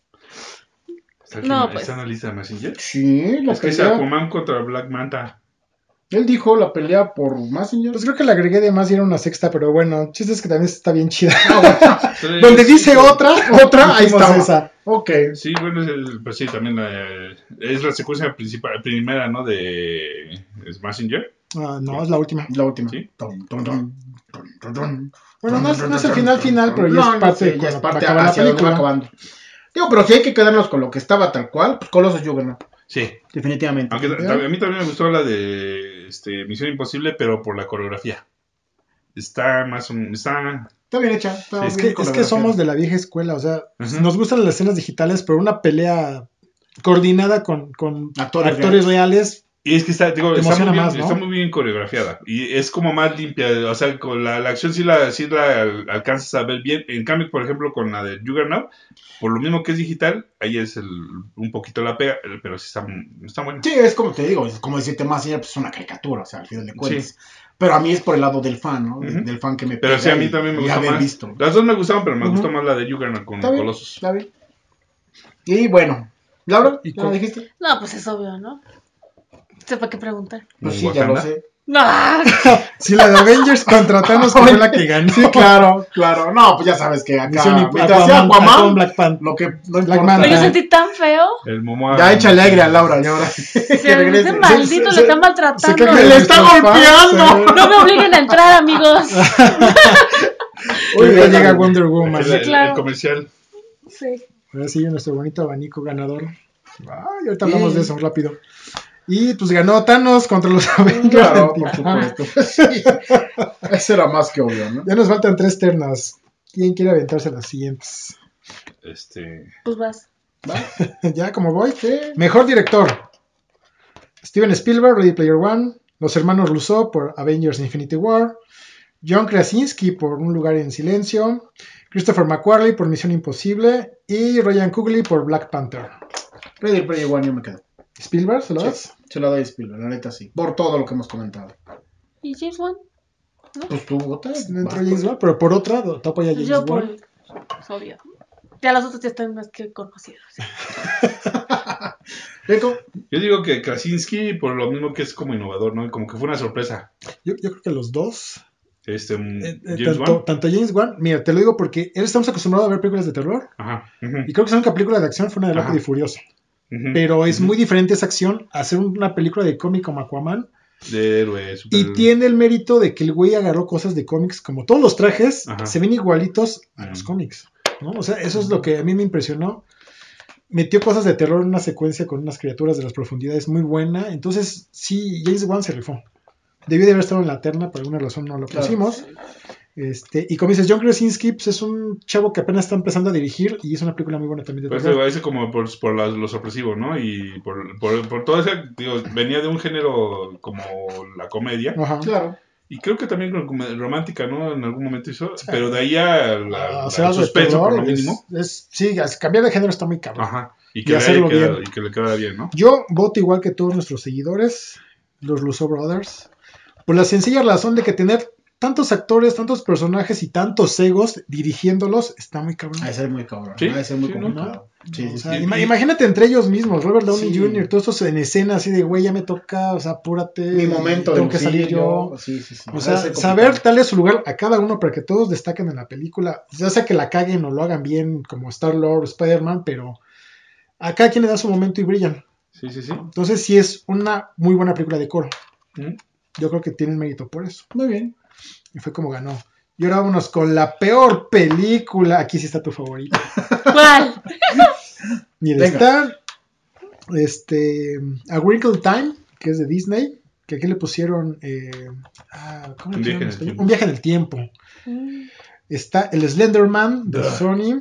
Está, aquí, No, está pues. en la lista de Messenger. Sí, la Es que es pelea. Aquaman contra Black Manta. Él dijo la pelea por Mazinger. Pues creo que le agregué de más y era una sexta, pero bueno, el chiste es que también está bien chida. Ah, bueno. Tres, Donde dice cinco. otra, Otra, ahí dijimos está. esa. Ok. Sí, bueno, es el- pues sí, también eh, es la secuencia principal, primera, ¿no? De es Messenger. Ah, no, es la última. La última. Sí. Tum, tum, tum, tum, tum, tum. Bueno, no es, no es el final final, pero ya No, es no parte sé, de ya cuando es parte acaba la hacia donde va película. acabando. Digo, pero si hay que quedarnos con lo que estaba tal cual, pues Colossus Juggernaut. Sí. Definitivamente. Aunque ¿Ya? ta- a mí también me gustó la de este, Misión Imposible, pero por la coreografía. Está más o menos. Está. Está bien hecha. Está Sí, Es bien que, es que coreografiada. somos de la vieja escuela, o sea, Ujú. nos gustan las escenas digitales, pero una pelea coordinada con, con Actores actores, reales. Y es que está, digo, Te está, muy emociona bien, más, ¿no? está muy bien coreografiada. Y es como más limpia. O sea, con la, la acción sí la, sí la al- alcanzas a ver bien. En cambio, por ejemplo, con la de Juggernaut, por lo mismo que es digital, ahí es el, un poquito la pega, pero sí está, está buena. Sí, es como te digo, es como decirte más, pues es una caricatura, o sea, al final de cuentas. Pero a mí es por el lado del fan, ¿no? De- Ujú. Del fan que me Pero pega sí, a mí y- también me y gustó haber más. visto. Las dos me gustaron, pero me Ujú. gustó más la de Juggernaut con Está bien, Colossus. está bien. Y bueno, Laura, ¿Y ¿ya cuál? lo dijiste? No, pues es obvio, ¿no? No sé para qué preguntar. Pues ¿En sí, ya lo Wakanda? sé. No. Si la de Avengers contra Thanos que fue la que ganó. Sí, claro, claro. No, pues ya sabes que acá, Misión Imp- mientras sea Aquaman, Aquaman, Aquaman, Black Panther. lo que no Black importa. Manta. Pero yo sentí tan feo. El Momoa. Ya echa alegre a Laura, y ahora Se que regrese. ese maldito Se- le está se- maltratando. se queja ¡Me de le está nuestros golpeando! fans, eh. No me obliguen a entrar, amigos. Hoy Oye, llega oye, Wonder Woman. El, el- Claro. el comercial. Sí. Ahora sí, nuestro bonito abanico ganador. Ay, ahorita Sí. hablamos de eso rápido. Y pues ganó Thanos contra los Avengers. Claro, en por Tijuana. supuesto. Sí. Eso era más que obvio, ¿no? Ya nos faltan tres ternas. ¿Quién quiere aventarse las siguientes? Este. Pues vas. ¿Va? Ya, como voy. Sí. Mejor director. Steven Spielberg, Ready Player One. Los hermanos Russo por Avengers Infinity War. John Krasinski por Un lugar en silencio. Christopher McQuarrie por Misión Imposible. Y Ryan Coogler por Black Panther. Ready Player One, yo me quedo. ¿Spielberg se lo Sí, das? se la doy a Spielberg, la neta sí. Por todo lo que hemos comentado. ¿Y James Wan? Pues tú votas. Dentro de James Wan, pero por otra, te apoya James Yo por... Wan. Es obvio. Ya los otros ya están más que conocidos. Rico, Yo digo que Krasinski, por lo mismo que es como innovador, ¿no? Como que fue una sorpresa. Yo, yo creo que los dos. Este. mm, Eh, eh, James tanto, Wan. tanto James Wan, mira, te lo digo porque él estamos acostumbrados a ver películas de terror. Ajá. ujú, Y creo que su única película de acción fue una de Rápido Ajá. y Furioso. ujú, Pero es ujú. muy diferente esa acción a hacer una película de cómic como Aquaman. De héroe, super. Y tiene el mérito de que el güey agarró cosas de cómics, como todos los trajes Ajá. se ven igualitos a los Mm. cómics, ¿no? O sea, eso es lo que a mí me impresionó. Metió cosas de terror en una secuencia con unas criaturas de las profundidades muy buena. Entonces, sí, James Wan se rifó. Debió de haber estado en la terna, por alguna razón no lo Claro. pusimos. Este, y como dices, John Krasinski pues, es un chavo que apenas está empezando a dirigir y es una película muy buena también de Pues terror. ese como por, por la- lo sorpresivo, ¿no? Y por, por, por todo ese, digo, venía de un género como la comedia. Ajá. Claro. Y creo que también con comedia romántica, ¿no? En algún momento hizo. Pero de ahí a la, Ah, la- hacer al algo de suspenso, por lo terror mínimo. es, es- sí, es- cambiar de género está muy cabrón. Ajá. Y Y que, le hacerlo haya quedado- bien. y que le quedara bien, ¿no? Yo voto igual que todos nuestros seguidores, los Russo Brothers, por la sencilla razón de que tener tantos actores, tantos personajes y tantos egos dirigiéndolos está muy cabrón. Ha de ser muy cabrón. Sí, Ha de ser muy sí, ¿no? complicado. Sí, O sí, sea, sí. ima- y- imagínate entre ellos mismos, Robert Downey Sí. junior, todos estos en escena así de, güey, ya me toca, o sea, apúrate. Mi momento de tengo que salir lucir, yo. Sí, sí, sí. O Ha de sea, ser saber complicado. darle su lugar a cada uno para que todos destaquen en la película, ya sea que la caguen o lo hagan bien como Star-Lord, Spider-Man, pero a cada quien le da su momento y brillan. Sí, sí, sí. Entonces sí es una muy buena película de coro. Ujú. Yo creo que tienen mérito por eso. Muy bien. Y fue como ganó. Y ahora vámonos con la peor película. Aquí sí está tu favorita. ¿Cuál? Mira, Venga. está este, A Wrinkle Time, que es de Disney, que aquí le pusieron eh, ah, ¿cómo le Un viaje pusieron en en el español? tiempo. Un viaje en el tiempo. Mm. Está el Slenderman de Duh. Sony,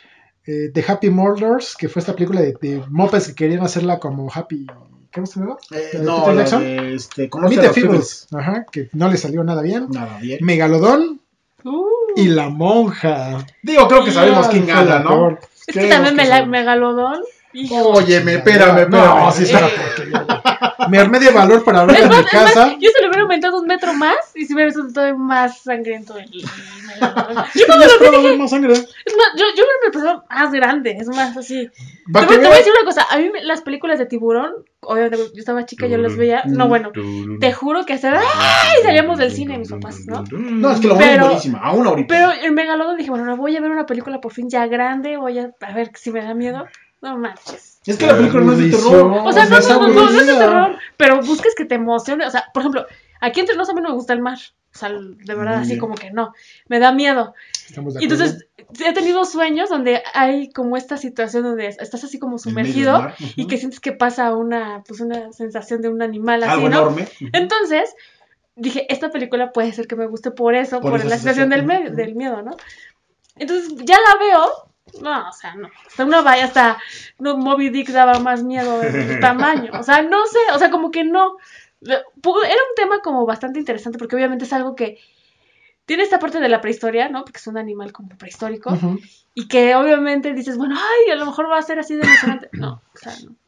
eh, The Happy Murders, que fue esta película de, de Muppets que querían hacerla como Happy, ¿cómo se llama? Eh, ¿La de no, Peter la Jackson? de este, conoce Meet a the los Feebles, ajá, que no le salió nada bien. Feebles. Nada bien. Megalodón Uh. y La Monja. Digo, creo que sabemos quién Fue gana, la ¿no? peor. Es que Creo también me la, sabemos. Megalodón. Hijo. Óyeme, espérame, espérame. No, sí está Eh. porquería, güey. Me armé de valor para verla Es en más, mi es más, casa. yo se lo hubiera aumentado un metro más y se hubiera visto todavía más sangriento el, el Megalodón. Yo Sí, cuando lo vi espero dije, ver más sangre. es más, yo, yo hubiera empezado más grande, es más así. Va Te que voy, te voy a veas. decir una cosa, a mí me- las películas de tiburón, obviamente yo estaba chica, yo las veía, no bueno, te juro que hasta ¡ay! Salíamos del cine mis papás, ¿no? No, es que la buena es Pero- buenísima. Aún ahorita. Pero el Megalodón dije, bueno, ahora voy a ver una película por fin ya grande, voy a, a ver si me da miedo. No manches. Es que la película no es de terror. O sea, no, es no, no, no, no es de aburrida. terror, pero busques que te emocione. O sea, por ejemplo, aquí entre nosotros a mí no me gusta el mar. O sea, de verdad, Muy así bien. como que no. Me da miedo. Estamos de Y acuerdo. entonces, sí he tenido sueños donde hay como esta situación donde estás así como En medio del sumergido mar, ujú. y que sientes que pasa una, pues una sensación de un animal así, Algo ¿no? enorme. Entonces, dije, esta película puede ser que me guste por eso, Por por, esa la situación del, sensación. me- Ujú. del miedo, ¿no? Entonces, ya la veo. No, o sea, no. Hasta una vaya, hasta no, Moby Dick daba más miedo el tamaño. O sea, no sé, o sea, como que no. Era un tema como bastante interesante porque obviamente es algo que tiene esta parte de la prehistoria, ¿no? Porque es un animal como prehistórico. Ujú. Y que obviamente dices, bueno, ay, a lo mejor va a ser así de emocionante. No, o sea, no.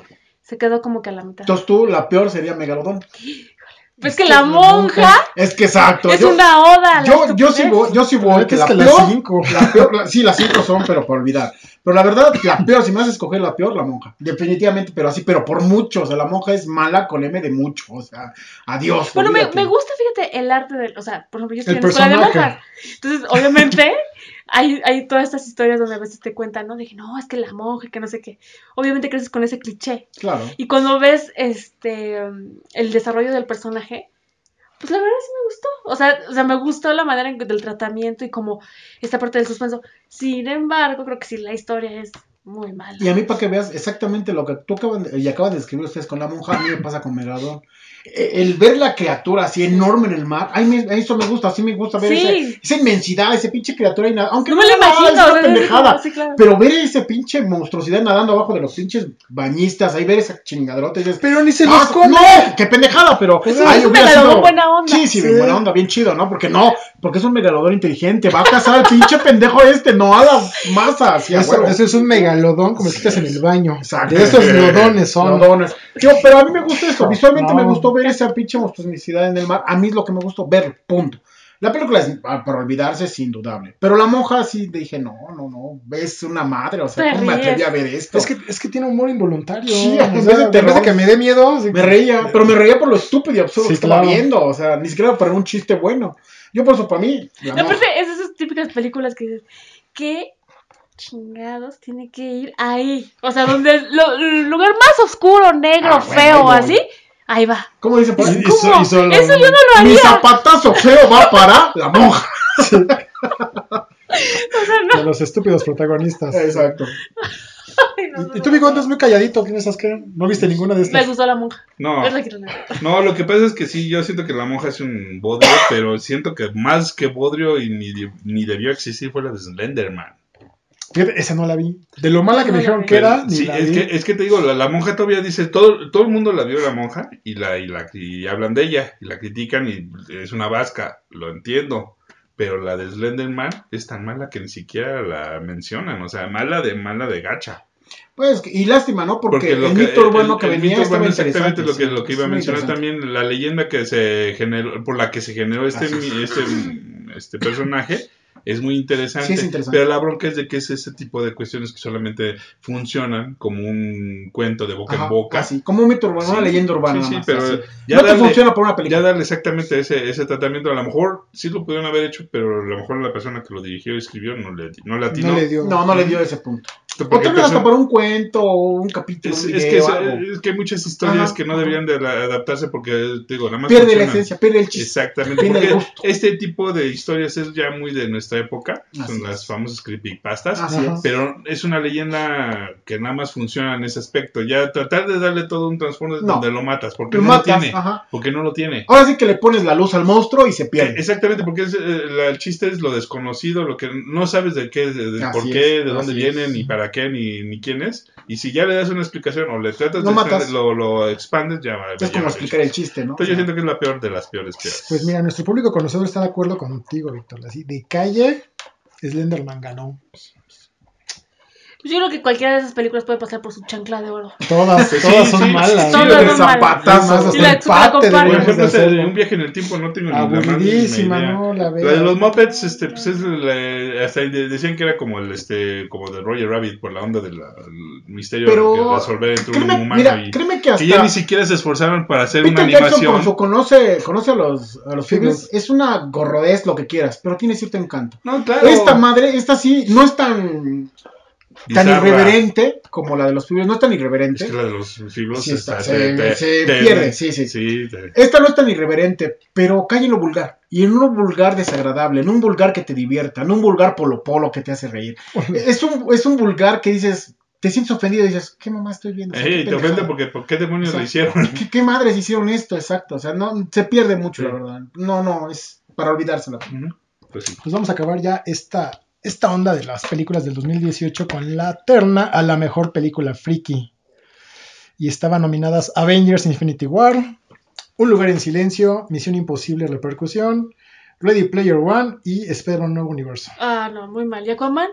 Se quedó como que a la mitad. Entonces tú, la peor sería Megalodón. Pues que la monja Es que exacto. es yo, una oda a la yo, yo sí estupidez. voy, yo sí voy, La que neta la es que las peor, cinco. la peor, la- sí, las cinco son, pero por olvidar. Pero la verdad, la peor, si me vas a escoger la peor, la monja. Definitivamente, pero así, pero por mucho. O sea, la monja es mala con M de mucho. O sea, adiós. Bueno, me, olvídate. me gusta, fíjate, el arte del, o sea, por ejemplo, yo estoy El en la escuela de personaje. monjas. Entonces, obviamente, hay, hay todas estas historias donde a veces te cuentan, ¿no? Dije, no, es que la monja, que no sé qué. Obviamente creces con ese cliché. Claro. Y cuando ves este um, el desarrollo del personaje, pues la verdad sí me gustó. O sea, o sea, me gustó la manera en que- del tratamiento y como esta parte del suspenso. Sin embargo, creo que sí, la historia es muy mala. Y a mí, para que veas exactamente lo que tú acaban de, y acaban de describir ustedes con la monja, a mí me pasa con Megalodón. Eh, El ver la criatura así enorme en el mar, a mí me- eso me gusta, así me gusta ver Sí. ese- esa inmensidad, ese pinche criatura y nada, aunque No no me lo haga nada, imagino. es o una sea, es pendejada. como- sí, claro. Pero ver ese pinche monstruosidad nadando abajo de los pinches bañistas, ahí ver esa chingadrota y dices, Pero ni se "Ah, los come. no, qué pendejada, pero Es ahí un hubiera megalodón sido- buena onda. Sí, sí, Sí. buena onda, bien chido, ¿no? Porque no, porque es un megalodón inteligente, va a cazar al pinche pendejo este, no a las masas, sí, a Eso, huevo. eso es un megalodón como si estás en el baño. Exacto. De esos lodones son. Lodones. Tío, pero a mí me gusta eso. Visualmente No. me gustó ver esa pinche monstruosidad en el mar. A mí es lo que me gustó ver, punto. La película es ah, para olvidarse, es indudable. Pero la monja sí dije, no, no, no. Es una madre, o sea, Te ¿cómo me atreví ríes. a ver esto? Es que, es que tiene humor involuntario. Sí, O en vez sea, de en terror. vez de que me dé miedo. así- Me reía, pero me reía por lo estúpido y absurdo Sí, que estaba claro. viendo. O sea, ni siquiera para un chiste bueno. Yo por eso, para mí, la monja. Aparte, es esas típicas películas que dices, ¿qué chingados tiene que ir ahí? O sea, donde el, lo- el lugar más oscuro, negro, Ah, bueno, feo, ahí voy. así, ahí va. ¿Cómo dice por ahí? Y- y so- ¿Cómo? y solo- Eso yo no lo Mi haría. zapatazo feo va para la monja. O sea, no. De los estúpidos protagonistas. Exacto. Ay, no, no, ¿Y tú, Vigo, andas muy calladito? ¿Piensas que no viste ninguna de estas? Me gustó la monja. No, no, lo que pasa es que sí, yo siento que la monja es un bodrio, pero siento que más que bodrio y ni, ni debió existir fue la de Slenderman. Fíjate, esa no la vi. De lo mala que me dijeron que era, ni sí, la es vi. Que, es que te digo, la, la monja todavía dice, todo, todo el mundo la vio la monja y la, y la y hablan de ella, y la critican y es una vasca, lo entiendo. Pero la de Slenderman es tan mala que ni siquiera la mencionan, o sea, mala de mala de gacha. Pues, y lástima, ¿no? Porque, Porque el mito urbano que venía mito estaba exactamente lo que, sí, lo que iba a mencionar también, la leyenda que se generó, por la que se generó este, este, este personaje, es muy interesante, sí, es interesante, pero la bronca es de que es ese tipo de cuestiones que solamente funcionan como un cuento de boca Ajá, en boca. Así, como un mito urbano, sí, una leyenda urbana. Sí, sí, más, pero así. ya no darle, te funciona por una película. Ya darle exactamente ese, ese tratamiento, a lo mejor sí lo pudieron haber hecho, pero a lo mejor la persona que lo dirigió y escribió no le, no le atinó. No le dio, no, no le dio ese punto. O tal vez hasta por un cuento o un capítulo, es, un video, es, que es, algo. es que hay muchas historias Ajá, que no ajá. deberían de adaptarse porque, te digo, nada más pierde funciona. la esencia, pierde el chiste. Exactamente, pierde porque el gusto. Este tipo de historias es ya muy de nuestra época, Así son es. las famosas creepypastas, Así es. pero es una leyenda que nada más funciona en ese aspecto. Ya tratar de darle todo un trasfondo No. donde lo matas, porque Lo no matas, lo tiene, ajá. porque no lo tiene. Ahora sí que le pones la luz al monstruo y se pierde. Exactamente, porque es, eh, la, el chiste es lo desconocido, lo que no sabes de qué, de, de por es, qué, de dónde es. vienen, ni para qué, ni, ni quién es. Y si ya le das una explicación o le tratas lo de matas. extender, lo, lo expandes, ya va. Es como explicar el chiste, ¿no? Entonces yo siento que es la peor de las peores peores. Pues mira, nuestro público conocedor está de acuerdo contigo, Víctor. Así, de calle, Slenderman ganó. Yo creo que cualquiera de esas películas puede pasar por su chancla de oro. Todas, sí, todas sí, son sí, malas. Sí, todas son malas. Y la empate Por ejemplo, de un viaje en el tiempo no tengo ni la más aburridísima, ¿no? La, la de los Muppets, este, pues es la, hasta decían que era como el este, como de Roger Rabbit por la onda del misterio pero, de resolver entre créeme, un humano mira, y créeme que, hasta que ya ni siquiera se esforzaron para hacer Peter una Jackson, animación. por su conoce, conoce a los a los Feebles, es una gorrodez lo que quieras, pero tiene cierto encanto. No, claro. Esta madre, esta sí, no es tan tan Bizarra. irreverente como la de los Feebles, no es tan irreverente. Es que la de los Feebles sí está, se, te, te, se te, pierde, te, sí, sí. sí te... Esta no es tan irreverente, pero cae en lo vulgar. Y en un vulgar desagradable, en un vulgar que te divierta, en un vulgar polo polo que te hace reír. es, un, es un vulgar que dices, te sientes ofendido y dices, ¿qué mamá estoy viendo? O sea, Ey, te ofende porque ¿por qué demonios o sea, lo hicieron? ¿qué, ¿Qué madres hicieron esto? Exacto, o sea, no se pierde mucho, sí. La verdad. No, no, es para olvidárselo. Uh-huh. Pues, sí. Pues vamos a acabar ya esta... esta onda de las películas del dos mil dieciocho con la terna a la mejor película friki. Y estaban nominadas Avengers Infinity War, Un lugar en silencio, Misión Imposible Repercusión, Ready Player One y Spider-Man Nuevo Universo. Ah, no, muy mal. ¿Y Aquaman?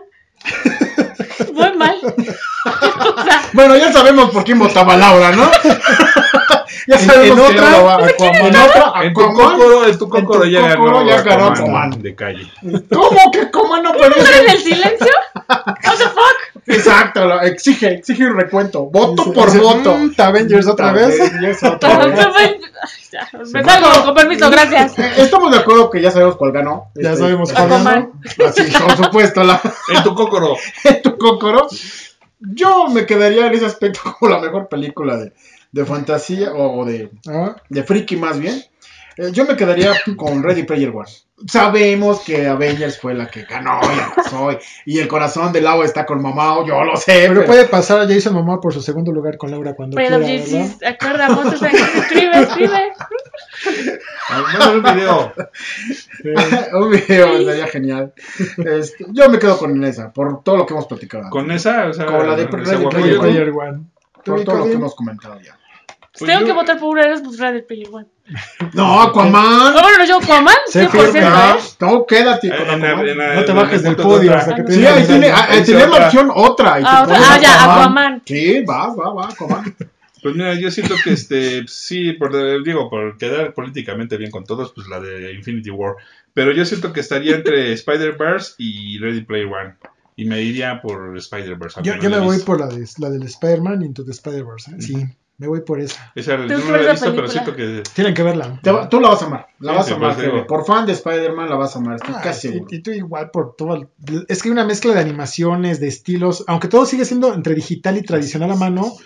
Muy mal. O sea, bueno, ya sabemos por quién votaba Laura, ¿no? Ya sabemos en, en que otra, no va Aquaman. En otra, en tu cócoro, en tu cócoro ya ganó ya ganó Aquaman de calle. ¿Cómo que cómo no puede ser? ¿En el silencio? What the fuck? Exacto, lo, exige, exige un recuento, voto dice, por dice, voto. Mm, Avengers otra vez. Avengers otra vez. Me salgo, con permiso, gracias. Estamos de acuerdo que ya sabemos cuál ganó. Ya este, sabemos cuál ganó. Así, por supuesto. La... en tu cócoro. En tu cócoro. Yo me quedaría en ese aspecto como la mejor película de, de fantasía o de, ¿Ah? de friki más bien. Eh, yo me quedaría con Ready Player One. Sabemos que Avengers fue la que ganó y arrasó, y el corazón del agua está con Mamao, yo lo sé. Pero, pero puede pasar a Jason Momoa por su segundo lugar con Laura cuando pero quiera, sí, sí, acuerda, monstruos, escribe, escribe. Mándale un video. Un video, estaría genial. Este, yo me quedo con esa, por todo lo que hemos platicado. ¿Con esa? O sea, con la de Ready Player, Player One. Por todo lo que hemos comentado ya. Pues tengo yo... que votar por una de esas, pues Ready Player One. No, Aquaman. No, bueno, yo Aquaman. cien por ciento, ¿eh? No, quédate con en Aquaman. En la, no te bajes del podio. Hasta que te sí, ahí tiene, ahí tiene la opción otra. Y ah, otra. ah ya, Aquaman. Sí, va, va, va, Aquaman. Pues mira, yo siento que este, sí, por, digo, por quedar políticamente bien con todos, pues la de Infinity War. Pero yo siento que estaría entre Spider-Verse y Ready Player One. Y me iría por Spider-Verse. Yo, yo me voy por la, de, la del Spider-Man Into the Spider-Verse. ¿eh? Sí. Mm-hmm. Me voy por esa. Esa no la he visto, pero siento que... Tienen que verla. Te va, tú la vas a amar. La sí, vas a amar. Pues, por fan de Spider-Man la vas a amar. Estoy ah, casi y, seguro. y tú igual por todo... Es que hay una mezcla de animaciones, de estilos. Aunque todo sigue siendo entre digital y tradicional a mano.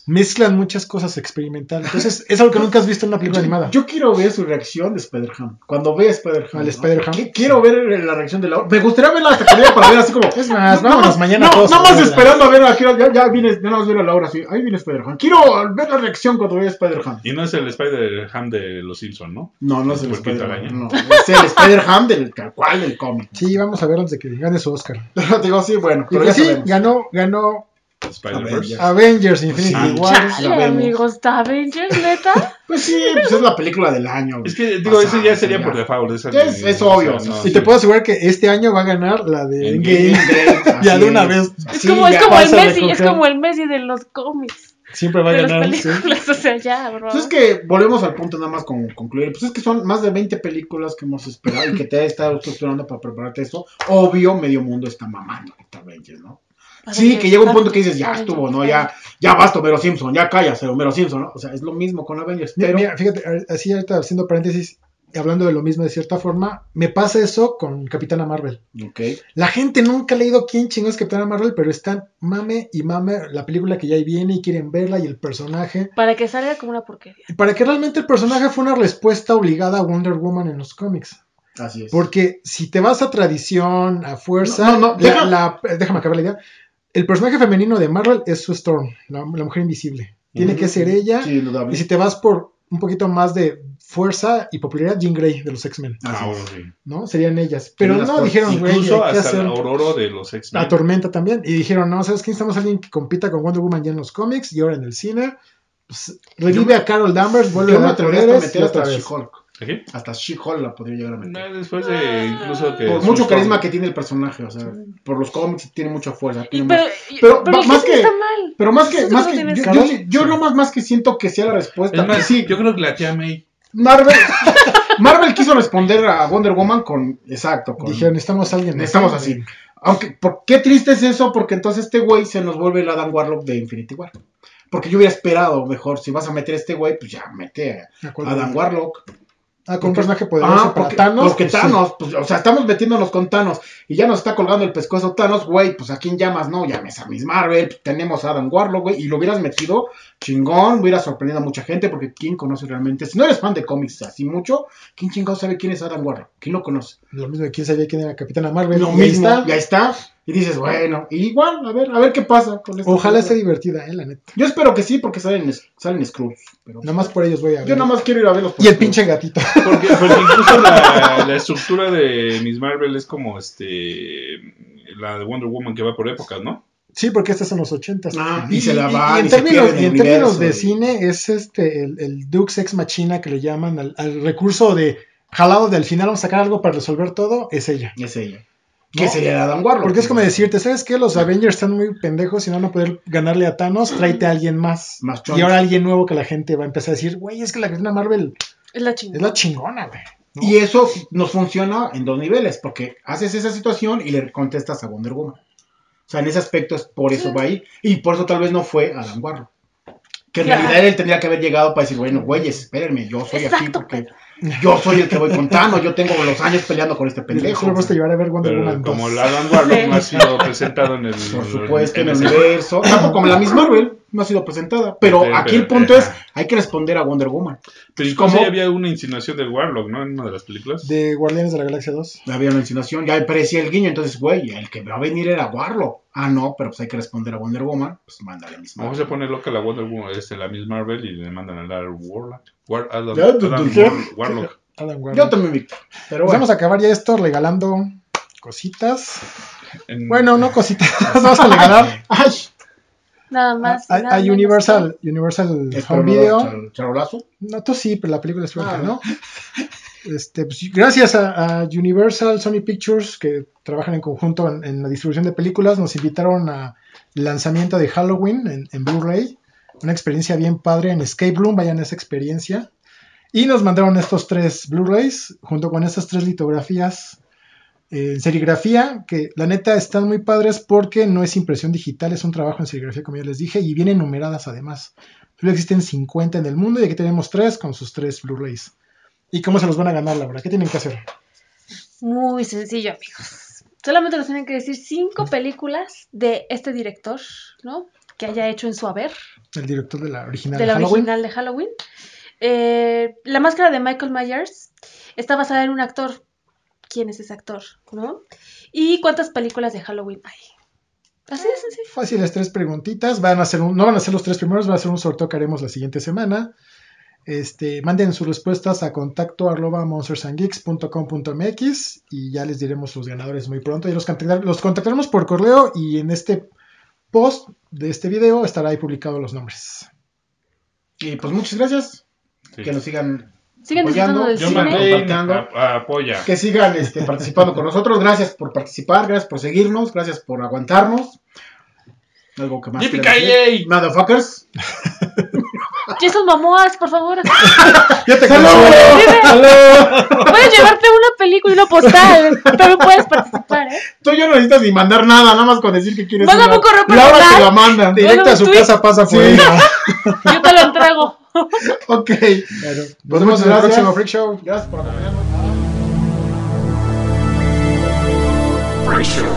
mezclan muchas cosas experimentales. Entonces, es algo que nunca has visto en una película yo, animada. Yo quiero ver su reacción de Spider-Ham. Cuando ve a Spider-Ham. Al Spider-Ham. ¿no? Quiero ver la reacción de la... Me gustaría verla hasta con ella para ver así como... Es más, no, vámonos no, mañana no, todos. Nada más a esperando a ver a... Ya, ya viene, nada más ver a Laura así. Ahí viene Spider-Ham. Quiero ver la reacción cuando ve a Spider-Ham. Y no es el Spider-Ham de los Simpsons, ¿no? No, no es el el puerquito Spider-Ham. araña. No, es el Spider-Ham del tal cual del cómic. Sí, vamos a ver antes de que gane su Oscar. Digo, sí, bueno. Y Pero pues ya sí, sabemos. ganó, ganó Spider-Verse. Avengers Infinity Sí. War. la Chale, vemos. amigos, ¿está Avengers, neta? Pues sí, pues es la película del año. Es que, digo, Pasada, ese ya sería ya. por default. Esa Es- ni- es obvio, o sea, no, Y sí. te puedo asegurar que este año va a ganar la de Endgame. Endgame. Ya de una vez. Es como, es como el pasa a Messi, es recoger. como el Messi de los cómics, Siempre va a de las ganar. sí. películas, o sea, ya, bro. Pues es que volvemos al punto nada más con concluir. Pues es que son más de veinte películas que hemos esperado y que te he estado estructurando para prepararte esto. Obvio, medio mundo está mamando esta Avengers, ¿no? Sí, que llega un punto que dices, ya estuvo, ¿no? Ya, ya basta Homero Simpson, ya cállate Homero Simpson, ¿no? O sea, es lo mismo con Avengers. Mira, Pero mira, fíjate, así ahorita haciendo paréntesis, hablando de lo mismo de cierta forma, me pasa eso con Capitana Marvel. ok. La gente nunca ha leído quién chingón es Capitana Marvel, pero están mame y mame la película que ya ahí viene y quieren verla y el personaje. Para que salga como una porquería. Para que realmente el personaje fue una respuesta obligada a Wonder Woman en los cómics. Así es. Porque si te vas a tradición, a fuerza, No, no, no, la- deja- la- déjame acabar la idea. El personaje femenino de Marvel es Sue Storm, la, la mujer invisible. Tiene Ujú. que ser ella. Sí, indudable. Y si te vas por un poquito más de fuerza y popularidad, Jean Grey de los X-Men, Así Ah, es. bueno, sí. ¿no? Serían ellas. Pero Serían no, las dijeron, güey, Incluso hay que hasta hacer el Aurora de los X-Men. la Tormenta también. Y dijeron, no, ¿sabes qué? Necesitamos a alguien que compita con Wonder Woman ya en los cómics y ahora en el cine. Pues, revive a Carol Danvers, vuelve Yo a me dar atrevería a poderes y meter hasta otra vez. She-Hulk. ¿Aquí? Hasta She-Hulk la podría llegar a meter. No, después de incluso que... Por Sue mucho Storm- carisma que tiene el personaje, o sea, por los cómics tiene mucha fuerza. Y, tiene pero, mucha- y- Pero pero va- el más casting que- está mal. Pero más que, Eso más no que tiene yo, sentido. yo, sí- yo nomás más que siento que sea la respuesta. Es más, sí, yo creo que la tía May... Marvel, Marvel quiso responder a Wonder Woman con, exacto, con, Dijeron, necesitamos a alguien. necesitamos así. Aunque, ¿por qué triste es eso? Porque entonces este güey se nos vuelve el Adam Warlock de Infinity War. Porque yo hubiera esperado mejor, si vas a meter a este güey, pues ya mete a ¿A cuál Adam güey? Warlock. Ah, con un Porque- personaje poderoso Ah, para porque, Thanos. porque pues, sí. Thanos, pues, o sea, estamos metiéndonos con Thanos y ya nos está colgando el pescuezo Thanos, güey, pues a quién llamas, no, llames a Miss Marvel, pues, tenemos a Adam Warlock, güey, y lo hubieras metido chingón, hubiera sorprendido a mucha gente, porque quién conoce realmente, si no eres fan de cómics así mucho, ¿quién chingado sabe quién es Adam Warlock? ¿Quién lo conoce? Lo mismo de quién sabía quién era Capitana Marvel. Lo y ahí mismo, está. ya está, y dices, bueno, igual, a ver, a ver qué pasa con esto. Ojalá esté divertida, eh, la neta. Yo espero que sí, porque salen, salen Screws, pero Nada más por ellos voy a ver. yo nada más quiero ir a verlos. por Y el Skrulls. pinche gatito. Porque, porque incluso la, la estructura de Miss Marvel es como este la de Wonder Woman que va por épocas, ¿no? Sí, porque estos son los ochentas. Ah, y se la van, y en y se términos, pierden y el en términos universo, de y- cine es este el, el Deus Ex Machina que le llaman al, al recurso de jalado de al final vamos a sacar algo para resolver todo, es ella. Es ella. ¿No? Que sería Adam Warlock. Porque es como decirte, ¿sabes qué? Los Avengers están muy pendejos y no van a poder ganarle a Thanos, tráete a alguien más. Más choncho. Y ahora alguien nuevo que la gente va a empezar a decir, güey, es que la Capitana Marvel Es la es chingada. la chingona, güey. ¿no? Y eso nos funciona en dos niveles, porque haces esa situación y le contestas a Wonder Woman. O sea, en ese aspecto es por eso Sí. va ahí. Y por eso tal vez no fue Adam Warlock. Que en Claro. realidad él tendría que haber llegado para decir, bueno, güeyes, espérenme, yo soy aquí Exacto, porque yo soy el que voy contando, yo tengo los años peleando con este pendejo. Solo vas a llevar a ver Wonder Pero Woman como dos. el Adam Warlock no ha sido presentado en el... Por supuesto, en el ese- universo. Tampoco como la Miss Marvel no ha sido presentada. Pero Pero- aquí el pero- punto es, ajá. hay que responder a Wonder Woman. Pero incluso ¿Cómo? ya había una insinuación del Warlock, ¿no? En una de las películas. De Guardianes de la Galaxia dos. Había una insinuación, ya parecía el guiño, entonces, güey, el que va a venir era Warlock. Ah, no, pero pues hay que responder a Wonder Woman, pues mándale a Miss A lo mejor Marvel. se pone loca la Wonder Woman, este, la Miss Marvel, y le mandan a la Warlock. War, Adam, Ya, tú- Adam tú- War- Warlock. Adam Warlock. Yo también, Víctor. Pero Pues bueno, vamos a acabar ya esto regalando cositas. En- Bueno, no cositas. Vamos a regalar ay, Nada más. y a, nada a menos. Universal, Universal es Home Video. char- charolazo. No, tú sí, pero la película es suelta, Ah, ¿no? Este, pues, gracias a, a Universal, Sony Pictures, que trabajan en conjunto en, en la distribución de películas, nos invitaron al lanzamiento de Halloween en, en Blu-ray. Una experiencia bien padre en Escape Room, vayan a esa experiencia. Y nos mandaron estos tres Blu-rays, junto con estas tres litografías eh, en serigrafía, que la neta están muy padres porque no es impresión digital, es un trabajo en serigrafía, como ya les dije, y vienen numeradas además. Solo existen cincuenta en el mundo y aquí tenemos tres con sus tres Blu-rays. ¿Y cómo se los van a ganar, Laura? ¿Qué tienen que hacer? Muy sencillo, amigos. Solamente nos tienen que decir cinco películas de este director, ¿no? que haya hecho en su haber. El director de la original de la Halloween. original de Halloween. Eh, la máscara de Michael Myers está basada en un actor. ¿Quién es ese actor? ¿No? ¿Y cuántas películas de Halloween hay? Así es, así. Fáciles, tres preguntitas. Van a ser un, no van a ser los tres primeros, va a ser un sorteo que haremos la siguiente semana. Este, manden sus respuestas a contacto arroba monsters and geeks punto com punto m x y ya les diremos los ganadores muy pronto. Y los, contactar, los contactaremos por correo y en este post de este video estará ahí publicado los nombres. Y pues muchas gracias. Sí. Que nos sigan Sigan disfrutando del Yo cine. a, a, apoya. Que sigan este, participando con nosotros. Gracias por participar, gracias por seguirnos, gracias por aguantarnos. Algo que más. Motherfuckers. Jason Momoa, por favor. Yo te consuelo. Puedes llevarte una película y una postal. También puedes participar, ¿eh? Tú ya no necesitas ni mandar nada, nada más con decir que quieres. Mándame un correo personal. Laura te la manda. Directo a su tweet. Casa pasa por sí. ella. Yo te lo entrego. Ok. Bueno, nos vemos en el próximo Freak Show. Gracias por acompañarnos. Freak Show.